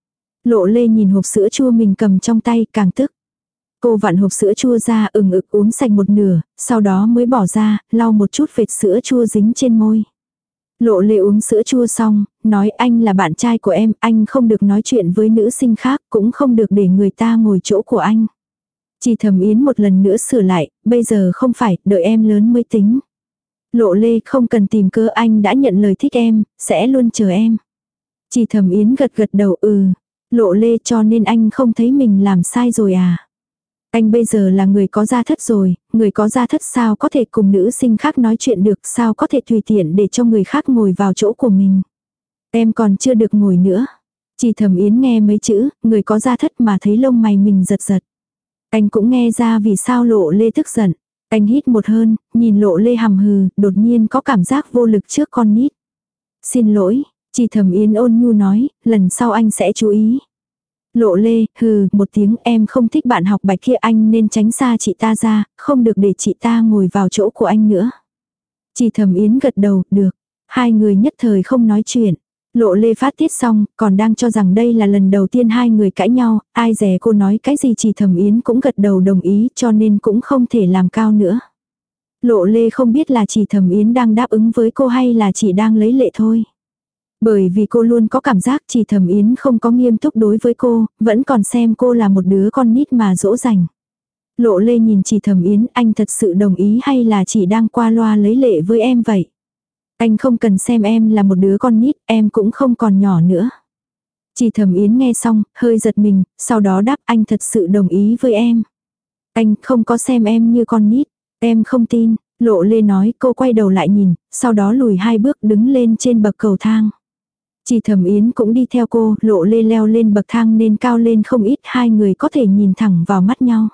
Lộ Lê nhìn hộp sữa chua mình cầm trong tay, càng tức. Cô vặn hộp sữa chua ra ực uống sạch một nửa, sau đó mới bỏ ra, lau một chút vệt sữa chua dính trên môi. Lộ Lê uống sữa chua xong, nói anh là bạn trai của em, anh không được nói chuyện với nữ sinh khác, cũng không được để người ta ngồi chỗ của anh. Chỉ Thẩm Yến một lần nữa sửa lại, bây giờ không phải, đợi em lớn mới tính. Lộ Lê không cần tìm cớ, anh đã nhận lời thích em, sẽ luôn chờ em. Chỉ Thẩm Yến gật gật đầu Lộ Lê cho nên anh không thấy mình làm sai rồi à? Anh bây giờ là người có gia thất rồi, người có gia thất sao có thể cùng nữ sinh khác nói chuyện được, sao có thể tùy tiện để cho người khác ngồi vào chỗ của mình. Em còn chưa được ngồi nữa. Chỉ Thẩm Yến nghe mấy chữ, người có gia thất mà thấy lông mày mình giật giật. Anh cũng nghe ra vì sao Lộ Lê tức giận. Anh hít một hơi, nhìn Lộ Lê hầm hừ, đột nhiên có cảm giác vô lực trước con nít. Xin lỗi, Chỉ Thẩm Yến ôn nhu nói, lần sau anh sẽ chú ý. Lộ Lê, một tiếng, em không thích bạn học Bạch kia, anh nên tránh xa chị ta ra, không được để chị ta ngồi vào chỗ của anh nữa. Chỉ Thẩm Yến gật đầu, được. Hai người nhất thời không nói chuyện. Lộ Lê phát tiết xong, còn đang cho rằng đây là lần đầu tiên hai người cãi nhau, ai dè cô nói cái gì Chỉ Thẩm Yến cũng gật đầu đồng ý, cho nên cũng không thể làm cao nữa. Lộ Lê không biết là Chỉ Thẩm Yến đang đáp ứng với cô hay là chỉ đang lấy lệ thôi. Bởi vì cô luôn có cảm giác Chỉ Thẩm Yến không có nghiêm túc đối với cô, vẫn còn xem cô là một đứa con nít mà dỗ dành. Lộ Lê nhìn Chỉ Thẩm Yến, anh thật sự đồng ý hay là chỉ đang qua loa lấy lệ với em vậy? Anh không cần xem em là một đứa con nít, em cũng không còn nhỏ nữa. Chỉ Thẩm Yến nghe xong, hơi giật mình, sau đó đáp anh thật sự đồng ý với em. Anh không có xem em như con nít, em không tin. Lộ Lê nói, cô quay đầu lại nhìn, sau đó lùi 2 bước đứng lên trên bậc cầu thang. Chỉ Thẩm Yến cũng đi theo cô, Lộ Lê leo lên bậc thang nên cao lên không ít, hai người có thể nhìn thẳng vào mắt nhau.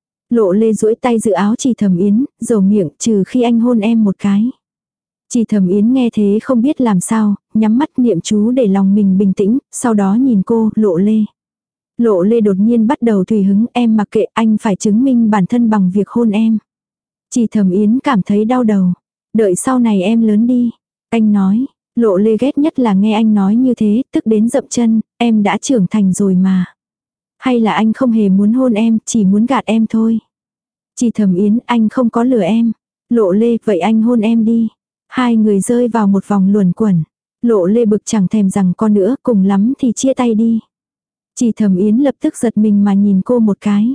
Lộ Lê duỗi tay giữ áo Chỉ Thẩm Yến, dầu miệng, trừ khi anh hôn em một cái. Chỉ Thẩm Yến nghe thế không biết làm sao, nhắm mắt niệm chú để lòng mình bình tĩnh, sau đó nhìn cô, Lộ Lê. Lộ Lê đột nhiên bắt đầu tùy hứng, em mặc kệ, anh phải chứng minh bản thân bằng việc hôn em. Chỉ Thẩm Yến cảm thấy đau đầu. Đợi sau này em lớn đi. Anh nói, Lộ Lê ghét nhất là nghe anh nói như thế, tức đến dậm chân, em đã trưởng thành rồi mà. Hay là anh không hề muốn hôn em, chỉ muốn gạt em thôi. Chỉ Thẩm Yến, anh không có lừa em. Lộ Lê, vậy anh hôn em đi. Hai người rơi vào một vòng luẩn quẩn. Lộ Lê bực chẳng thèm rằng con nữa, cùng lắm thì chia tay đi. Chỉ Thẩm Yến lập tức giật mình mà nhìn cô một cái.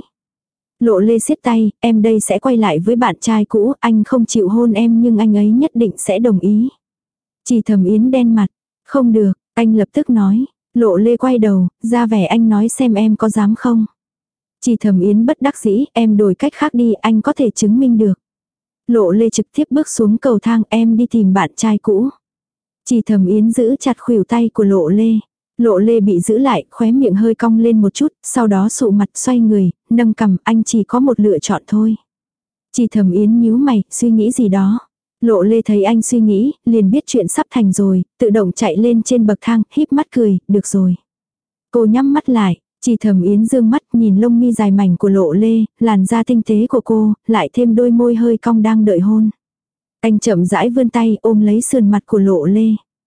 Lộ Lê siết tay, em đây sẽ quay lại với bạn trai cũ, anh không chịu hôn em nhưng anh ấy nhất định sẽ đồng ý. Chỉ Thẩm Yến đen mặt, không được, anh lập tức nói. Lộ Lê quay đầu, ra vẻ anh nói xem em có dám không. Chỉ Thẩm Yến bất đắc dĩ, em đổi cách khác đi, anh có thể chứng minh được. Lộ Lê trực tiếp bước xuống cầu thang, em đi tìm bạn trai cũ. Chỉ Thẩm Yến giữ chặt khuỷu tay của Lộ Lê. Lộ Lê bị giữ lại, khóe miệng hơi cong lên một chút, sau đó sụ mặt xoay người, nâng cằm, anh chỉ có một lựa chọn thôi. Chỉ Thẩm Yến nhíu mày, suy nghĩ gì đó. Lộ Lê thấy anh suy nghĩ, liền biết chuyện sắp thành rồi, tự động chạy lên trên bậc thang, híp mắt cười, được rồi. Cô nhắm mắt lại, Chỉ Thẩm Yến dương mắt nhìn lông mi dài mảnh của Lộ Lê, làn da tinh tế của cô, lại thêm đôi môi hơi cong đang đợi hôn. Anh chậm rãi vươn tay ôm lấy sườn mặt của Lộ Lê.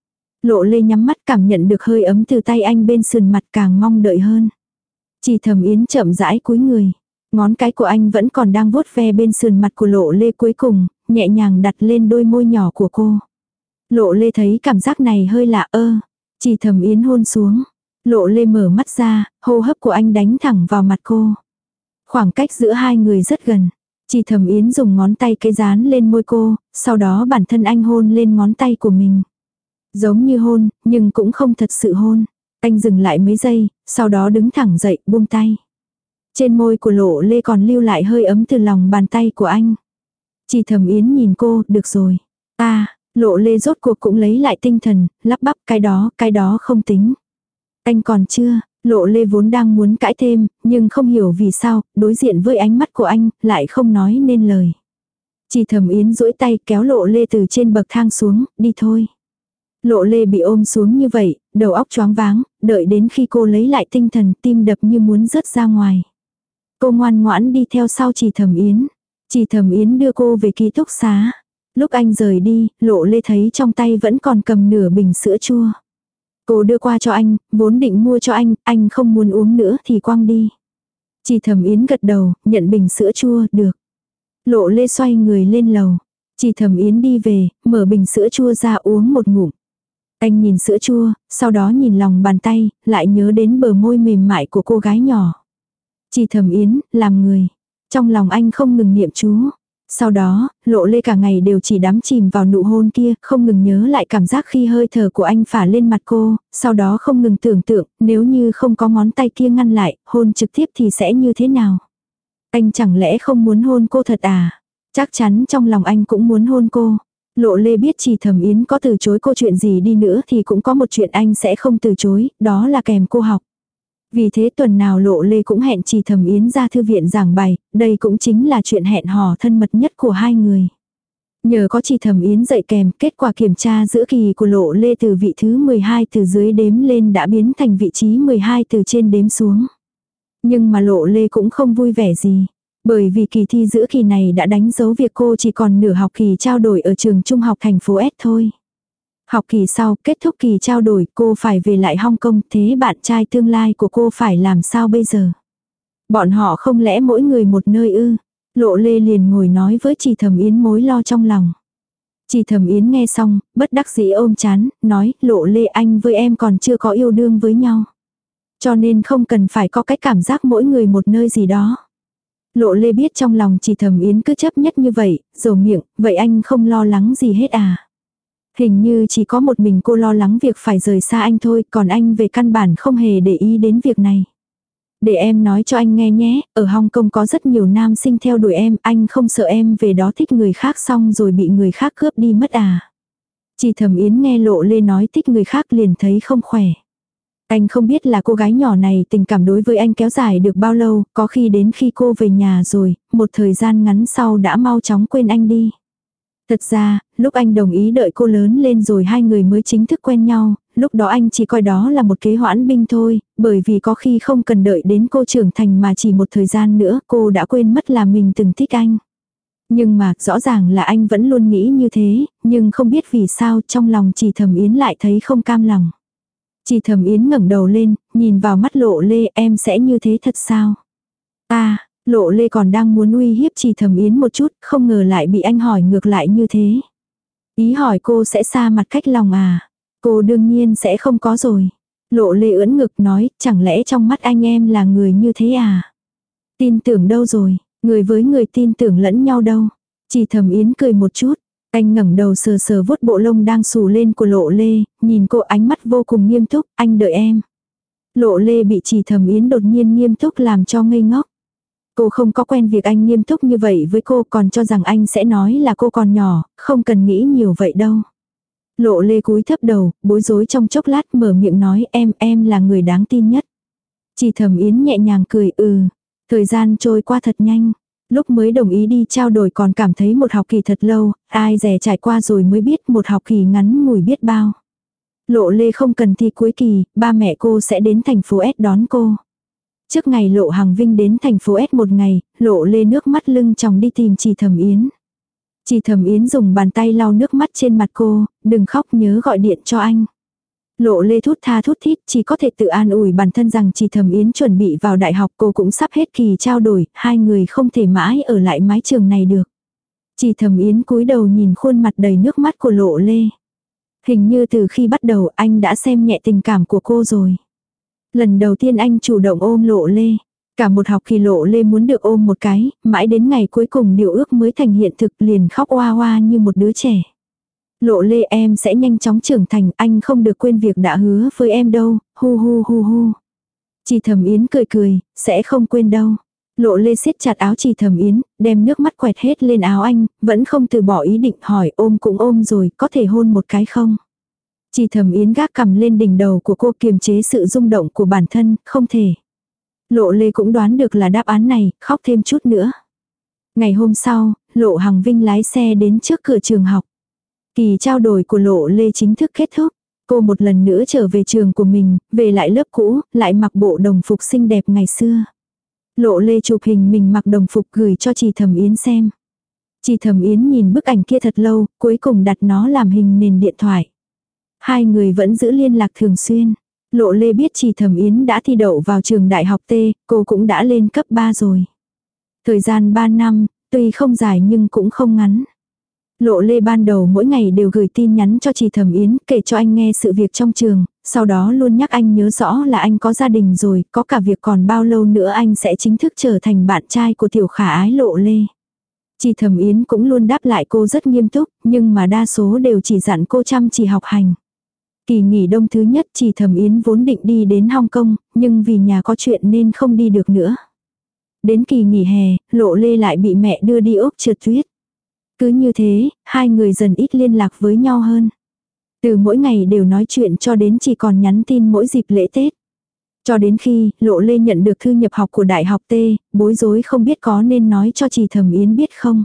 Lộ Lê nhắm mắt cảm nhận được hơi ấm từ tay anh bên sườn mặt càng mong đợi hơn. Chỉ Thẩm Yến chậm rãi cúi người. Ngón cái của anh vẫn còn đang vuốt ve bên sườn mặt của Lộ Lê cuối cùng, nhẹ nhàng đặt lên đôi môi nhỏ của cô. Lộ Lê thấy cảm giác này hơi lạ Chỉ Thẩm Yến hôn xuống. Lộ Lê mở mắt ra, hô hấp của anh đánh thẳng vào mặt cô. Khoảng cách giữa hai người rất gần. Chỉ Thẩm Yến dùng ngón tay cái dán lên môi cô, sau đó bản thân anh hôn lên ngón tay của mình. Giống như hôn, nhưng cũng không thật sự hôn. Anh dừng lại mấy giây, sau đó đứng thẳng dậy, buông tay. Trên môi của Lộ Lê còn lưu lại hơi ấm từ lòng bàn tay của anh. Chỉ Thẩm Yến nhìn cô, được rồi. Lộ Lê rốt cuộc cũng lấy lại tinh thần, lắp bắp cái đó không tính. Anh còn chưa, Lộ Lê vốn đang muốn cãi thêm, nhưng không hiểu vì sao, đối diện với ánh mắt của anh, lại không nói nên lời. Chỉ Thẩm Yến duỗi tay kéo Lộ Lê từ trên bậc thang xuống, đi thôi. Lộ Lê bị ôm xuống như vậy, đầu óc choáng váng, đợi đến khi cô lấy lại tinh thần, tim đập như muốn rớt ra ngoài. Cô ngoan ngoãn đi theo sau Chỉ Thẩm Yến. Chỉ Thẩm Yến đưa cô về ký túc xá. Lúc anh rời đi, Lộ Lê thấy trong tay vẫn còn cầm nửa bình sữa chua. Cô đưa qua cho anh, vốn định mua cho anh không muốn uống nữa thì quăng đi. Chỉ Thẩm Yến gật đầu, nhận bình sữa chua, được. Lộ Lê xoay người lên lầu. Chỉ Thẩm Yến đi về, mở bình sữa chua ra uống một ngụm. Anh nhìn sữa chua, sau đó nhìn lòng bàn tay, lại nhớ đến bờ môi mềm mại của cô gái nhỏ. Chỉ Thẩm Yến, làm người. Trong lòng anh không ngừng niệm chú. Sau đó, Lộ Lê cả ngày đều chỉ đắm chìm vào nụ hôn kia, không ngừng nhớ lại cảm giác khi hơi thở của anh phả lên mặt cô, sau đó không ngừng tưởng tượng, nếu như không có ngón tay kia ngăn lại, hôn trực tiếp thì sẽ như thế nào. Anh chẳng lẽ không muốn hôn cô thật à? Chắc chắn trong lòng anh cũng muốn hôn cô. Lộ Lê biết Trì Thẩm Yến có từ chối cô chuyện gì đi nữa thì cũng có một chuyện anh sẽ không từ chối, đó là kèm cô học. Vì thế tuần nào Lộ Lê cũng hẹn Trì Thẩm Yến ra thư viện giảng bài, đây cũng chính là chuyện hẹn hò thân mật nhất của hai người. Nhờ có Trì Thẩm Yến dạy kèm, kết quả kiểm tra giữa kỳ của Lộ Lê từ vị thứ 12 từ dưới đếm lên đã biến thành vị trí 12 từ trên đếm xuống. Nhưng mà Lộ Lê cũng không vui vẻ gì. Bởi vì kỳ thi giữa kỳ này đã đánh dấu việc cô chỉ còn nửa học kỳ trao đổi ở trường trung học thành phố S thôi. Học kỳ sau, kết thúc kỳ trao đổi, cô phải về lại Hong Kong, thế bạn trai tương lai của cô phải làm sao bây giờ? Bọn họ không lẽ mỗi người một nơi ư? Lộ Lê liền ngồi nói với Trì Thẩm Yến mối lo trong lòng. Trì Thẩm Yến nghe xong, bất đắc dĩ ôm chán, nói, Lộ Lê anh với em còn chưa có yêu đương với nhau. Cho nên không cần phải có cái cảm giác mỗi người một nơi gì đó. Lộ Lê biết trong lòng Trì Thẩm Yến cứ chấp nhất như vậy, rầu miệng, vậy anh không lo lắng gì hết à? Hình như chỉ có một mình cô lo lắng việc phải rời xa anh thôi, còn anh về căn bản không hề để ý đến việc này. Để em nói cho anh nghe nhé, ở Hong Kong có rất nhiều nam sinh theo đuổi em, anh không sợ em về đó thích người khác xong rồi bị người khác cướp đi mất à? Trì Thẩm Yến nghe Lộ Lê nói thích người khác liền thấy không khỏe. Anh không biết là cô gái nhỏ này tình cảm đối với anh kéo dài được bao lâu, có khi đến khi cô về nhà rồi, một thời gian ngắn sau đã mau chóng quên anh đi. Thật ra, lúc anh đồng ý đợi cô lớn lên rồi hai người mới chính thức quen nhau, lúc đó anh chỉ coi đó là một kế hoãn binh thôi, bởi vì có khi không cần đợi đến cô trưởng thành mà chỉ một thời gian nữa cô đã quên mất là mình từng thích anh. Nhưng mà rõ ràng là anh vẫn luôn nghĩ như thế, nhưng không biết vì sao trong lòng Trì Thẩm Yến lại thấy không cam lòng. Trì Thẩm Yến ngẩng đầu lên, nhìn vào mắt Lộ Lê, em sẽ như thế thật sao? Lộ Lê còn đang muốn uy hiếp Trì Thẩm Yến một chút, không ngờ lại bị anh hỏi ngược lại như thế. Ý hỏi cô sẽ xa mặt cách lòng à? Cô đương nhiên sẽ không có rồi. Lộ Lê ưỡn ngực nói, chẳng lẽ trong mắt anh em là người như thế à? Tin tưởng đâu rồi, người với người tin tưởng lẫn nhau đâu. Trì Thẩm Yến cười một chút. Anh ngẩng đầu sờ sờ vuốt bộ lông đang xù lên của Lộ Lê, nhìn cô ánh mắt vô cùng nghiêm túc, anh đợi em. Lộ Lê bị Trì Thẩm Yến đột nhiên nghiêm túc làm cho ngây ngốc. Cô không có quen việc anh nghiêm túc như vậy với cô, còn cho rằng anh sẽ nói là cô còn nhỏ, không cần nghĩ nhiều vậy đâu. Lộ Lê cúi thấp đầu, bối rối trong chốc lát mở miệng nói em là người đáng tin nhất. Trì Thẩm Yến nhẹ nhàng cười thời gian trôi qua thật nhanh. Lúc mới đồng ý đi trao đổi còn cảm thấy một học kỳ thật lâu, ai dè trải qua rồi mới biết một học kỳ ngắn ngủi biết bao. Lộ Lê không cần thi cuối kỳ, ba mẹ cô sẽ đến thành phố S đón cô. Trước ngày Lộ Hằng Vinh đến thành phố S một ngày, Lộ Lê nước mắt lưng tròng đi tìm Trì Thẩm Yến. Trì Thẩm Yến dùng bàn tay lau nước mắt trên mặt cô, đừng khóc nhớ gọi điện cho anh. Lộ Lê thút tha thút thít chỉ có thể tự an ủi bản thân rằng Trì Thẩm Yến chuẩn bị vào đại học, cô cũng sắp hết kỳ trao đổi, hai người không thể mãi ở lại mái trường này được. Trì Thẩm Yến cúi đầu nhìn khuôn mặt đầy nước mắt của Lộ Lê. Hình như từ khi bắt đầu anh đã xem nhẹ tình cảm của cô rồi. Lần đầu tiên anh chủ động ôm Lộ Lê. Cả một học kỳ Lộ Lê muốn được ôm một cái, mãi đến ngày cuối cùng điều ước mới thành hiện thực liền khóc oa oa như một đứa trẻ. Lộ Lê em sẽ nhanh chóng trưởng thành, anh không được quên việc đã hứa với em đâu, hu hu hu hu. Trì Thẩm Yến cười cười, sẽ không quên đâu. Lộ Lê siết chặt áo Trì Thẩm Yến, đem nước mắt quẹt hết lên áo anh, vẫn không từ bỏ ý định hỏi ôm cũng ôm rồi, có thể hôn một cái không? Trì Thẩm Yến gác cằm lên đỉnh đầu của cô kiềm chế sự rung động của bản thân, không thể. Lộ Lê cũng đoán được là đáp án này, khóc thêm chút nữa. Ngày hôm sau, Lộ Hằng Vinh lái xe đến trước cửa trường học. Kỳ trao đổi của Lộ Lê chính thức kết thúc. Cô một lần nữa trở về trường của mình, về lại lớp cũ, lại mặc bộ đồng phục xinh đẹp ngày xưa. Lộ Lê chụp hình mình mặc đồng phục gửi cho Trì Thẩm Yến xem. Trì Thẩm Yến nhìn bức ảnh kia thật lâu, cuối cùng đặt nó làm hình nền điện thoại. Hai người vẫn giữ liên lạc thường xuyên. Lộ Lê biết Trì Thẩm Yến đã thi đậu vào trường đại học T, cô cũng đã lên cấp 3 rồi. Thời gian 3 năm, tuy không dài nhưng cũng không ngắn. Lộ Lê ban đầu mỗi ngày đều gửi tin nhắn cho Trì Thẩm Yến, kể cho anh nghe sự việc trong trường, sau đó luôn nhắc anh nhớ rõ là anh có gia đình rồi, có cả việc còn bao lâu nữa anh sẽ chính thức trở thành bạn trai của tiểu khả ái Lộ Lê. Chỉ Thẩm Yến cũng luôn đáp lại cô rất nghiêm túc, nhưng mà đa số đều chỉ dặn cô chăm chỉ học hành. Kỳ nghỉ đông thứ nhất Chỉ Thẩm Yến vốn định đi đến Hong Kong, nhưng vì nhà có chuyện nên không đi được nữa. Đến kỳ nghỉ hè, Lộ Lê lại bị mẹ đưa đi Úc trượt tuyết. Cứ như thế, hai người dần ít liên lạc với nhau hơn. Từ mỗi ngày đều nói chuyện cho đến chỉ còn nhắn tin mỗi dịp lễ Tết. Cho đến khi Lộ Lê nhận được thư nhập học của Đại học T, bối rối không biết có nên nói cho Chỉ Thẩm Yến biết không.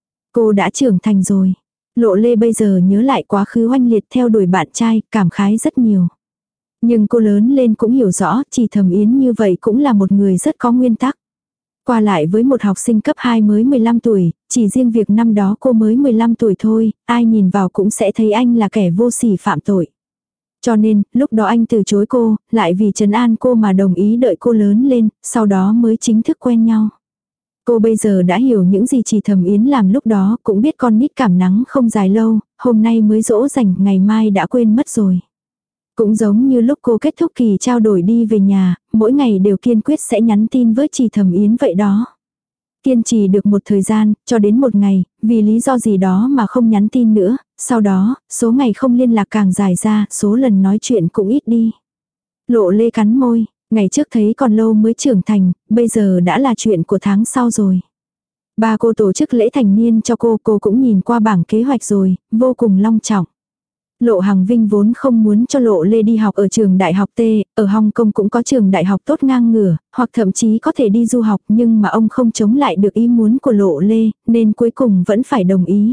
Cô đã trưởng thành rồi. Lộ Lê bây giờ nhớ lại quá khứ oanh liệt theo đuổi bạn trai, cảm khái rất nhiều. Nhưng cô lớn lên cũng hiểu rõ Chỉ Thẩm Yến như vậy cũng là một người rất có nguyên tắc. Qua lại với một học sinh cấp 2 mới 15 tuổi, chỉ riêng việc năm đó cô mới 15 tuổi thôi, ai nhìn vào cũng sẽ thấy anh là kẻ vô sỉ phạm tội. Cho nên, lúc đó anh từ chối cô, lại vì trấn an cô mà đồng ý đợi cô lớn lên, sau đó mới chính thức quen nhau. Cô bây giờ đã hiểu những gì Chỉ Thẩm Yến làm lúc đó, cũng biết con nít cảm nắng không dài lâu, hôm nay mới dỗ dành, ngày mai đã quên mất rồi. Cũng giống như lúc cô kết thúc kỳ trao đổi đi về nhà, mỗi ngày đều kiên quyết sẽ nhắn tin với Chỉ Thẩm Yến vậy đó. Kiên trì được một thời gian, cho đến một ngày, vì lý do gì đó mà không nhắn tin nữa, sau đó, số ngày không liên lạc càng dài ra, số lần nói chuyện cũng ít đi. Lộ Lê cắn môi, ngày trước thấy còn lâu mới trưởng thành, bây giờ đã là chuyện của tháng sau rồi. Ba cô tổ chức lễ thành niên cho cô cũng nhìn qua bảng kế hoạch rồi, vô cùng long trọng. Lộ Hằng Vinh vốn không muốn cho Lộ Lê đi học ở trường đại học T, ở Hong Kong cũng có trường đại học tốt ngang ngửa, hoặc thậm chí có thể đi du học, nhưng mà ông không chống lại được ý muốn của Lộ Lê, nên cuối cùng vẫn phải đồng ý.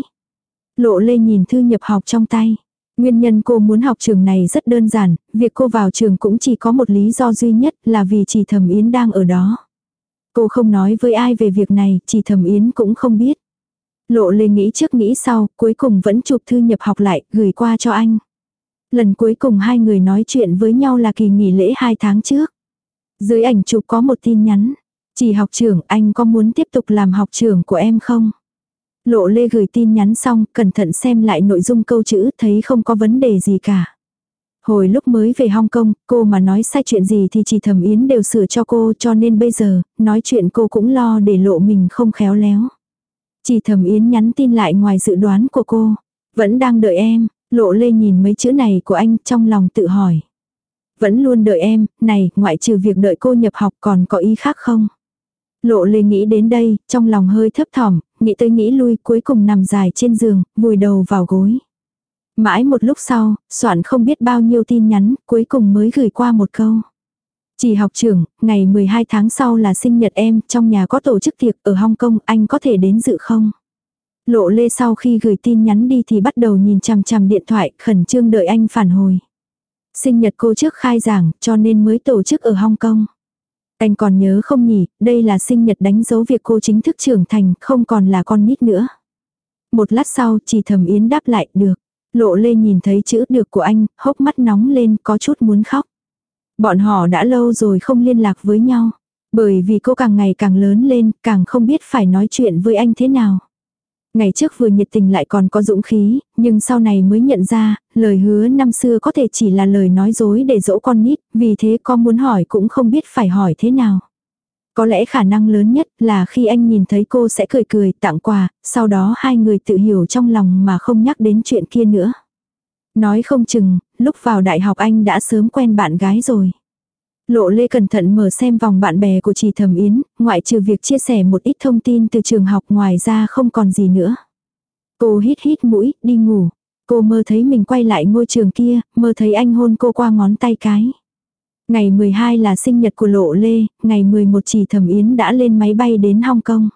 Lộ Lê nhìn thư nhập học trong tay. Nguyên nhân cô muốn học trường này rất đơn giản, việc cô vào trường cũng chỉ có một lý do duy nhất là vì Chỉ Thẩm Yến đang ở đó. Cô không nói với ai về việc này, Chỉ Thẩm Yến cũng không biết. Lộ Lê nghĩ trước nghĩ sau, cuối cùng vẫn chụp thư nhập học lại, gửi qua cho anh. Lần cuối cùng hai người nói chuyện với nhau là kỳ nghỉ lễ 2 tháng trước. Dưới ảnh chụp có một tin nhắn. Chỉ học trưởng, anh có muốn tiếp tục làm học trưởng của em không? Lộ Lê gửi tin nhắn xong, cẩn thận xem lại nội dung câu chữ, thấy không có vấn đề gì cả. Hồi lúc mới về Hong Kong, cô mà nói sai chuyện gì thì Chỉ Thẩm Yến đều sửa cho cô, cho nên bây giờ, nói chuyện cô cũng lo để lộ mình không khéo léo. Chỉ Thẩm Yến nhắn tin lại ngoài dự đoán của cô. Vẫn đang đợi em. Lộ Lê nhìn mấy chữ này của anh trong lòng tự hỏi. Vẫn luôn đợi em, này, ngoại trừ việc đợi cô nhập học còn có ý khác không? Lộ Lê nghĩ đến đây, trong lòng hơi thấp thỏm, nghĩ tới nghĩ lui, cuối cùng nằm dài trên giường, vùi đầu vào gối. Mãi một lúc sau, soạn không biết bao nhiêu tin nhắn, cuối cùng mới gửi qua một câu. Chỉ học trưởng, ngày 12 tháng sau là sinh nhật em, trong nhà có tổ chức tiệc ở Hong Kong, anh có thể đến dự không? Lộ Lê sau khi gửi tin nhắn đi thì bắt đầu nhìn chằm chằm điện thoại, khẩn trương đợi anh phản hồi. Sinh nhật cô trước khai giảng, cho nên mới tổ chức ở Hong Kong. Anh còn nhớ không nhỉ, đây là sinh nhật đánh dấu việc cô chính thức trưởng thành, không còn là con nít nữa. Một lát sau, Chỉ Thẩm Yến đáp lại, được. Lộ Lê nhìn thấy chữ được của anh, hốc mắt nóng lên, có chút muốn khóc. Bọn họ đã lâu rồi không liên lạc với nhau. Bởi vì cô càng ngày càng lớn lên, càng không biết phải nói chuyện với anh thế nào. Ngày trước vừa nhiệt tình lại còn có dũng khí, nhưng sau này mới nhận ra, lời hứa năm xưa có thể chỉ là lời nói dối để dỗ con nít, vì thế con muốn hỏi cũng không biết phải hỏi thế nào. Có lẽ khả năng lớn nhất là khi anh nhìn thấy cô sẽ cười cười tặng quà, sau đó hai người tự hiểu trong lòng mà không nhắc đến chuyện kia nữa. Nói không chừng, lúc vào đại học anh đã sớm quen bạn gái rồi. Lộ Lê cẩn thận mở xem vòng bạn bè của Chỉ Thẩm Yến, ngoại trừ việc chia sẻ một ít thông tin từ trường học ngoài ra không còn gì nữa. Cô hít hít mũi, đi ngủ. Cô mơ thấy mình quay lại ngôi trường kia, mơ thấy anh hôn cô qua ngón tay cái. Ngày 12 là sinh nhật của Lộ Lê, ngày 11 Chỉ Thẩm Yến đã lên máy bay đến Hong Kong.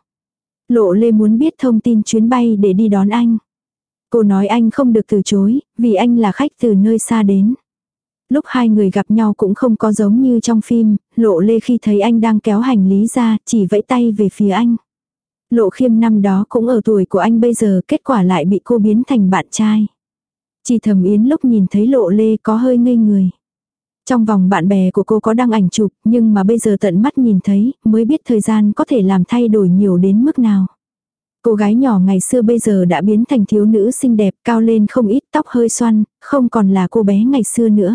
Lộ Lê muốn biết thông tin chuyến bay để đi đón anh. Cô nói anh không được từ chối, vì anh là khách từ nơi xa đến. Lúc hai người gặp nhau cũng không có giống như trong phim, Lộ Lê khi thấy anh đang kéo hành lý ra, chỉ vẫy tay về phía anh. Lộ Khiêm năm đó cũng ở tuổi của anh bây giờ, kết quả lại bị cô biến thành bạn trai. Chỉ Thẩm Yến lúc nhìn thấy Lộ Lê có hơi ngây người. Trong vòng bạn bè của cô có đăng ảnh chụp, nhưng mà bây giờ tận mắt nhìn thấy, mới biết thời gian có thể làm thay đổi nhiều đến mức nào. Cô gái nhỏ ngày xưa bây giờ đã biến thành thiếu nữ xinh đẹp, cao lên không ít, tóc hơi xoăn, không còn là cô bé ngày xưa nữa.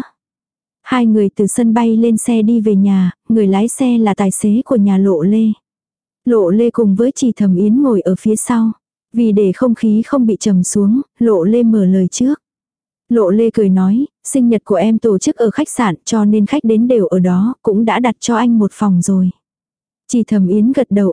Hai người từ sân bay lên xe đi về nhà, người lái xe là tài xế của nhà Lộ Lê. Lộ Lê cùng với Trì Thẩm Yến ngồi ở phía sau. Vì để không khí không bị trầm xuống, Lộ Lê mở lời trước. Lộ Lê cười nói, sinh nhật của em tổ chức ở khách sạn cho nên khách đến đều ở đó, cũng đã đặt cho anh một phòng rồi. Trì Thẩm Yến gật đầu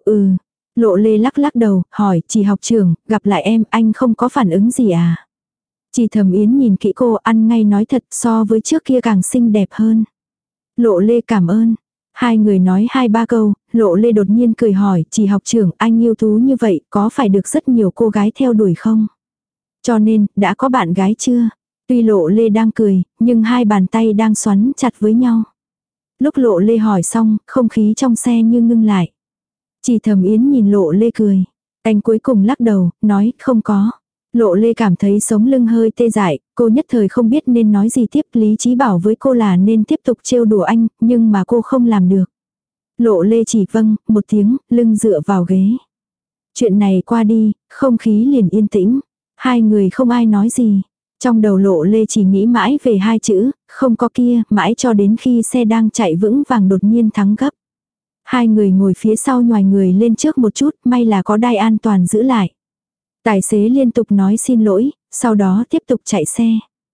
Lộ Lê lắc lắc đầu, hỏi, Trì học trưởng, gặp lại em, anh không có phản ứng gì à? Trì Thẩm Yến nhìn kỹ cô, ăn ngay nói thật, so với trước kia càng xinh đẹp hơn. Lộ Lê cảm ơn. Hai người nói 2-3 câu, Lộ Lê đột nhiên cười hỏi, Trì học trưởng, anh yêu tú như vậy, có phải được rất nhiều cô gái theo đuổi không? Cho nên, đã có bạn gái chưa? Tuy Lộ Lê đang cười, nhưng hai bàn tay đang xoắn chặt với nhau. Lúc Lộ Lê hỏi xong, không khí trong xe như ngưng lại. Trì Thẩm Yến nhìn Lộ Lê cười. Anh cuối cùng lắc đầu, nói, không có. Lộ Lê cảm thấy sống lưng hơi tê dại, cô nhất thời không biết nên nói gì tiếp, lý trí bảo với cô là nên tiếp tục trêu đùa anh, nhưng mà cô không làm được. Lộ Lê chỉ vâng, một tiếng, lưng dựa vào ghế. Chuyện này qua đi, không khí liền yên tĩnh. Hai người không ai nói gì. Trong đầu Lộ Lê chỉ nghĩ mãi về hai chữ, không có kia, mãi cho đến khi xe đang chạy vững vàng đột nhiên thắng gấp. Hai người ngồi phía sau nhòi người lên trước một chút, may là có đai an toàn giữ lại. Tài xế liên tục nói xin lỗi, sau đó tiếp tục chạy xe.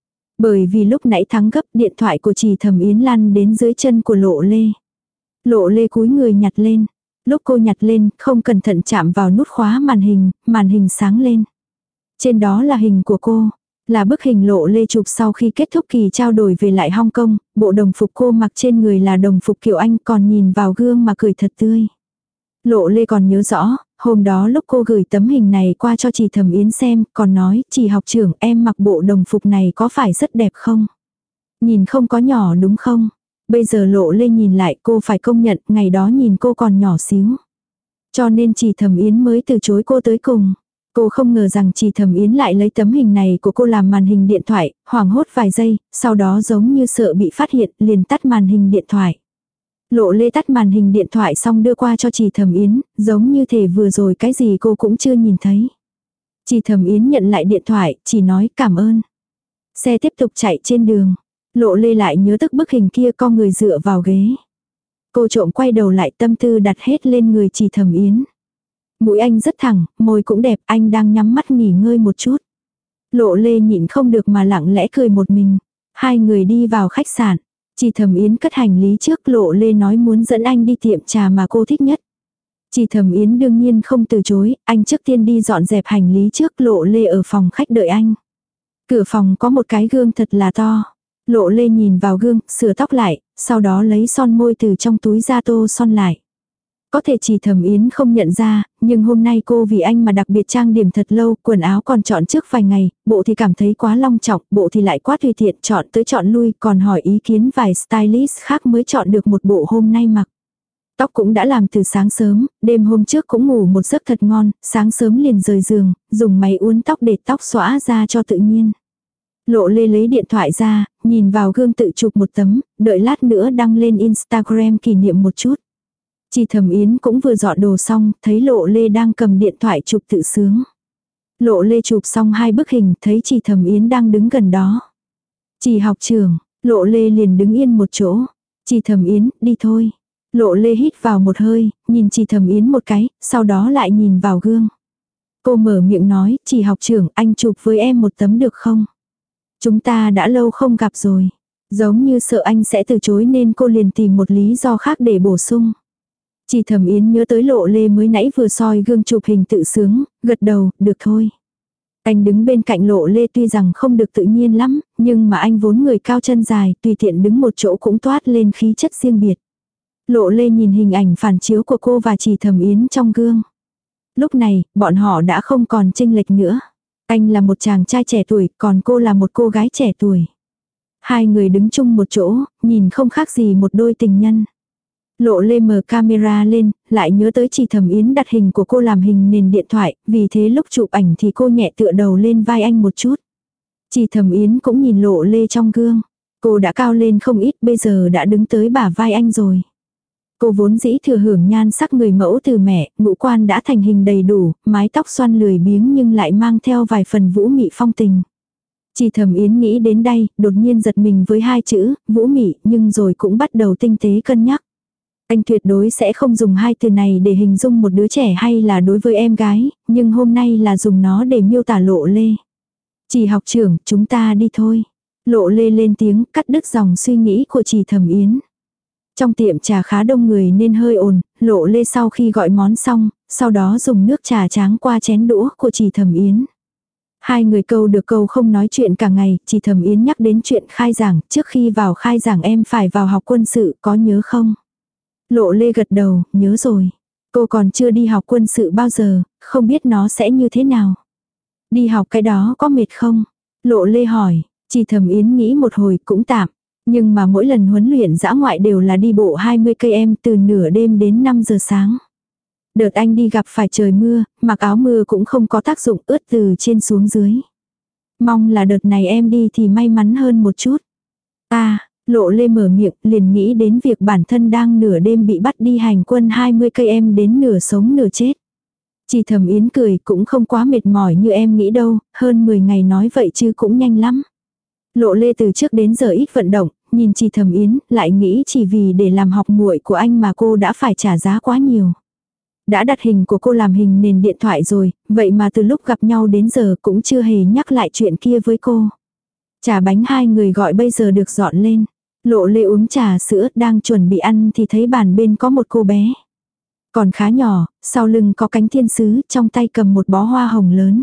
Bởi vì lúc nãy thắng gấp, điện thoại của Trì Thẩm Yến lăn đến dưới chân của Lộ Lê. Lộ Lê cúi người nhặt lên. Lúc cô nhặt lên, không cẩn thận chạm vào nút khóa màn hình sáng lên. Trên đó là hình của cô. Là bức hình Lộ Lê chụp sau khi kết thúc kỳ trao đổi về lại Hong Kong, bộ đồng phục cô mặc trên người là đồng phục kiểu Anh, còn nhìn vào gương mà cười thật tươi. Lộ Lê còn nhớ rõ, hôm đó lúc cô gửi tấm hình này qua cho Trì Thẩm Yến xem, còn nói, Trì học trưởng, em mặc bộ đồng phục này có phải rất đẹp không? Nhìn không có nhỏ đúng không? Bây giờ Lộ Lê nhìn lại, cô phải công nhận, ngày đó nhìn cô còn nhỏ xíu. Cho nên Trì Thẩm Yến mới từ chối cô tới cùng. Cô không ngờ rằng Trì Thẩm Yến lại lấy tấm hình này của cô làm màn hình điện thoại, hoảng hốt vài giây, sau đó giống như sợ bị phát hiện, liền tắt màn hình điện thoại. Lộ Lê tắt màn hình điện thoại xong đưa qua cho Trì Thẩm Yến, giống như thể vừa rồi cái gì cô cũng chưa nhìn thấy. Trì Thẩm Yến nhận lại điện thoại, chỉ nói cảm ơn. Xe tiếp tục chạy trên đường. Lộ Lê lại nhớ tức bức hình kia, con người dựa vào ghế. Cô trộm quay đầu lại, tâm tư đặt hết lên người Trì Thẩm Yến. Mũi anh rất thẳng, môi cũng đẹp, anh đang nhắm mắt nghỉ ngơi một chút. Lộ Lê nhịn không được mà lặng lẽ cười một mình. Hai người đi vào khách sạn. Trì Thẩm Yến cất hành lý trước, Lộ Lê nói muốn dẫn anh đi tiệm trà mà cô thích nhất. Trì Thẩm Yến đương nhiên không từ chối, anh trước tiên đi dọn dẹp hành lý trước, Lộ Lê ở phòng khách đợi anh. Cửa phòng có một cái gương thật là to. Lộ Lê nhìn vào gương, sửa tóc lại, sau đó lấy son môi từ trong túi ra tô son lại. Có thể Trì Thẩm Yến không nhận ra, nhưng hôm nay cô vì anh mà đặc biệt trang điểm thật lâu, quần áo còn chọn trước vài ngày, bộ thì cảm thấy quá long trọng, bộ thì lại quá tùy tiện, chọn tới chọn lui, còn hỏi ý kiến vài stylist khác mới chọn được một bộ hôm nay mặc. Tóc cũng đã làm từ sáng sớm, đêm hôm trước cũng ngủ một giấc thật ngon, sáng sớm liền rời giường, dùng máy uốn tóc để tóc xõa ra cho tự nhiên. Lộ Lê lấy điện thoại ra, nhìn vào gương tự chụp một tấm, đợi lát nữa đăng lên Instagram kỷ niệm một chút. Trì Thẩm Yến cũng vừa dọn đồ xong, thấy Lộ Lê đang cầm điện thoại chụp tự sướng. Lộ Lê chụp xong 2 bức hình, thấy Trì Thẩm Yến đang đứng gần đó. Trì học trưởng, Lộ Lê liền đứng yên một chỗ. Trì Thẩm Yến, đi thôi. Lộ Lê hít vào một hơi, nhìn Trì Thẩm Yến một cái, sau đó lại nhìn vào gương. Cô mở miệng nói, Trì học trưởng, anh chụp với em một tấm được không? Chúng ta đã lâu không gặp rồi. Giống như sợ anh sẽ từ chối nên cô liền tìm một lý do khác để bổ sung. Trì Thẩm Yến nhớ tới Lộ Lê mới nãy vừa soi gương chụp hình tự sướng, gật đầu, được thôi. Anh đứng bên cạnh Lộ Lê tuy rằng không được tự nhiên lắm, nhưng mà anh vốn người cao chân dài, tùy tiện đứng một chỗ cũng toát lên khí chất riêng biệt. Lộ Lê nhìn hình ảnh phản chiếu của cô và Trì Thẩm Yến trong gương. Lúc này, bọn họ đã không còn chênh lệch nữa. Anh là một chàng trai trẻ tuổi, còn cô là một cô gái trẻ tuổi. Hai người đứng chung một chỗ, nhìn không khác gì một đôi tình nhân. Lộ Lê mở camera lên, lại nhớ tới Trì Thẩm Yến đặt hình của cô làm hình nền điện thoại, vì thế lúc chụp ảnh thì cô nhẹ tựa đầu lên vai anh một chút. Trì Thẩm Yến cũng nhìn Lộ Lê trong gương. Cô đã cao lên không ít, bây giờ đã đứng tới bả vai anh rồi. Cô vốn dĩ thừa hưởng nhan sắc người mẫu từ mẹ, ngũ quan đã thành hình đầy đủ, mái tóc xoăn lười biếng nhưng lại mang theo vài phần vũ mị phong tình. Trì Thẩm Yến nghĩ đến đây, đột nhiên giật mình với 2 chữ, vũ mị, nhưng rồi cũng bắt đầu tinh tế cân nhắc. Anh tuyệt đối sẽ không dùng hai từ này để hình dung một đứa trẻ hay là đối với em gái, nhưng hôm nay là dùng nó để miêu tả Lộ Lê. Chị học trưởng, chúng ta đi thôi. Lộ Lê lên tiếng cắt đứt dòng suy nghĩ của chị Thẩm Yến. Trong tiệm trà khá đông người nên hơi ồn, Lộ Lê sau khi gọi món xong, sau đó dùng nước trà tráng qua chén đũa của chị Thẩm Yến. Hai người câu được câu không nói chuyện cả ngày, chị Thẩm Yến nhắc đến chuyện khai giảng, trước khi vào khai giảng em phải vào học quân sự, có nhớ không? Lộ Lê gật đầu, nhớ rồi. Cô còn chưa đi học quân sự bao giờ, không biết nó sẽ như thế nào. Đi học cái đó có mệt không? Lộ Lê hỏi, chị Thẩm Yến nghĩ một hồi cũng tạm. Nhưng mà mỗi lần huấn luyện dã ngoại đều là đi bộ 20 cây em từ nửa đêm đến 5 giờ sáng. Đợt anh đi gặp phải trời mưa, mặc áo mưa cũng không có tác dụng, ướt từ trên xuống dưới. Mong là đợt này em đi thì may mắn hơn một chút. Lộ Lê mở miệng liền nghĩ đến việc bản thân đang nửa đêm bị bắt đi hành quân 20 cây em đến nửa sống nửa chết. Chị Thẩm Yến cười, cũng không quá mệt mỏi như em nghĩ đâu, hơn 10 ngày nói vậy chứ cũng nhanh lắm. Lộ Lê từ trước đến giờ ít vận động, nhìn chị Thẩm Yến, lại nghĩ chỉ vì để làm học muội của anh mà cô đã phải trả giá quá nhiều. Đã đặt hình của cô làm hình nền điện thoại rồi, vậy mà từ lúc gặp nhau đến giờ cũng chưa hề nhắc lại chuyện kia với cô. Trà bánh hai người gọi bây giờ được dọn lên. Lộ Lê uống trà sữa đang chuẩn bị ăn thì thấy bàn bên có một cô bé. Còn khá nhỏ, sau lưng có cánh thiên sứ, trong tay cầm một bó hoa hồng lớn.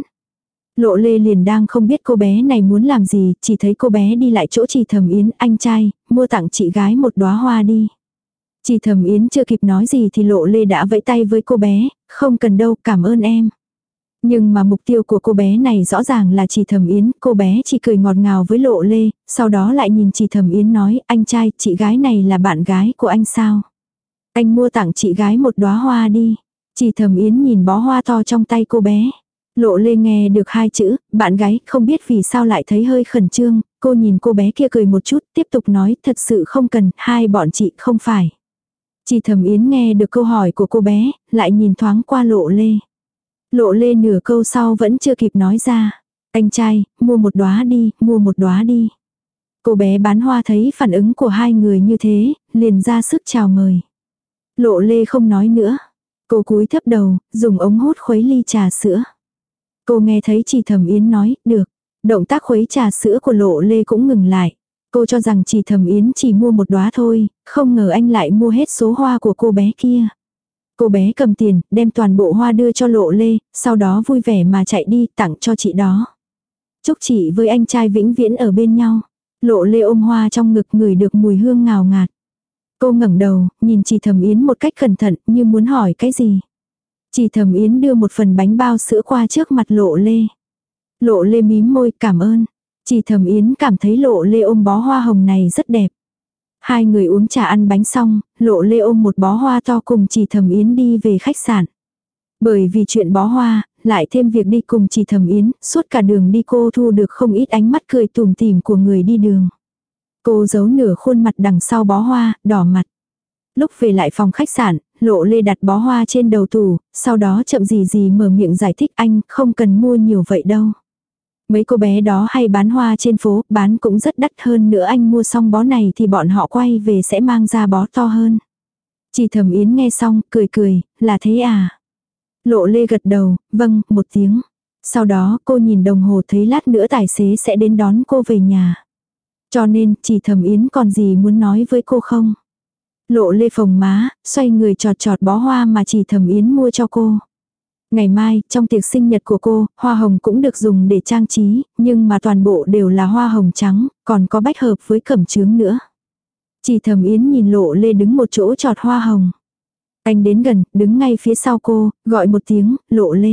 Lộ Lê liền đang không biết cô bé này muốn làm gì, chỉ thấy cô bé đi lại chỗ chị Thẩm Yến, anh trai, mua tặng chị gái một đóa hoa đi. Chị Thẩm Yến chưa kịp nói gì thì Lộ Lê đã vẫy tay với cô bé, không cần đâu, cảm ơn em. Nhưng mà mục tiêu của cô bé này rõ ràng là chị Thẩm Yến, cô bé chỉ cười ngọt ngào với Lộ Lê, sau đó lại nhìn chị Thẩm Yến nói, anh trai, chị gái này là bạn gái của anh sao? Anh mua tặng chị gái một đóa hoa đi. Chị Thẩm Yến nhìn bó hoa to trong tay cô bé. Lộ Lê nghe được hai chữ, bạn gái, không biết vì sao lại thấy hơi khẩn trương, cô nhìn cô bé kia cười một chút, tiếp tục nói, thật sự không cần, hai bọn chị không phải. Chị Thẩm Yến nghe được câu hỏi của cô bé, lại nhìn thoáng qua Lộ Lê. Lộ Lê nửa câu sau vẫn chưa kịp nói ra. Anh trai, mua một đóa đi, mua một đóa đi. Cô bé bán hoa thấy phản ứng của hai người như thế, liền ra sức chào mời. Lộ Lê không nói nữa. Cô cúi thấp đầu, dùng ống hút khuấy ly trà sữa. Cô nghe thấy chị Thẩm Yến nói, được. Động tác khuấy trà sữa của Lộ Lê cũng ngừng lại. Cô cho rằng chị Thẩm Yến chỉ mua một đóa thôi, không ngờ anh lại mua hết số hoa của cô bé kia. Cô bé cầm tiền, đem toàn bộ hoa đưa cho Lộ Lê, sau đó vui vẻ mà chạy đi tặng cho chị đó. Chúc chị với anh trai vĩnh viễn ở bên nhau. Lộ Lê ôm hoa trong ngực ngửi được mùi hương ngào ngạt. Cô ngẩng đầu, nhìn chị Thẩm Yến một cách cẩn thận như muốn hỏi cái gì. Chị Thẩm Yến đưa một phần bánh bao sữa qua trước mặt Lộ Lê. Lộ Lê mím môi cảm ơn. Chị Thẩm Yến cảm thấy Lộ Lê ôm bó hoa hồng này rất đẹp. Hai người uống trà ăn bánh xong, Lộ Lê ôm một bó hoa to cùng chị Thẩm Yến đi về khách sạn. Bởi vì chuyện bó hoa, lại thêm việc đi cùng chị Thẩm Yến, suốt cả đường đi cô thu được không ít ánh mắt cười tủm tỉm của người đi đường. Cô giấu nửa khuôn mặt đằng sau bó hoa, đỏ mặt. Lúc về lại phòng khách sạn, Lộ Lê đặt bó hoa trên đầu tủ, sau đó chậm gì mở miệng giải thích anh không cần mua nhiều vậy đâu. Mấy cô bé đó hay bán hoa trên phố, bán cũng rất đắt hơn nữa anh mua xong bó này thì bọn họ quay về sẽ mang ra bó to hơn. Chị Thẩm Yến nghe xong, cười, là thế à? Lộ Lê gật đầu, vâng, một tiếng. Sau đó cô nhìn đồng hồ thấy lát nữa tài xế sẽ đến đón cô về nhà. Cho nên, chị Thẩm Yến còn gì muốn nói với cô không? Lộ Lê phồng má, xoay người chọt bó hoa mà chị Thẩm Yến mua cho cô. Ngày mai, trong tiệc sinh nhật của cô, hoa hồng cũng được dùng để trang trí, nhưng mà toàn bộ đều là hoa hồng trắng, còn có bách hợp với cẩm chướng nữa. Chị Thẩm Yến nhìn Lộ Lê đứng một chỗ chọt hoa hồng. Anh đến gần, đứng ngay phía sau cô, gọi một tiếng, Lộ Lê.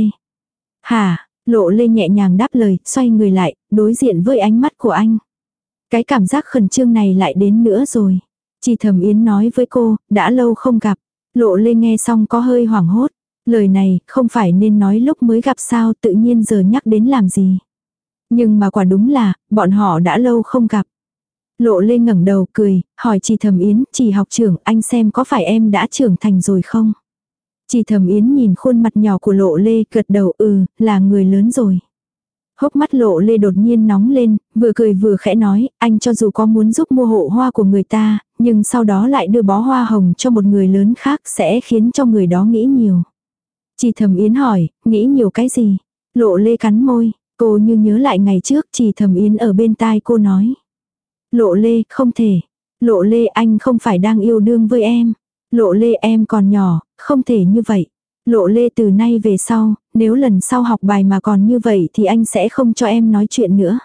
Hả, Lộ Lê nhẹ nhàng đáp lời, xoay người lại, đối diện với ánh mắt của anh. Cái cảm giác khẩn trương này lại đến nữa rồi. Chị Thẩm Yến nói với cô, đã lâu không gặp. Lộ Lê nghe xong có hơi hoảng hốt. Lời này không phải nên nói lúc mới gặp sao, tự nhiên giờ nhắc đến làm gì. Nhưng mà quả đúng là, bọn họ đã lâu không gặp. Lộ Lê ngẩng đầu cười, hỏi chị Thẩm Yến, chị học trưởng, anh xem có phải em đã trưởng thành rồi không? Chị Thẩm Yến nhìn khuôn mặt nhỏ của Lộ Lê, gật đầu là người lớn rồi. Hốc mắt Lộ Lê đột nhiên nóng lên, vừa cười vừa khẽ nói, anh cho dù có muốn giúp mua hộ hoa của người ta, Nhưng sau đó lại đưa bó hoa hồng cho một người lớn khác sẽ khiến cho người đó nghĩ nhiều. Chỉ Thẩm Yến hỏi, nghĩ nhiều cái gì? Lộ Lê cắn môi, cô như nhớ lại ngày trước Chỉ Thẩm Yến ở bên tai cô nói. Lộ Lê, không thể. Lộ Lê, anh không phải đang yêu đương với em. Lộ Lê, em còn nhỏ, không thể như vậy. Lộ Lê, từ nay về sau, nếu lần sau học bài mà còn như vậy thì anh sẽ không cho em nói chuyện nữa.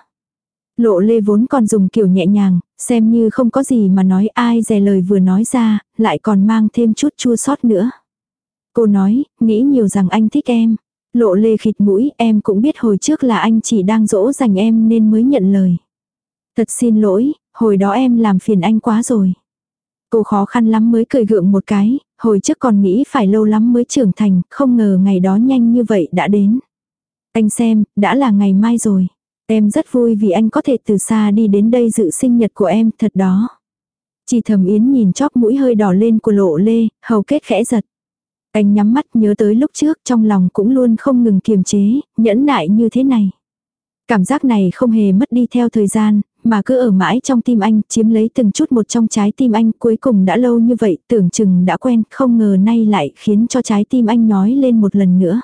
Lộ Lê vốn còn dùng kiểu nhẹ nhàng, xem như không có gì mà nói, ai dè lời vừa nói ra, lại còn mang thêm chút chua xót nữa. Cô nói, nghĩ nhiều rằng anh thích em. Lộ Lê khịt mũi, em cũng biết hồi trước là anh chỉ đang dỗ dành em nên mới nhận lời. Thật xin lỗi, hồi đó em làm phiền anh quá rồi. Cô khó khăn lắm mới cười gượng một cái, hồi trước còn nghĩ phải lâu lắm mới trưởng thành, không ngờ ngày đó nhanh như vậy đã đến. Anh xem, đã là ngày mai rồi. Em rất vui vì anh có thể từ xa đi đến đây dự sinh nhật của em, thật đó. Chỉ Thẩm Yến nhìn chóp mũi hơi đỏ lên của Lộ Lê, hầu kết khẽ giật. Anh nhắm mắt nhớ tới lúc trước, trong lòng cũng luôn không ngừng kiềm chế, nhẫn nại như thế này. Cảm giác này không hề mất đi theo thời gian, mà cứ ở mãi trong tim anh, chiếm lấy từng chút một trong trái tim anh, cuối cùng đã lâu như vậy, tưởng chừng đã quen, không ngờ nay lại khiến cho trái tim anh nhói lên một lần nữa.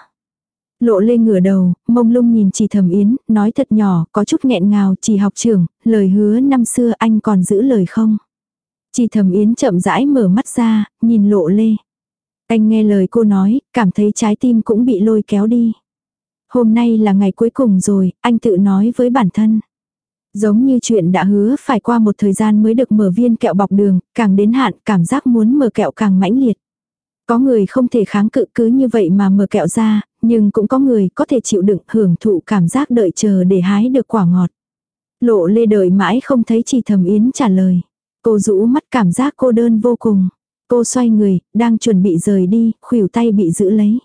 Lộ Lê ngửa đầu, mông lung nhìn Chỉ Thẩm Yến, nói thật nhỏ, có chút nghẹn ngào, Chỉ học trưởng, lời hứa năm xưa anh còn giữ lời không? Chỉ Thẩm Yến chậm rãi mở mắt ra, nhìn Lộ Lê. Anh nghe lời cô nói, cảm thấy trái tim cũng bị lôi kéo đi. Hôm nay là ngày cuối cùng rồi, anh tự nói với bản thân. Giống như chuyện đã hứa phải qua một thời gian mới được mở viên kẹo bọc đường, càng đến hạn cảm giác muốn mở kẹo càng mãnh liệt. Có người không thể kháng cự cứ như vậy mà mở kẹo ra, nhưng cũng có người có thể chịu đựng hưởng thụ cảm giác đợi chờ để hái được quả ngọt. Lộ Lê đợi mãi không thấy Chỉ Thẩm Yến trả lời. Cô rũ mắt cảm giác cô đơn vô cùng. Cô xoay người, đang chuẩn bị rời đi, khuỷu tay bị giữ lấy.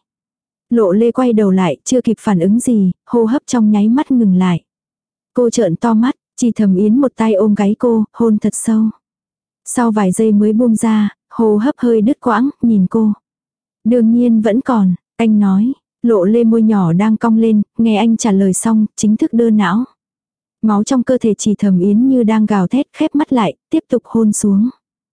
Lộ Lê quay đầu lại, chưa kịp phản ứng gì, hô hấp trong nháy mắt ngừng lại. Cô trợn to mắt, Chỉ Thẩm Yến một tay ôm gáy cô, hôn thật sâu. Sau vài giây mới buông ra, hô hấp hơi đứt quãng, nhìn cô. Đương nhiên vẫn còn, anh nói. Lộ Lê môi nhỏ đang cong lên, nghe anh trả lời xong, chính thức đơ não. Máu trong cơ thể Chỉ Thẩm Yến như đang gào thét, khép mắt lại, tiếp tục hôn xuống.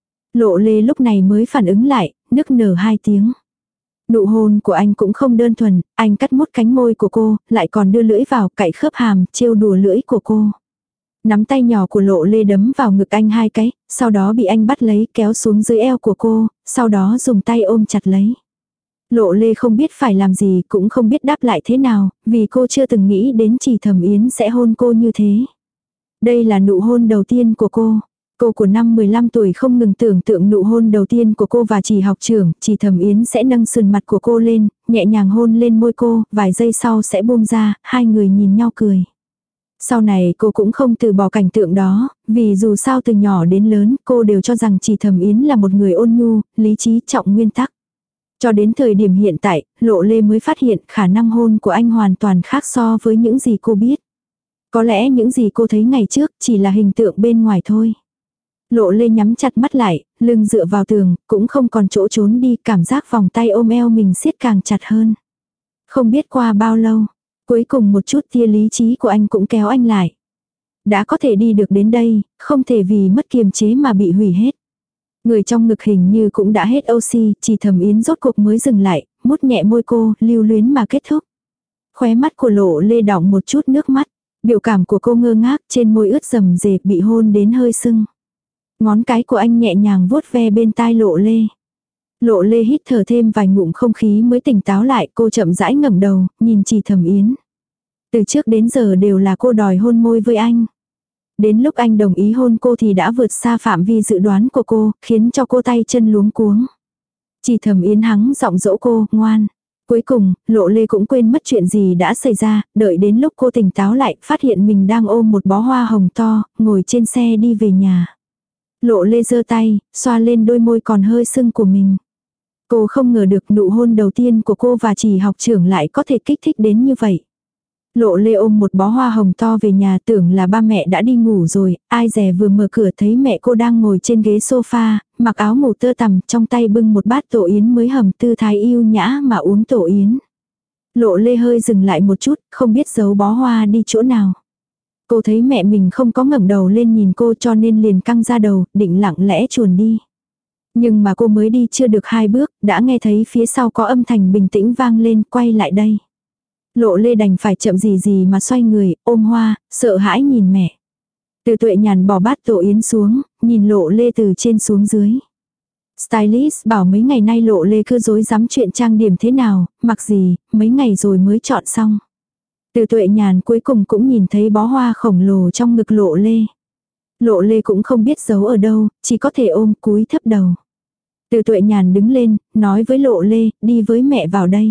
Lộ Lê lúc này mới phản ứng lại, nức nở 2 tiếng. Nụ hôn của anh cũng không đơn thuần, anh cắt mốt cánh môi của cô, lại còn đưa lưỡi vào cạy khớp hàm, trêu đùa lưỡi của cô. Nắm tay nhỏ của Lộ Lê đấm vào ngực anh 2 cái, sau đó bị anh bắt lấy kéo xuống dưới eo của cô, sau đó dùng tay ôm chặt lấy. Lộ Lê không biết phải làm gì, cũng không biết đáp lại thế nào, vì cô chưa từng nghĩ đến Chỉ Thẩm Yến sẽ hôn cô như thế. Đây là nụ hôn đầu tiên của cô. Cô của năm 15 tuổi không ngừng tưởng tượng nụ hôn đầu tiên của cô và Chỉ học trưởng, Chỉ Thẩm Yến sẽ nâng sườn mặt của cô lên, nhẹ nhàng hôn lên môi cô, vài giây sau sẽ buông ra, hai người nhìn nhau cười. Sau này cô cũng không từ bỏ cảnh tượng đó, vì dù sao từ nhỏ đến lớn cô đều cho rằng Chỉ Thẩm Yến là một người ôn nhu, lý trí trọng nguyên tắc. Cho đến thời điểm hiện tại, Lộ Lê mới phát hiện khả năng hôn của anh hoàn toàn khác so với những gì cô biết. Có lẽ những gì cô thấy ngày trước chỉ là hình tượng bên ngoài thôi. Lộ Lê nhắm chặt mắt lại, lưng dựa vào tường, cũng không còn chỗ trốn đi, cảm giác vòng tay ôm eo mình siết càng chặt hơn. Không biết qua bao lâu, cuối cùng một chút tia lý trí của anh cũng kéo anh lại. Đã có thể đi được đến đây, không thể vì mất kiềm chế mà bị hủy hết. Người trong ngực hình như cũng đã hết oxy, Chỉ Thẩm Yến rốt cuộc mới dừng lại, mút nhẹ môi cô, lưu luyến mà kết thúc. Khóe mắt của Lộ Lê đọng một chút nước mắt, biểu cảm của cô ngơ ngác, trên môi ướt rầm rề bị hôn đến hơi sưng. Ngón cái của anh nhẹ nhàng vuốt ve bên tai Lộ Lê. Lộ Lê hít thở thêm vài ngụm không khí mới tỉnh táo lại, cô chậm rãi ngẩng đầu, nhìn Chỉ Thẩm Yến. Từ trước đến giờ đều là cô đòi hôn môi với anh. Đến lúc anh đồng ý hôn cô thì đã vượt xa phạm vi dự đoán của cô, khiến cho cô tay chân luống cuống. Chỉ Thẩm Yến hắng giọng dỗ cô, ngoan. Cuối cùng, Lộ Lê cũng quên mất chuyện gì đã xảy ra, đợi đến lúc cô tỉnh táo lại, phát hiện mình đang ôm một bó hoa hồng to, ngồi trên xe đi về nhà. Lộ Lê giơ tay, xoa lên đôi môi còn hơi sưng của mình. Cô không ngờ được nụ hôn đầu tiên của cô và Chỉ học trưởng lại có thể kích thích đến như vậy. Lộ Lê ôm một bó hoa hồng to về nhà, tưởng là ba mẹ đã đi ngủ rồi, ai dè vừa mở cửa thấy mẹ cô đang ngồi trên ghế sofa, mặc áo ngủ tơ tằm, trong tay bưng một bát tổ yến mới hầm, tư thái yêu nhã mà uống tổ yến. Lộ Lê hơi dừng lại một chút, không biết giấu bó hoa đi chỗ nào. Cô thấy mẹ mình không có ngẩng đầu lên nhìn cô cho nên liền căng ra đầu, định lặng lẽ chuồn đi. Nhưng mà cô mới đi chưa được 2 bước, đã nghe thấy phía sau có âm thanh bình tĩnh vang lên, quay lại đây. Lộ Lê đành phải chậm gì gì mà xoay người, ôm Hoa, sợ hãi nhìn mẹ. Từ Tuệ Nhàn bỏ bát tổ yến xuống, nhìn Lộ Lê từ trên xuống dưới. Stylist bảo mấy ngày nay Lộ Lê cứ rối rắm chuyện trang điểm thế nào, mặc gì, mấy ngày rồi mới chọn xong. Từ Tuệ Nhàn cuối cùng cũng nhìn thấy bó hoa khổng lồ trong ngực Lộ Lê. Lộ Lê cũng không biết giấu ở đâu, chỉ có thể ôm cúi thấp đầu. Từ Tuệ Nhàn đứng lên, nói với Lộ Lê, đi với mẹ vào đây.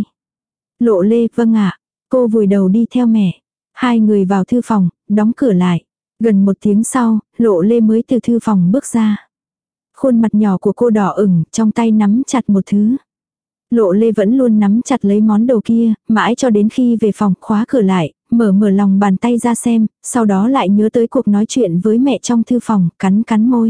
Lộ Lê, vâng ạ. Cô vùi đầu đi theo mẹ. Hai người vào thư phòng, đóng cửa lại. Gần 1 tiếng sau, Lộ Lê mới từ thư phòng bước ra. Khuôn mặt nhỏ của cô đỏ ửng, trong tay nắm chặt một thứ. Lộ Lê vẫn luôn nắm chặt lấy món đồ kia, mãi cho đến khi về phòng khóa cửa lại, mở lòng bàn tay ra xem, sau đó lại nhớ tới cuộc nói chuyện với mẹ trong thư phòng, cắn môi.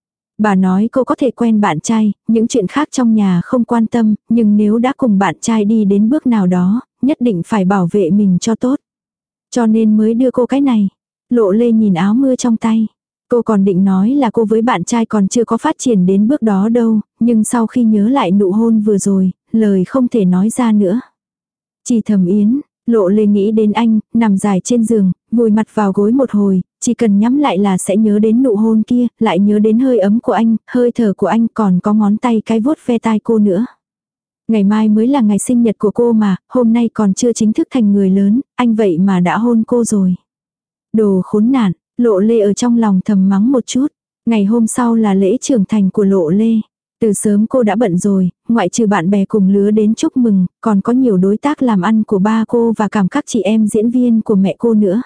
Bà nói cô có thể quen bạn trai, những chuyện khác trong nhà không quan tâm, nhưng nếu đã cùng bạn trai đi đến bước nào đó, nhất định phải bảo vệ mình cho tốt. Cho nên mới đưa cô cái này. Lộ Lê nhìn áo mưa trong tay. Cô còn định nói là cô với bạn trai còn chưa có phát triển đến bước đó đâu, nhưng sau khi nhớ lại nụ hôn vừa rồi, lời không thể nói ra nữa. Chỉ Thẩm Yến, Lộ Lê nghĩ đến anh, nằm dài trên giường, vùi mặt vào gối một hồi, chỉ cần nhắm lại là sẽ nhớ đến nụ hôn kia, lại nhớ đến hơi ấm của anh, hơi thở của anh, còn có ngón tay cái vuốt ve tai cô nữa. Ngày mai mới là ngày sinh nhật của cô mà, hôm nay còn chưa chính thức thành người lớn, anh vậy mà đã hôn cô rồi. Đồ khốn nạn, Lộ Lê ở trong lòng thầm mắng một chút. Ngày hôm sau là lễ trưởng thành của Lộ Lê. Từ sớm cô đã bận rồi, ngoại trừ bạn bè cùng lứa đến chúc mừng, còn có nhiều đối tác làm ăn của ba cô và cảm các chị em diễn viên của mẹ cô nữa.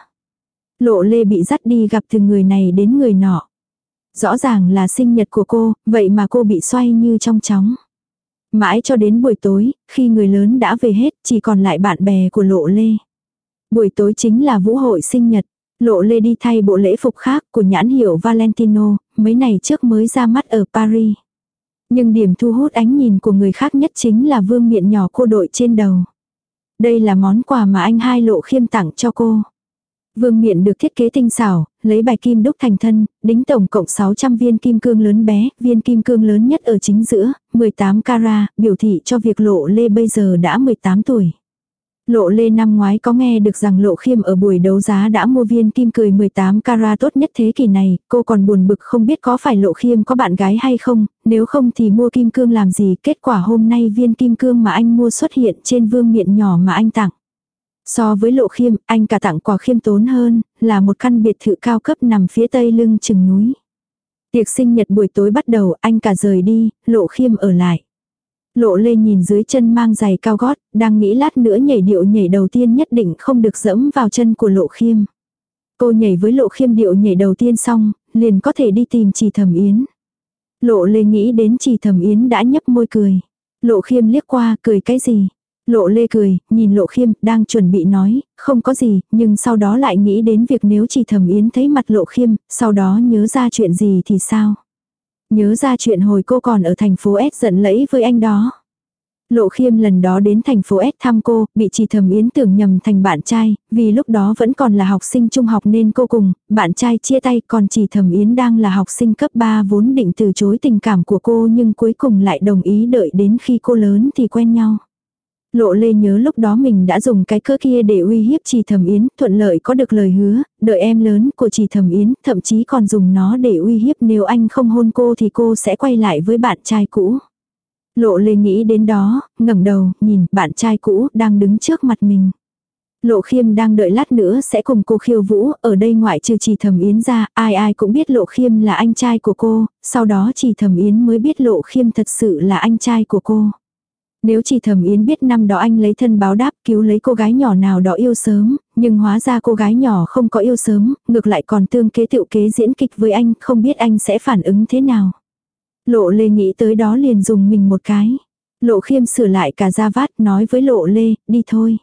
Lộ Lê bị dắt đi gặp từ người này đến người nọ. Rõ ràng là sinh nhật của cô, vậy mà cô bị xoay như trong chóng. Mãi cho đến buổi tối, khi người lớn đã về hết, chỉ còn lại bạn bè của Lộ Lê. Buổi tối chính là vũ hội sinh nhật. Lộ Lê đi thay bộ lễ phục khác của nhãn hiệu Valentino, mấy ngày trước mới ra mắt ở Paris. Nhưng điểm thu hút ánh nhìn của người khác nhất chính là vương miện nhỏ cô đội trên đầu. Đây là món quà mà anh hai Lộ Khiêm tặng cho cô. Vương miện được thiết kế tinh xảo, lấy bài kim đúc thành thân, đính tổng cộng 600 viên kim cương lớn bé, viên kim cương lớn nhất ở chính giữa, 18 carat, biểu thị cho việc Lộ Lê bây giờ đã 18 tuổi. Lộ Lê năm ngoái có nghe được rằng Lộ Khiêm ở buổi đấu giá đã mua viên kim cười 18 carat tốt nhất thế kỷ này, cô còn buồn bực không biết có phải Lộ Khiêm có bạn gái hay không, nếu không thì mua kim cương làm gì, kết quả hôm nay viên kim cương mà anh mua xuất hiện trên vương miện nhỏ mà anh tặng. So với Lộ Khiêm, anh cả tặng quà khiêm tốn hơn, là một căn biệt thự cao cấp nằm phía tây lưng chừng núi. Tiệc sinh nhật buổi tối bắt đầu, anh cả rời đi, Lộ Khiêm ở lại. Lộ Lê nhìn dưới chân mang giày cao gót, đang nghĩ lát nữa nhảy điệu nhảy đầu tiên nhất định không được dẫm vào chân của Lộ Khiêm. Cô nhảy với Lộ Khiêm điệu nhảy đầu tiên xong, liền có thể đi tìm Chỉ Thẩm Yến. Lộ Lê nghĩ đến Chỉ Thẩm Yến đã nhấp môi cười. Lộ Khiêm liếc qua, cười cái gì? Lộ Lê cười, nhìn Lộ Khiêm, đang chuẩn bị nói, không có gì, nhưng sau đó lại nghĩ đến việc nếu Chỉ Thẩm Yến thấy mặt Lộ Khiêm, sau đó nhớ ra chuyện gì thì sao? Nhớ ra chuyện hồi cô còn ở thành phố S giận lẫy với anh đó. Lộ Khiêm lần đó đến thành phố S thăm cô, bị Chỉ Thẩm Yến tưởng nhầm thành bạn trai, vì lúc đó vẫn còn là học sinh trung học nên cô cùng, bạn trai chia tay, còn Chỉ Thẩm Yến đang là học sinh cấp 3 vốn định từ chối tình cảm của cô nhưng cuối cùng lại đồng ý đợi đến khi cô lớn thì quen nhau. Lộ Lê nhớ lúc đó mình đã dùng cái cớ kia để uy hiếp Chỉ Thẩm Yến, thuận lợi có được lời hứa, đợi em lớn của Chỉ Thẩm Yến, thậm chí còn dùng nó để uy hiếp nếu anh không hôn cô thì cô sẽ quay lại với bạn trai cũ. Lộ Lê nghĩ đến đó, ngẩng đầu, nhìn bạn trai cũ đang đứng trước mặt mình. Lộ Khiêm đang đợi lát nữa sẽ cùng cô khiêu vũ, ở đây ngoại trừ Chỉ Thẩm Yến ra, ai ai cũng biết Lộ Khiêm là anh trai của cô, sau đó Chỉ Thẩm Yến mới biết Lộ Khiêm thật sự là anh trai của cô. Nếu Chỉ Thẩm Yến biết năm đó anh lấy thân báo đáp cứu lấy cô gái nhỏ nào đó yêu sớm, nhưng hóa ra cô gái nhỏ không có yêu sớm, ngược lại còn tương kế tựu kế diễn kịch với anh, không biết anh sẽ phản ứng thế nào. Lộ Lê nghĩ tới đó liền dùng mình một cái. Lộ Khiêm sửa lại cả da vát nói với Lộ Lê, đi thôi.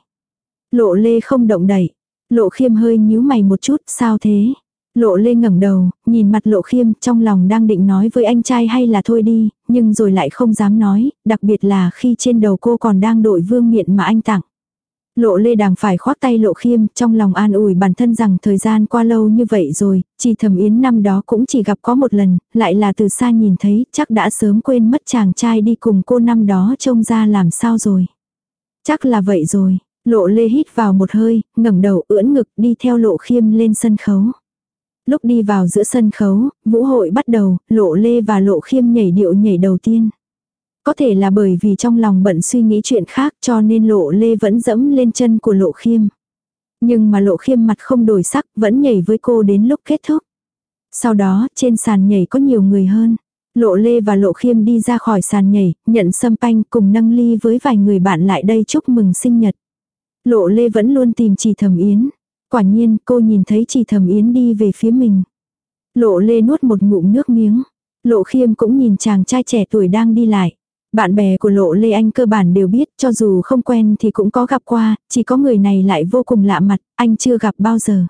Lộ Lê không động đậy. Lộ Khiêm hơi nhíu mày một chút, sao thế? Lộ Lê ngẩng đầu, nhìn mặt Lộ Khiêm, trong lòng đang định nói với anh trai hay là thôi đi, nhưng rồi lại không dám nói, đặc biệt là khi trên đầu cô còn đang đội vương miện mà anh tặng. Lộ Lê đành phải khoác tay Lộ Khiêm, trong lòng an ủi bản thân rằng thời gian qua lâu như vậy rồi, Trì Thẩm Yến năm đó cũng chỉ gặp có một lần, lại là từ xa nhìn thấy, chắc đã sớm quên mất chàng trai đi cùng cô năm đó trông ra làm sao rồi. Chắc là vậy rồi, Lộ Lê hít vào một hơi, ngẩng đầu ưỡn ngực đi theo Lộ Khiêm lên sân khấu. Lúc đi vào giữa sân khấu, vũ hội bắt đầu, Lộ Lê và Lộ Khiêm nhảy điệu nhảy đầu tiên. Có thể là bởi vì trong lòng bận suy nghĩ chuyện khác cho nên Lộ Lê vẫn dẫm lên chân của Lộ Khiêm. Nhưng mà Lộ Khiêm mặt không đổi sắc, vẫn nhảy với cô đến lúc kết thúc. Sau đó, trên sàn nhảy có nhiều người hơn. Lộ Lê và Lộ Khiêm đi ra khỏi sàn nhảy, nhận sâm panh cùng nâng ly với vài người bạn lại đây chúc mừng sinh nhật. Lộ Lê vẫn luôn tìm Trì Thẩm Yến. Quả nhiên, cô nhìn thấy Trì Thẩm Yến đi về phía mình. Lộ Lê nuốt một ngụm nước miếng. Lộ Khiêm cũng nhìn chàng trai trẻ tuổi đang đi lại. Bạn bè của Lộ Lê anh cơ bản đều biết, cho dù không quen thì cũng có gặp qua, chỉ có người này lại vô cùng lạ mặt, anh chưa gặp bao giờ.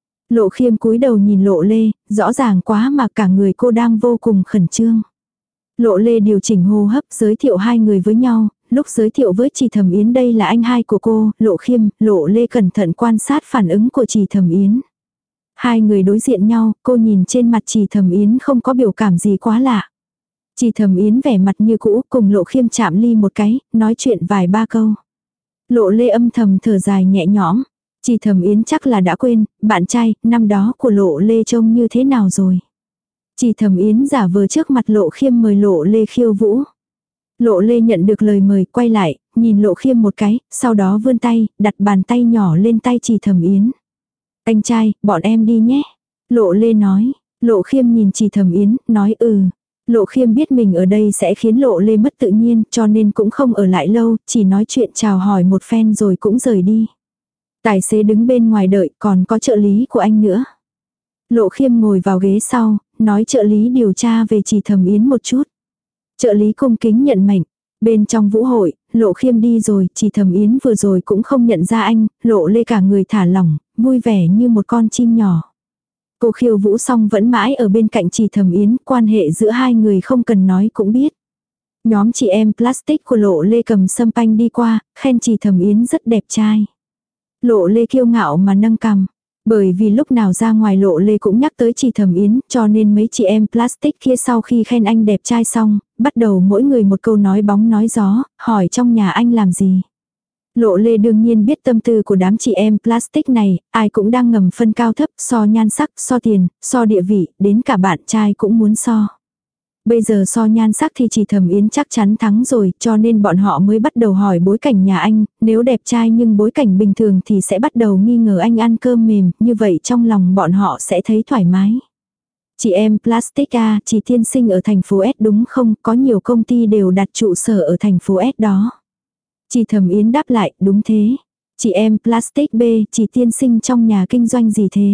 Lộ Khiêm cúi đầu nhìn Lộ Lê, rõ ràng quá mà cả người cô đang vô cùng khẩn trương. Lộ Lê điều chỉnh hô hấp giới thiệu hai người với nhau, lúc giới thiệu với Trì Thẩm Yến đây là anh hai của cô, Lộ Khiêm, Lộ Lê cẩn thận quan sát phản ứng của Trì Thẩm Yến. Hai người đối diện nhau, cô nhìn trên mặt Trì Thẩm Yến không có biểu cảm gì quá lạ. Trì Thẩm Yến vẻ mặt như cũ cùng Lộ Khiêm chạm ly một cái, nói chuyện vài ba câu. Lộ Lê âm thầm thở dài nhẹ nhõm. Trì Thẩm Yến chắc là đã quên, bạn trai, năm đó của Lộ Lê trông như thế nào rồi. Trì Thẩm Yến giả vờ trước mặt Lộ Khiêm mời Lộ Lê khiêu vũ. Lộ Lê nhận được lời mời quay lại, nhìn Lộ Khiêm một cái, sau đó vươn tay, đặt bàn tay nhỏ lên tay Trì Thẩm Yến. Anh trai, bọn em đi nhé. Lộ Lê nói. Lộ Khiêm nhìn Trì Thẩm Yến, nói ừ. Lộ Khiêm biết mình ở đây sẽ khiến Lộ Lê mất tự nhiên cho nên cũng không ở lại lâu, chỉ nói chuyện chào hỏi một phen rồi cũng rời đi. Tài xế đứng bên ngoài đợi, còn có trợ lý của anh nữa. Lộ Khiêm ngồi vào ghế sau, nói trợ lý điều tra về Trì Thẩm Yến một chút. Trợ lý cung kính nhận mệnh. Bên trong vũ hội, Lộ Khiêm đi rồi, Trì Thẩm Yến vừa rồi cũng không nhận ra anh, Lộ Lê cả người thả lỏng, vui vẻ như một con chim nhỏ. Cô khiêu vũ xong vẫn mãi ở bên cạnh Trì Thẩm Yến, quan hệ giữa hai người không cần nói cũng biết. Nhóm chị em plastic của Lộ Lê cầm sâm panh đi qua, khen Trì Thẩm Yến rất đẹp trai. Lộ Lê kiêu ngạo mà nâng cằm. Bởi vì lúc nào ra ngoài Lộ Lê cũng nhắc tới Trì Thẩm Yến, cho nên mấy chị em plastic kia sau khi khen anh đẹp trai xong, bắt đầu mỗi người một câu nói bóng nói gió, hỏi trong nhà anh làm gì. Lộ Lê đương nhiên biết tâm tư của đám chị em plastic này, ai cũng đang ngầm phân cao thấp, so nhan sắc, so tiền, so địa vị, đến cả bạn trai cũng muốn so. Bây giờ so nhan sắc thì Trì Thẩm Yến chắc chắn thắng rồi, cho nên bọn họ mới bắt đầu hỏi bối cảnh nhà anh, nếu đẹp trai nhưng bối cảnh bình thường thì sẽ bắt đầu nghi ngờ anh ăn cơm mềm, như vậy trong lòng bọn họ sẽ thấy thoải mái. Chị em plastic à, chị tiên sinh ở thành phố S đúng không, có nhiều công ty đều đặt trụ sở ở thành phố S đó. Trì Thẩm Yến đáp lại, đúng thế. Chị em plastic B, chị tiên sinh trong nhà kinh doanh gì thế?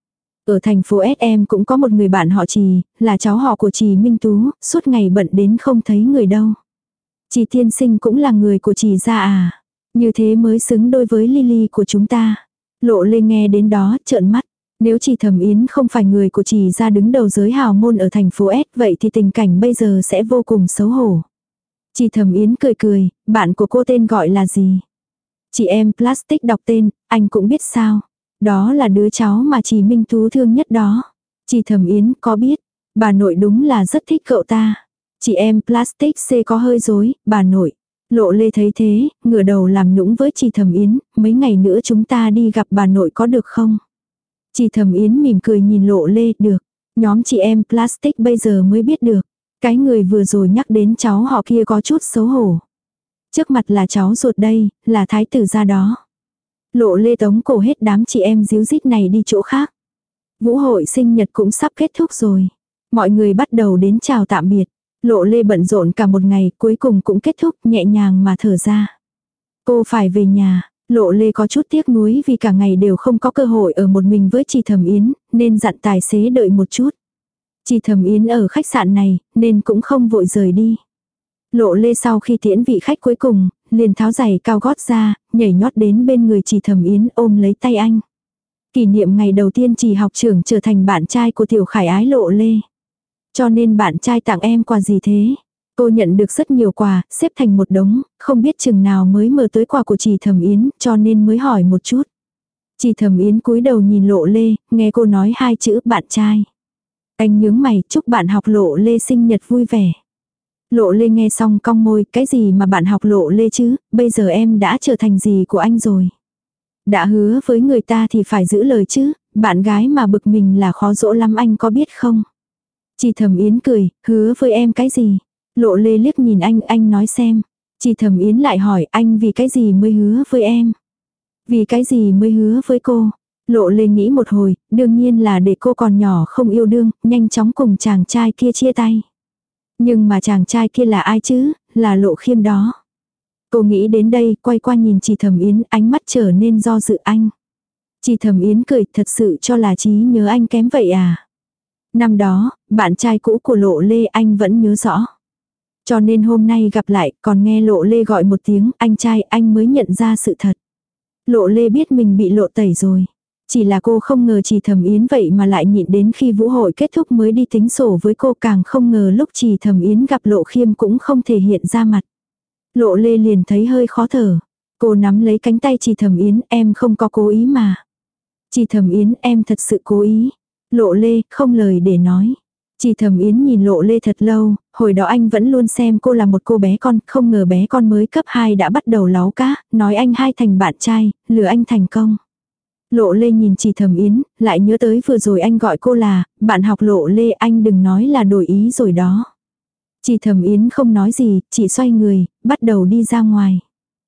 Ở thành phố S em cũng có một người bạn họ Trì, là cháu họ của Trì Minh Tú, suốt ngày bận đến không thấy người đâu. Trì tiên sinh cũng là người của Trì gia à? Như thế mới xứng đôi với Lily của chúng ta. Lộ Lê nghe đến đó, trợn mắt. Nếu Trì Thẩm Yến không phải người của Trì gia đứng đầu giới hào môn ở thành phố S, vậy thì tình cảnh bây giờ sẽ vô cùng xấu hổ. Trì Thẩm Yến cười cười, bạn của cô tên gọi là gì? Chị em plastic đọc tên, anh cũng biết sao? Đó là đứa cháu mà Trì Minh Tú thương nhất đó. Trì Thẩm Yến có biết, bà nội đúng là rất thích cậu ta. Chị em plastic C có hơi dối, bà nội. Lộ Lê thấy thế, ngửa đầu làm nũng với Trì Thẩm Yến, mấy ngày nữa chúng ta đi gặp bà nội có được không? Trì Thẩm Yến mỉm cười nhìn Lộ Lê, được. Nhóm chị em plastic bây giờ mới biết được. Cái người vừa rồi nhắc đến cháu họ kia có chút xấu hổ. Trước mặt là cháu ruột đây, là thái tử gia đó. Lộ Lê tống cổ hết đám chị em díu dít này đi chỗ khác. Vũ hội sinh nhật cũng sắp kết thúc rồi. Mọi người bắt đầu đến chào tạm biệt. Lộ Lê bận rộn cả một ngày, cuối cùng cũng kết thúc, nhẹ nhàng mà thở ra. Cô phải về nhà. Lộ Lê có chút tiếc nuối vì cả ngày đều không có cơ hội ở một mình với Trì Thẩm Yến, nên dặn tài xế đợi một chút. Trì Thẩm Yến ở khách sạn này, nên cũng không vội rời đi. Lộ Lê sau khi tiễn vị khách cuối cùng, liền tháo giày cao gót ra, nhảy nhót đến bên người Trì Thẩm Yến ôm lấy tay anh. Kỷ niệm ngày đầu tiên Trì học trưởng trở thành bạn trai của Tiểu Khải ái Lộ Lê. Cho nên bạn trai tặng em quà gì thế? Cô nhận được rất nhiều quà, xếp thành một đống, không biết chừng nào mới mở tới quà của chị Thẩm Yến, cho nên mới hỏi một chút. Chị Thẩm Yến cúi đầu nhìn Lộ Lê, nghe cô nói 2 chữ bạn trai. Anh nhướng mày, chúc bạn học Lộ Lê sinh nhật vui vẻ. Lộ Lê nghe xong cong môi, cái gì mà bạn học Lộ Lê chứ, bây giờ em đã trở thành gì của anh rồi. Đã hứa với người ta thì phải giữ lời chứ, bạn gái mà bực mình là khó dỗ lắm anh có biết không. Chị Thẩm Yến cười, hứa với em cái gì. Lộ Lê liếc nhìn anh nói xem. Chị Thẩm Yến lại hỏi anh vì cái gì mới hứa với em. Vì cái gì mới hứa với cô. Lộ Lê nghĩ một hồi, đương nhiên là để cô còn nhỏ không yêu đương, nhanh chóng cùng chàng trai kia chia tay. Nhưng mà chàng trai kia là ai chứ, là Lộ Khiêm đó. Cô nghĩ đến đây, quay qua nhìn chị Thẩm Yến, ánh mắt trở nên do dự anh. Chị Thẩm Yến cười, thật sự cho là trí nhớ anh kém vậy à. Năm đó, bạn trai cũ của Lộ Lê anh vẫn nhớ rõ. Cho nên hôm nay gặp lại, còn nghe Lộ Lê gọi một tiếng, anh trai, anh mới nhận ra sự thật. Lộ Lê biết mình bị lộ tẩy rồi. Chỉ là cô không ngờ chị Thẩm Yến vậy mà lại nhịn đến khi vũ hội kết thúc mới đi tính sổ với cô, càng không ngờ lúc chị Thẩm Yến gặp Lộ Khiêm cũng không thể hiện ra mặt. Lộ Lê liền thấy hơi khó thở. Cô nắm lấy cánh tay chị Thẩm Yến, em không có cố ý mà. Chị Thẩm Yến, em thật sự cố ý. Lộ Lê, không lời để nói. Chị Thẩm Yến nhìn Lộ Lê thật lâu, hồi đó anh vẫn luôn xem cô là một cô bé con, không ngờ bé con mới cấp 2 đã bắt đầu láu cá, nói anh hai thành bạn trai, lừa anh thành công. Lộ Lê nhìn chị Thẩm Yến, lại nhớ tới vừa rồi anh gọi cô là, bạn học Lộ Lê, anh đừng nói là đổi ý rồi đó. Chị Thẩm Yến không nói gì, chỉ xoay người, bắt đầu đi ra ngoài.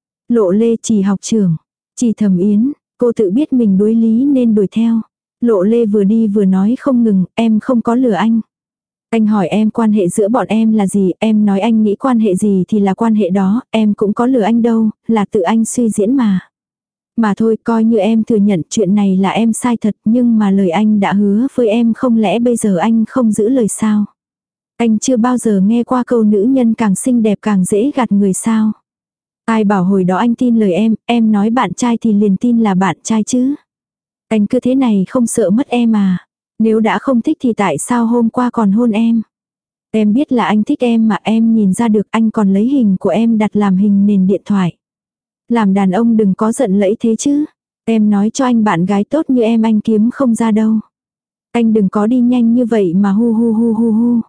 Lộ Lê, chị học trưởng. Chị Thẩm Yến, cô tự biết mình đối lý nên đuổi theo. Lộ Lê vừa đi vừa nói không ngừng, em không có lừa anh. Anh hỏi em quan hệ giữa bọn em là gì, em nói anh nghĩ quan hệ gì thì là quan hệ đó, em cũng có lừa anh đâu, là tự anh suy diễn mà. Mà thôi, coi như em thừa nhận chuyện này là em sai thật, nhưng mà lời anh đã hứa với em không lẽ bây giờ anh không giữ lời sao? Anh chưa bao giờ nghe qua câu nữ nhân càng xinh đẹp càng dễ gạt người sao? Ai bảo hồi đó anh tin lời em nói bạn trai thì liền tin là bạn trai chứ. Anh cứ thế này không sợ mất em à? Nếu đã không thích thì tại sao hôm qua còn hôn em? Em biết là anh thích em mà em nhìn ra được, anh còn lấy hình của em đặt làm hình nền điện thoại. Làm đàn ông đừng có giận lẫy thế chứ. Em nói cho anh bạn gái tốt như em anh kiếm không ra đâu. Anh đừng có đi nhanh như vậy mà hu hu hu hu hu.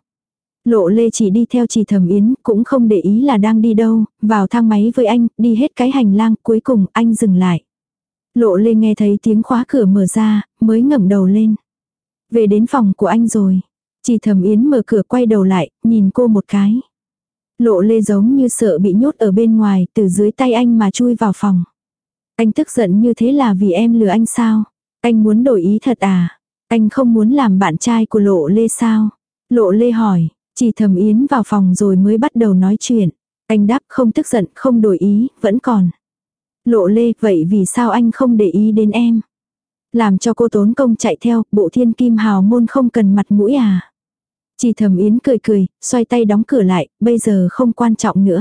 Lộ Lê chỉ đi theo chị Thẩm Yến, cũng không để ý là đang đi đâu, vào thang máy với anh, đi hết cái hành lang, cuối cùng anh dừng lại. Lộ Lê nghe thấy tiếng khóa cửa mở ra, mới ngẩng đầu lên. Về đến phòng của anh rồi. Chị Thẩm Yến mở cửa quay đầu lại, nhìn cô một cái. Lộ Lê giống như sợ bị nhốt ở bên ngoài, từ dưới tay anh mà chui vào phòng. Anh tức giận như thế là vì em lừa anh sao? Anh muốn đổi ý thật à? Anh không muốn làm bạn trai của Lộ Lê sao? Lộ Lê hỏi, chị Thẩm Yến vào phòng rồi mới bắt đầu nói chuyện. Anh đáp không tức giận, không đổi ý, vẫn còn. Lộ Lê, vậy vì sao anh không để ý đến em? Làm cho cô tốn công chạy theo, bộ thiên kim hào môn không cần mặt mũi à? Chị Thẩm Yến cười cười, xoay tay đóng cửa lại, bây giờ không quan trọng nữa.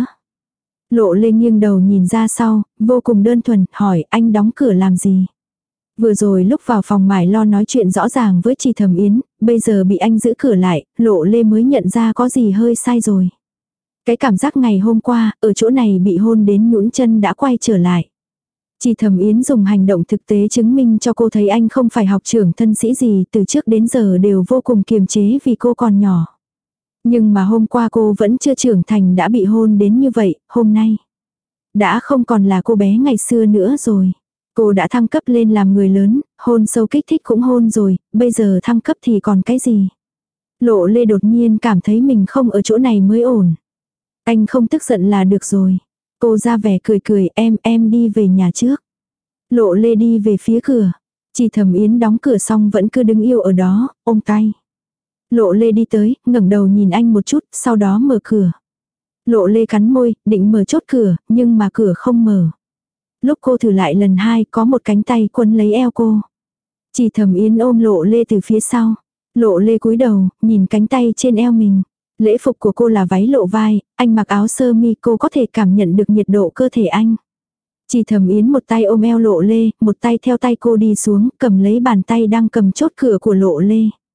Lộ Lê nghiêng đầu nhìn ra sau, vô cùng đơn thuần, hỏi anh đóng cửa làm gì? Vừa rồi lúc vào phòng mải lo nói chuyện rõ ràng với chị Thẩm Yến, bây giờ bị anh giữ cửa lại, Lộ Lê mới nhận ra có gì hơi sai rồi. Cái cảm giác ngày hôm qua, ở chỗ này bị hôn đến nhũn chân đã quay trở lại. Chị Thẩm Yến dùng hành động thực tế chứng minh cho cô thấy anh không phải học trưởng thân sĩ gì, từ trước đến giờ đều vô cùng kiềm chế vì cô còn nhỏ. Nhưng mà hôm qua cô vẫn chưa trưởng thành đã bị hôn đến như vậy, hôm nay đã không còn là cô bé ngày xưa nữa rồi. Cô đã thăng cấp lên làm người lớn, hôn sâu kích thích cũng hôn rồi, bây giờ thăng cấp thì còn cái gì. Lộ Lê đột nhiên cảm thấy mình không ở chỗ này mới ổn. Anh không tức giận là được rồi. Cô ra vẻ cười cười, em đi về nhà trước. Lộ Lê đi về phía cửa. Chị Thẩm Yến đóng cửa xong vẫn cứ đứng yêu ở đó, ôm tay. Lộ Lê đi tới, ngẩng đầu nhìn anh một chút, sau đó mở cửa. Lộ Lê cắn môi, định mở chốt cửa, nhưng mà cửa không mở. Lúc cô thử lại lần 2, có một cánh tay quấn lấy eo cô. Chị Thẩm Yến ôm Lộ Lê từ phía sau. Lộ Lê cúi đầu, nhìn cánh tay trên eo mình. Lễ phục của cô là váy lộ vai, anh mặc áo sơ mi, cô có thể cảm nhận được nhiệt độ cơ thể anh. Chị Thẩm Yến một tay ôm eo Lộ Lê, một tay theo tay cô đi xuống, cầm lấy bàn tay đang cầm chốt cửa của Lộ Lê.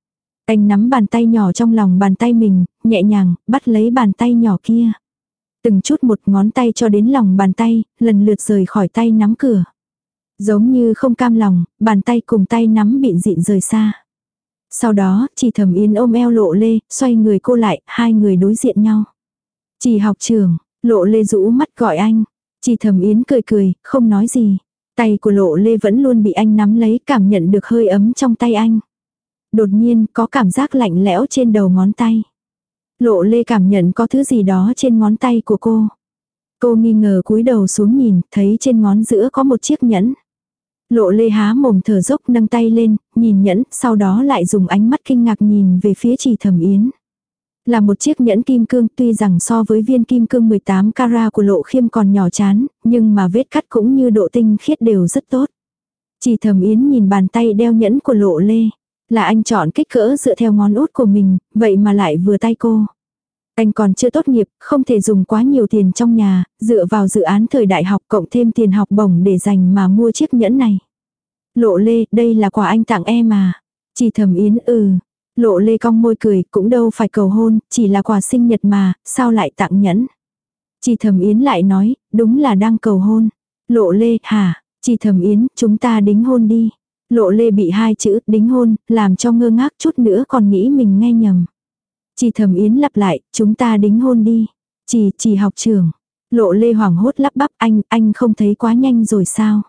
Anh nắm bàn tay nhỏ trong lòng bàn tay mình, nhẹ nhàng, bắt lấy bàn tay nhỏ kia. Từng chút một ngón tay cho đến lòng bàn tay, lần lượt rời khỏi tay nắm cửa. Giống như không cam lòng, bàn tay cùng tay nắm bịn dịn rời xa. Sau đó, Chỉ Thẩm Yến ôm eo Lộ Lê, xoay người cô lại, hai người đối diện nhau. Chỉ học trưởng, Lộ Lê rũ mắt gọi anh. Chỉ Thẩm Yến cười cười, không nói gì. Tay của Lộ Lê vẫn luôn bị anh nắm lấy, cảm nhận được hơi ấm trong tay anh. Đột nhiên, có cảm giác lạnh lẽo trên đầu ngón tay. Lộ Lê cảm nhận có thứ gì đó trên ngón tay của cô. Cô nghi ngờ cúi đầu xuống nhìn, thấy trên ngón giữa có một chiếc nhẫn. Lộ Lê há mồm thở dốc nâng tay lên, nhìn nhẫn, sau đó lại dùng ánh mắt kinh ngạc nhìn về phía Chỉ Thẩm Yến. Là một chiếc nhẫn kim cương, tuy rằng so với viên kim cương 18 carat của Lộ Khiêm còn nhỏ chán, nhưng mà vết cắt cũng như độ tinh khiết đều rất tốt. Chỉ Thẩm Yến nhìn bàn tay đeo nhẫn của Lộ Lê. Là anh chọn kích cỡ dựa theo ngón út của mình, vậy mà lại vừa tay cô. Anh còn chưa tốt nghiệp, không thể dùng quá nhiều tiền trong nhà, dựa vào dự án thời đại học cộng thêm tiền học bổng để dành mà mua chiếc nhẫn này. Lộ Lê, đây là quà anh tặng em à? Chỉ Thẩm Yến Lộ Lê cong môi cười, cũng đâu phải cầu hôn, chỉ là quà sinh nhật mà, sao lại tặng nhẫn? Chỉ Thẩm Yến lại nói, đúng là đang cầu hôn. Lộ Lê, hả? Chỉ Thẩm Yến, chúng ta đính hôn đi. Lộ Lê bị hai chữ đính hôn, làm cho ngơ ngác chút nữa còn nghĩ mình nghe nhầm. Chỉ Thẩm Yến lặp lại, chúng ta đính hôn đi. Chỉ học trưởng. Lộ Lê hoảng hốt lắp bắp, anh không thấy quá nhanh rồi sao?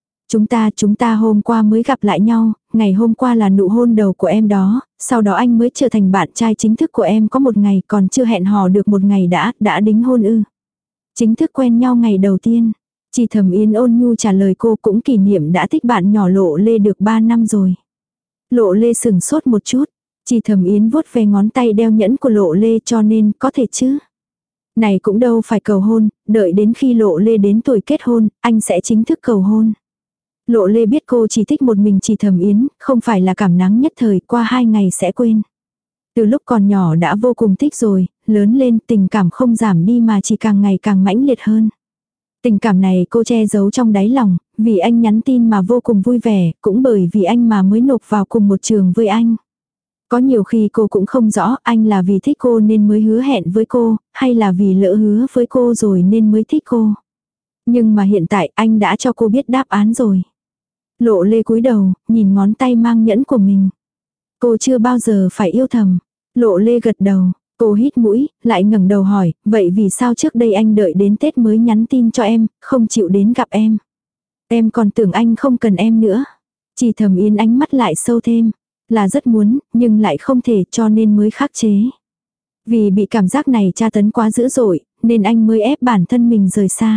Chúng ta hôm qua mới gặp lại nhau, ngày hôm qua là nụ hôn đầu của em đó, sau đó anh mới trở thành bạn trai chính thức của em có một ngày, còn chưa hẹn hò được một ngày đã đính hôn ư? Chính thức quen nhau ngày đầu tiên. Chỉ Thẩm Yến ôn nhu trả lời cô, cũng kỷ niệm đã thích bạn nhỏ Lộ Lê được 3 năm rồi. Lộ Lê sừng sốt một chút. Chỉ Thẩm Yến vuốt về ngón tay đeo nhẫn của Lộ Lê, cho nên có thể chứ. Này cũng đâu phải cầu hôn, đợi đến khi Lộ Lê đến tuổi kết hôn, anh sẽ chính thức cầu hôn. Lộ Lê biết cô chỉ thích một mình Chỉ Thẩm Yến, không phải là cảm nắng nhất thời, qua 2 ngày sẽ quên. Từ lúc còn nhỏ đã vô cùng thích rồi, lớn lên tình cảm không giảm đi mà chỉ càng ngày càng mãnh liệt hơn. Tình cảm này cô che giấu trong đáy lòng, vì anh nhắn tin mà vô cùng vui vẻ, cũng bởi vì anh mà mới nộp vào cùng một trường với anh. Có nhiều khi cô cũng không rõ anh là vì thích cô nên mới hứa hẹn với cô, hay là vì lỡ hứa với cô rồi nên mới thích cô. Nhưng mà hiện tại anh đã cho cô biết đáp án rồi. Lộ Lê cúi đầu, nhìn ngón tay mang nhẫn của mình. Cô chưa bao giờ phải yêu thầm. Lộ Lê gật đầu. Cô hít mũi, lại ngẩng đầu hỏi, vậy vì sao trước đây anh đợi đến Tết mới nhắn tin cho em, không chịu đến gặp em? Em còn tưởng anh không cần em nữa. Chỉ Thẩm Yến ánh mắt lại sâu thêm. Là rất muốn, nhưng lại không thể, cho nên mới khắc chế. Vì bị cảm giác này tra tấn quá dữ dội, nên anh mới ép bản thân mình rời xa.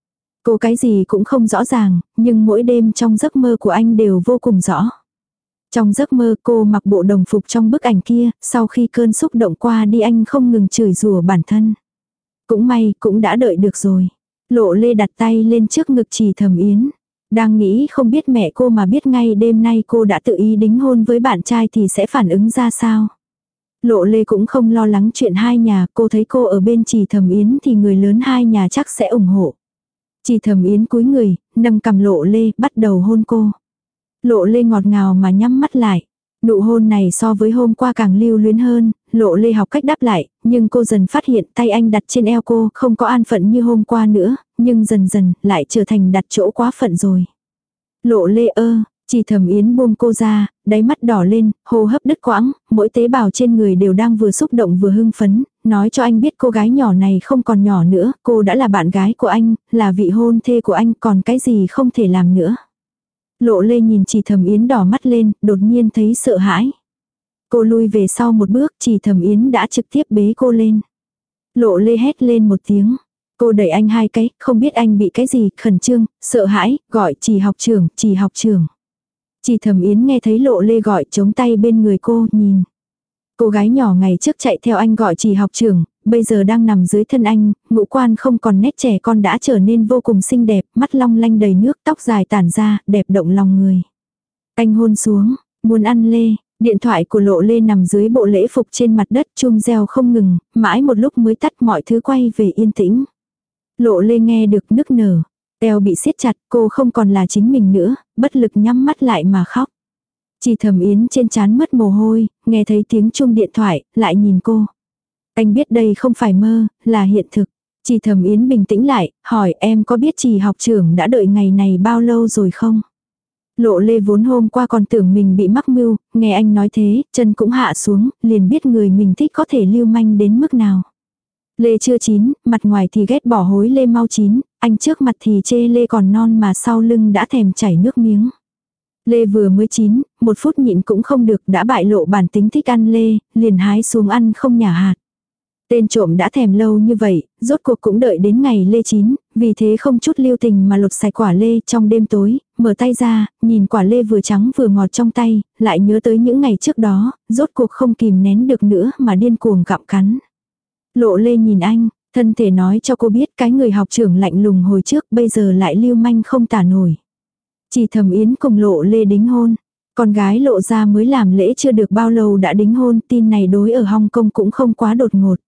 Cô cái gì cũng không rõ ràng, nhưng mỗi đêm trong giấc mơ của anh đều vô cùng rõ. Trong giấc mơ cô mặc bộ đồng phục trong bức ảnh kia, sau khi cơn xúc động qua đi anh không ngừng chửi rủa bản thân. Cũng may, cũng đã đợi được rồi. Lộ Lê đặt tay lên trước ngực Chỉ Thẩm Yến. Đang nghĩ không biết mẹ cô mà biết ngay đêm nay cô đã tự ý đính hôn với bạn trai thì sẽ phản ứng ra sao. Lộ Lê cũng không lo lắng chuyện hai nhà, cô thấy cô ở bên Chỉ Thẩm Yến thì người lớn hai nhà chắc sẽ ủng hộ. Chỉ Thẩm Yến cúi người, nâng cằm Lộ Lê, bắt đầu hôn cô. Lộ Lê ngọt ngào mà nhắm mắt lại. Nụ hôn này so với hôm qua càng lưu luyến hơn, Lộ Lê học cách đáp lại, nhưng cô dần phát hiện tay anh đặt trên eo cô không có an phận như hôm qua nữa, nhưng dần dần lại trở thành đặt chỗ quá phận rồi. Lộ Lê Chỉ Thẩm Yến buông cô ra, đáy mắt đỏ lên, hô hấp đứt quãng, mỗi tế bào trên người đều đang vừa xúc động vừa hưng phấn, nói cho anh biết cô gái nhỏ này không còn nhỏ nữa, cô đã là bạn gái của anh, là vị hôn thê của anh, còn cái gì không thể làm nữa. Lộ Lê nhìn Chỉ Thẩm Yến đỏ mắt lên, đột nhiên thấy sợ hãi. Cô lui về sau một bước, Chỉ Thẩm Yến đã trực tiếp bế cô lên. Lộ Lê hét lên một tiếng. Cô đẩy anh hai cái, không biết anh bị cái gì, khẩn trương, sợ hãi, gọi Chỉ học trưởng, Chỉ học trưởng. Chỉ Thẩm Yến nghe thấy Lộ Lê gọi chống tay bên người cô, nhìn. Cô gái nhỏ ngày trước chạy theo anh gọi Chỉ học trưởng, bây giờ đang nằm dưới thân anh, ngũ quan không còn nét trẻ con đã trở nên vô cùng xinh đẹp, mắt long lanh đầy nước, tóc dài tản ra, đẹp động lòng người. Anh hôn xuống, muốn ăn lê, điện thoại của Lộ Lê nằm dưới bộ lễ phục trên mặt đất chuông reo không ngừng, mãi một lúc mới tắt, mọi thứ quay về yên tĩnh. Lộ Lê nghe được nức nở, eo bị siết chặt, cô không còn là chính mình nữa, bất lực nhắm mắt lại mà khóc. Chỉ Thẩm Yến trên trán mất mồ hôi, nghe thấy tiếng chuông điện thoại, lại nhìn cô. Anh biết đây không phải mơ, là hiện thực. Chỉ Thẩm Yến bình tĩnh lại, hỏi em có biết Trì học trưởng đã đợi ngày này bao lâu rồi không? Lộ Lê vốn hôm qua còn tưởng mình bị mắc mưu, nghe anh nói thế, chân cũng hạ xuống, liền biết người mình thích có thể lưu manh đến mức nào. Lê chưa chín, mặt ngoài thì ghét bỏ hối Lê mau chín, anh trước mặt thì chê Lê còn non mà sau lưng đã thèm chảy nước miếng. Lê vừa mới chín, 1 phút nhịn cũng không được, đã bại lộ bản tính thích ăn Lê, liền hái xuống ăn không nhả hạt. Tên trộm đã thèm lâu như vậy, rốt cuộc cũng đợi đến ngày Lê chín, vì thế không chút lưu tình mà lột sạch quả Lê trong đêm tối, mở tay ra, nhìn quả Lê vừa trắng vừa ngọt trong tay, lại nhớ tới những ngày trước đó, rốt cuộc không kìm nén được nữa mà điên cuồng gặm cắn. Lộ Lê nhìn anh, thân thể nói cho cô biết cái người học trưởng lạnh lùng hồi trước bây giờ lại lưu manh không tả nổi. Chỉ Thẩm Yến cùng Lộ Lê đính hôn. Con gái Lộ ra mới làm lễ chưa được bao lâu đã đính hôn, tin này đối ở Hong Kong cũng không quá đột ngột.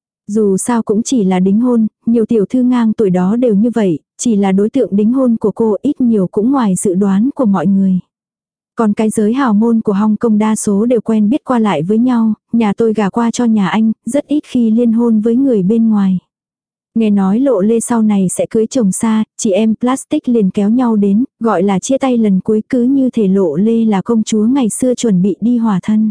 Dù sao cũng chỉ là đính hôn, nhiều tiểu thư ngang tuổi đó đều như vậy, chỉ là đối tượng đính hôn của cô ít nhiều cũng ngoài dự đoán của mọi người. Còn cái giới hào môn của Hong Kong đa số đều quen biết qua lại với nhau, nhà tôi gả qua cho nhà anh, rất ít khi liên hôn với người bên ngoài. Nghe nói Lộ Lê sau này sẽ cưới chồng xa, chị em plastic liền kéo nhau đến, gọi là chia tay lần cuối, cứ như thể Lộ Lê là công chúa ngày xưa chuẩn bị đi hòa thân.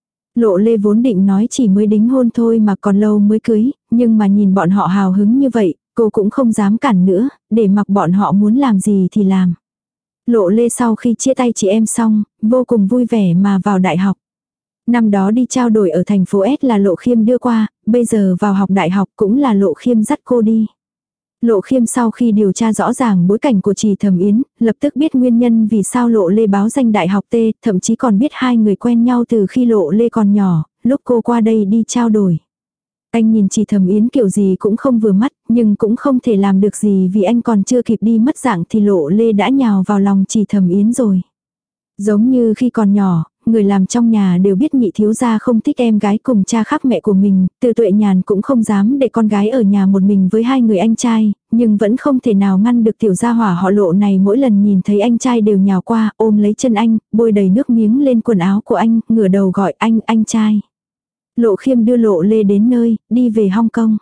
Lộ Lê vốn định nói chỉ mới đính hôn thôi mà còn lâu mới cưới, nhưng mà nhìn bọn họ hào hứng như vậy, cô cũng không dám cản nữa, để mặc bọn họ muốn làm gì thì làm. Lộ Lê sau khi chia tay chị em xong, vô cùng vui vẻ mà vào đại học. Năm đó đi trao đổi ở thành phố S là Lộ Khiêm đưa qua, bây giờ vào học đại học cũng là Lộ Khiêm dắt cô đi. Lộ Khiêm sau khi điều tra rõ ràng bối cảnh của Trì Thẩm Yến, lập tức biết nguyên nhân vì sao Lộ Lê báo danh đại học T, thậm chí còn biết hai người quen nhau từ khi Lộ Lê còn nhỏ, lúc cô qua đây đi trao đổi. Anh nhìn Trì Thẩm Yến kiểu gì cũng không vừa mắt, nhưng cũng không thể làm được gì vì anh còn chưa kịp đi mất dạng thì Lộ Lê đã nhào vào lòng Trì Thẩm Yến rồi. Giống như khi còn nhỏ, người làm trong nhà đều biết nhị thiếu gia không thích em gái cùng cha khác mẹ của mình, Từ Tuệ Nhàn cũng không dám để con gái ở nhà một mình với hai người anh trai, nhưng vẫn không thể nào ngăn được tiểu gia hỏa họ Lộ này, mỗi lần nhìn thấy anh trai đều nhào qua, ôm lấy chân anh, bôi đầy nước miếng lên quần áo của anh, ngửa đầu gọi anh trai. Lộ Khiêm đưa Lộ Lê đến nơi, đi về Hong Kong.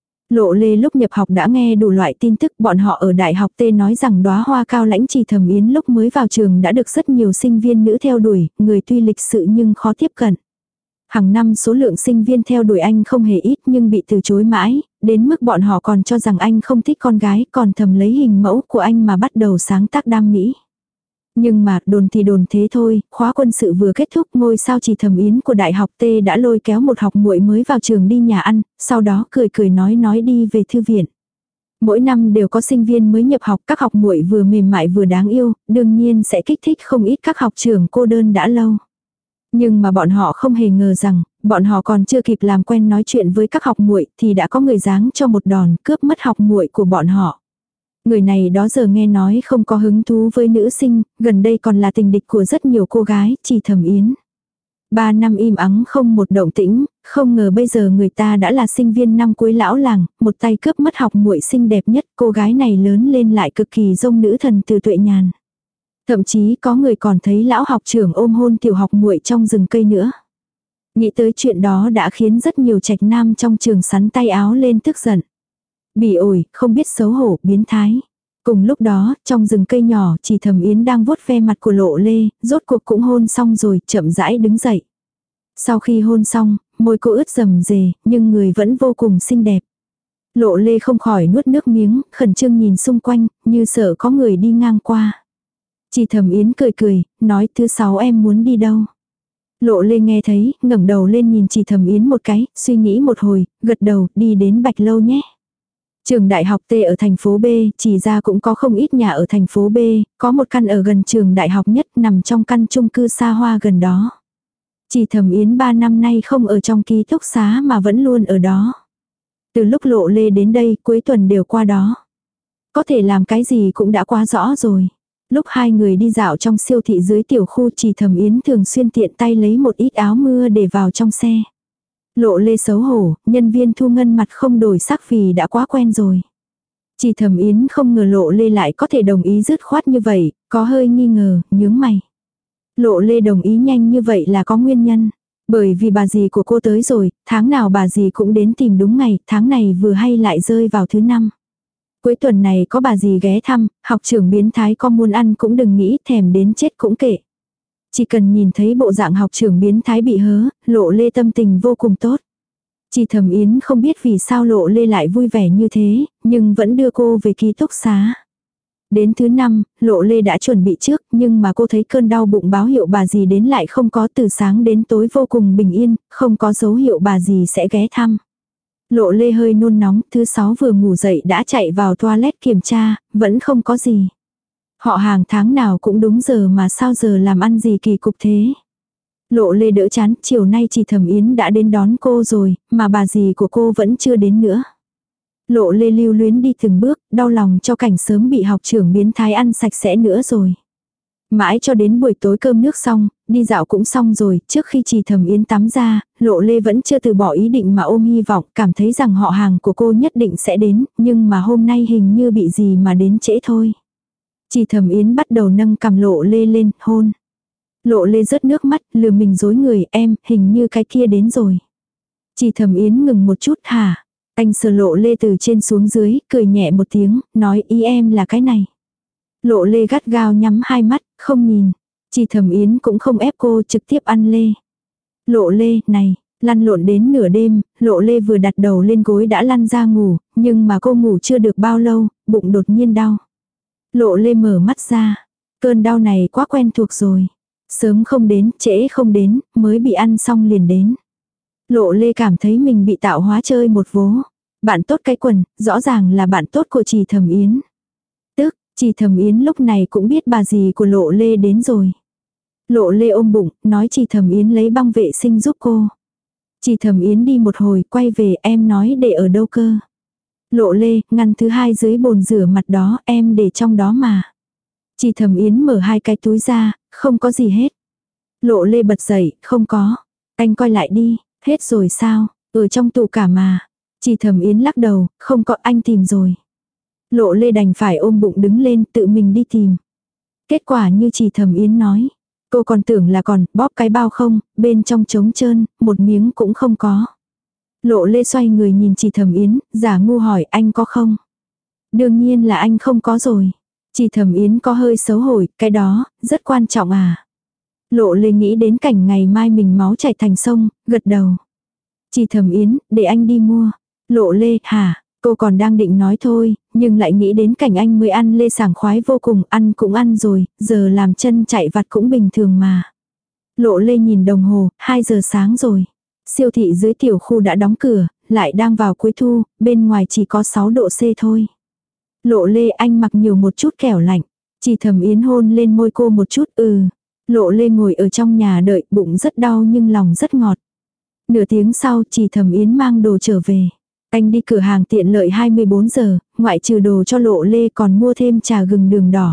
Lộ Lê lúc nhập học đã nghe đủ loại tin tức, bọn họ ở đại học T nói rằng đóa hoa cao lãnh Trì Thẩm Yến lúc mới vào trường đã được rất nhiều sinh viên nữ theo đuổi, người tuy lịch sự nhưng khó tiếp cận. Hàng năm số lượng sinh viên theo đuổi anh không hề ít nhưng bị từ chối mãi, đến mức bọn họ còn cho rằng anh không thích con gái, còn thầm lấy hình mẫu của anh mà bắt đầu sáng tác đam mỹ. Nhưng mà đồn thì đồn thế thôi, khóa quân sự vừa kết thúc, ngôi sao Trì Thẩm Yến của đại học T đã lôi kéo một học muội mới vào trường đi nhà ăn, sau đó cười nói đi về thư viện. Mỗi năm đều có sinh viên mới nhập học, các học muội vừa mềm mại vừa đáng yêu, đương nhiên sẽ kích thích không ít các học trưởng cô đơn đã lâu. Nhưng mà bọn họ không hề ngờ rằng, bọn họ còn chưa kịp làm quen nói chuyện với các học muội thì đã có người giáng cho một đòn cướp mất học muội của bọn họ. Người này đó giờ nghe nói không có hứng thú với nữ sinh, gần đây còn là tình địch của rất nhiều cô gái, Trì Thẩm Yến. 3 năm im ắng không một động tĩnh, không ngờ bây giờ người ta đã là sinh viên năm cuối lão làng, một tay cướp mất học muội xinh đẹp nhất, cô gái này lớn lên lại cực kỳ giống nữ thần Từ Tuệ Nhàn. Thậm chí có người còn thấy lão học trưởng ôm hôn tiểu học muội trong rừng cây nữa. Nghĩ tới chuyện đó đã khiến rất nhiều trạch nam trong trường sắn tay áo lên tức giận. Bỉ ổi, không biết xấu hổ, biến thái. Cùng lúc đó, trong rừng cây nhỏ, Trì Thẩm Yến đang vuốt ve mặt của Lộ Lê, rốt cuộc cũng hôn xong rồi, chậm rãi đứng dậy. Sau khi hôn xong, môi cô ướt rầm rề, nhưng người vẫn vô cùng xinh đẹp. Lộ Lê không khỏi nuốt nước miếng, khẩn trương nhìn xung quanh, như sợ có người đi ngang qua. Trì Thẩm Yến cười, nói thứ 6 em muốn đi đâu. Lộ Lê nghe thấy, ngẩng đầu lên nhìn Trì Thẩm Yến một cái, suy nghĩ một hồi, gật đầu, đi đến Bạch Lâu nhé. Trường đại học T ở thành phố B, chỉ ra cũng có không ít nhà ở thành phố B, có một căn ở gần trường đại học nhất nằm trong căn chung cư xa hoa gần đó. Trì Thẩm Yến 3 năm nay không ở trong ký túc xá mà vẫn luôn ở đó. Từ lúc Lộ Lê đến đây cuối tuần đều qua đó. Có thể làm cái gì cũng đã quá rõ rồi. Lúc hai người đi dạo trong siêu thị dưới tiểu khu, Trì Thẩm Yến thường xuyên tiện tay lấy một ít áo mưa để vào trong xe. Lộ Lê xấu hổ, nhân viên thu ngân mặt không đổi sắc vì đã quá quen rồi. Trì Thẩm Yến không ngờ Lộ Lê lại có thể đồng ý dứt khoát như vậy, có hơi nghi ngờ, nhướng mày. Lộ Lê đồng ý nhanh như vậy là có nguyên nhân. Bởi vì bà dì của cô tới rồi, tháng nào bà dì cũng đến tìm đúng ngày, tháng này vừa hay lại rơi vào thứ 5. Cuối tuần này có bà dì ghé thăm, học trưởng biến thái có muốn ăn cũng đừng nghĩ, thèm đến chết cũng kệ. Chỉ cần nhìn thấy bộ dạng học trưởng biến thái bị hớ, Lộ Lê tâm tình vô cùng tốt. Chỉ Thẩm Yến không biết vì sao Lộ Lê lại vui vẻ như thế, nhưng vẫn đưa cô về ký túc xá. Đến thứ 5, Lộ Lê đã chuẩn bị trước, nhưng mà cô thấy cơn đau bụng báo hiệu bà dì đến lại không có, từ sáng đến tối vô cùng bình yên, không có dấu hiệu bà dì sẽ ghé thăm. Lộ Lê hơi nôn nóng, thứ 6 vừa ngủ dậy đã chạy vào toilet kiểm tra, vẫn không có gì. Họ hàng tháng nào cũng đúng giờ mà sao giờ làm ăn gì kỳ cục thế. Lộ Lê đỡ chán, chiều nay chị Thẩm Yến đã đến đón cô rồi, mà bà dì của cô vẫn chưa đến nữa. Lộ Lê lưu luyến đi từng bước, đau lòng cho cảnh sớm bị học trưởng biến thái ăn sạch sẽ nữa rồi. Mãi cho đến buổi tối cơm nước xong, đi dạo cũng xong rồi, trước khi chị Thẩm Yến tắm ra, Lộ Lê vẫn chưa từ bỏ ý định mà ôm hy vọng, cảm thấy rằng họ hàng của cô nhất định sẽ đến, nhưng mà hôm nay hình như bị gì mà đến trễ thôi. Chị Thẩm Yến bắt đầu nâng cằm Lộ Lê lên, hôn. Lộ Lê rớt nước mắt, lừa mình dối người, em, hình như cái kia đến rồi. Chị Thẩm Yến ngừng một chút, hả? Anh sờ Lộ Lê từ trên xuống dưới, cười nhẹ một tiếng, nói ý em là cái này. Lộ Lê gắt gao nhắm hai mắt, không nhìn. Chị Thẩm Yến cũng không ép cô trực tiếp ăn lê. Lộ Lê, này, lăn lộn đến nửa đêm, Lộ Lê vừa đặt đầu lên gối đã lăn ra ngủ, nhưng mà cô ngủ chưa được bao lâu, bụng đột nhiên đau. Lộ Lê mở mắt ra, cơn đau này quá quen thuộc rồi. Sớm không đến, trễ không đến, mới bị ăn xong liền đến. Lộ Lê cảm thấy mình bị tạo hóa chơi một vố. Bạn tốt cái quần, rõ ràng là bạn tốt của chị Thẩm Yến. Tức, chị Thẩm Yến lúc này cũng biết bà dì của Lộ Lê đến rồi. Lộ Lê ôm bụng, nói chị Thẩm Yến lấy băng vệ sinh giúp cô. Chị Thẩm Yến đi một hồi, quay về, em nói để ở đâu cơ. Lộ Lê, ngăn thứ 2 dưới bồn rửa mặt đó, em để trong đó mà. Chị Thẩm Yến mở 2 cái túi ra, không có gì hết. Lộ Lê bật dậy, không có. Anh coi lại đi, hết rồi sao, ở trong tủ cả mà. Chị Thẩm Yến lắc đầu, không có, anh tìm rồi. Lộ Lê đành phải ôm bụng đứng lên tự mình đi tìm. Kết quả như chị Thẩm Yến nói. Cô còn tưởng là còn bóp cái bao không, bên trong trống trơn, một miếng cũng không có. Lộ Lê xoay người nhìn chị Thẩm Yến, giả ngu hỏi anh có không? Đương nhiên là anh không có rồi. Chị Thẩm Yến có hơi xấu hổ, cái đó, rất quan trọng à. Lộ Lê nghĩ đến cảnh ngày mai mình máu chảy thành sông, gật đầu. Chị Thẩm Yến, để anh đi mua. Lộ Lê, hả? Cô còn đang định nói thôi, nhưng lại nghĩ đến cảnh anh mới ăn lê sảng khoái vô cùng, ăn cũng ăn rồi, giờ làm chân chạy vặt cũng bình thường mà. Lộ Lê nhìn đồng hồ, 2 giờ sáng rồi. Siêu thị dưới tiểu khu đã đóng cửa, lại đang vào cuối thu, bên ngoài chỉ có 6 độ C thôi. Lộ Lê, anh mặc nhiều một chút kẻo lạnh. Chị Thẩm Yến hôn lên môi cô một chút, Lộ Lê ngồi ở trong nhà đợi, bụng rất đau nhưng lòng rất ngọt. Nửa tiếng sau, chị Thẩm Yến mang đồ trở về. Anh đi cửa hàng tiện lợi 24 giờ, ngoại trừ đồ cho Lộ Lê còn mua thêm trà gừng đường đỏ.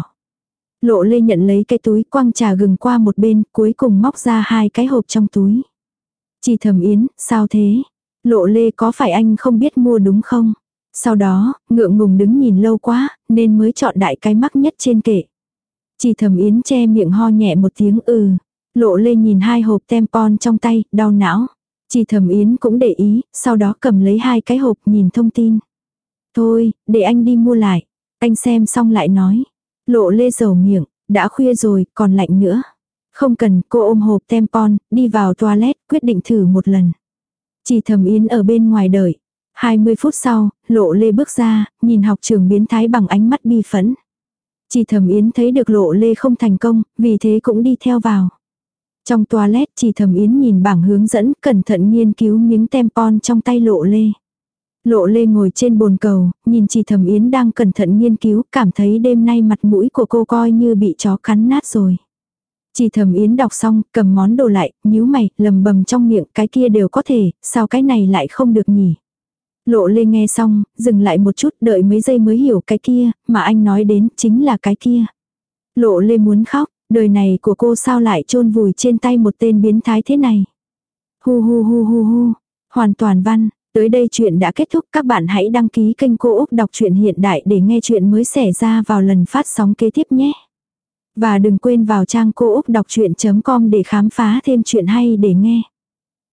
Lộ Lê nhận lấy cái túi, quăng trà gừng qua một bên, cuối cùng móc ra 2 cái hộp trong túi. Chị Thẩm Yến, sao thế? Lộ Lê, có phải anh không biết mua đúng không? Sau đó, ngượng ngùng đứng nhìn lâu quá, nên mới chọn đại cái mắc nhất trên kệ. Chị Thẩm Yến che miệng ho nhẹ một tiếng Lộ Lê nhìn 2 hộp tampon trong tay, đau não. Chị Thẩm Yến cũng để ý, sau đó cầm lấy 2 cái hộp nhìn thông tin. Thôi, để anh đi mua lại. Anh xem xong lại nói. Lộ Lê dầu miệng, đã khuya rồi, còn lạnh nữa. Không cần, cô ôm hộp tampon, đi vào toilet, quyết định thử một lần. Chị Thẩm Yến ở bên ngoài đợi. 20 phút sau, Lộ Lê bước ra, nhìn học trưởng biến thái bằng ánh mắt bi phẫn. Chị Thẩm Yến thấy được Lộ Lê không thành công, vì thế cũng đi theo vào. Trong toilet, chị Thẩm Yến nhìn bảng hướng dẫn, cẩn thận nghiên cứu miếng tampon trong tay Lộ Lê. Lộ Lê ngồi trên bồn cầu, nhìn chị Thẩm Yến đang cẩn thận nghiên cứu, cảm thấy đêm nay mặt mũi của cô coi như bị chó cắn nát rồi. Chị Thẩm Yến đọc xong, cầm món đồ lại, nhíu mày, lầm bầm trong miệng, cái kia đều có thể, sao cái này lại không được nhỉ? Lộ Lê nghe xong, dừng lại một chút, đợi mấy giây mới hiểu cái kia, mà anh nói đến chính là cái kia. Lộ Lê muốn khóc, đời này của cô sao lại chôn vùi trên tay một tên biến thái thế này. Hu hu hu hu hu, hoàn toàn văn, tới đây chuyện đã kết thúc, các bạn hãy đăng ký kênh Cô Úc Đọc truyện hiện đại để nghe chuyện mới xảy ra vào lần phát sóng kế tiếp nhé. Và đừng quên vào trang cô úc đọc chuyện.com để khám phá thêm chuyện hay để nghe.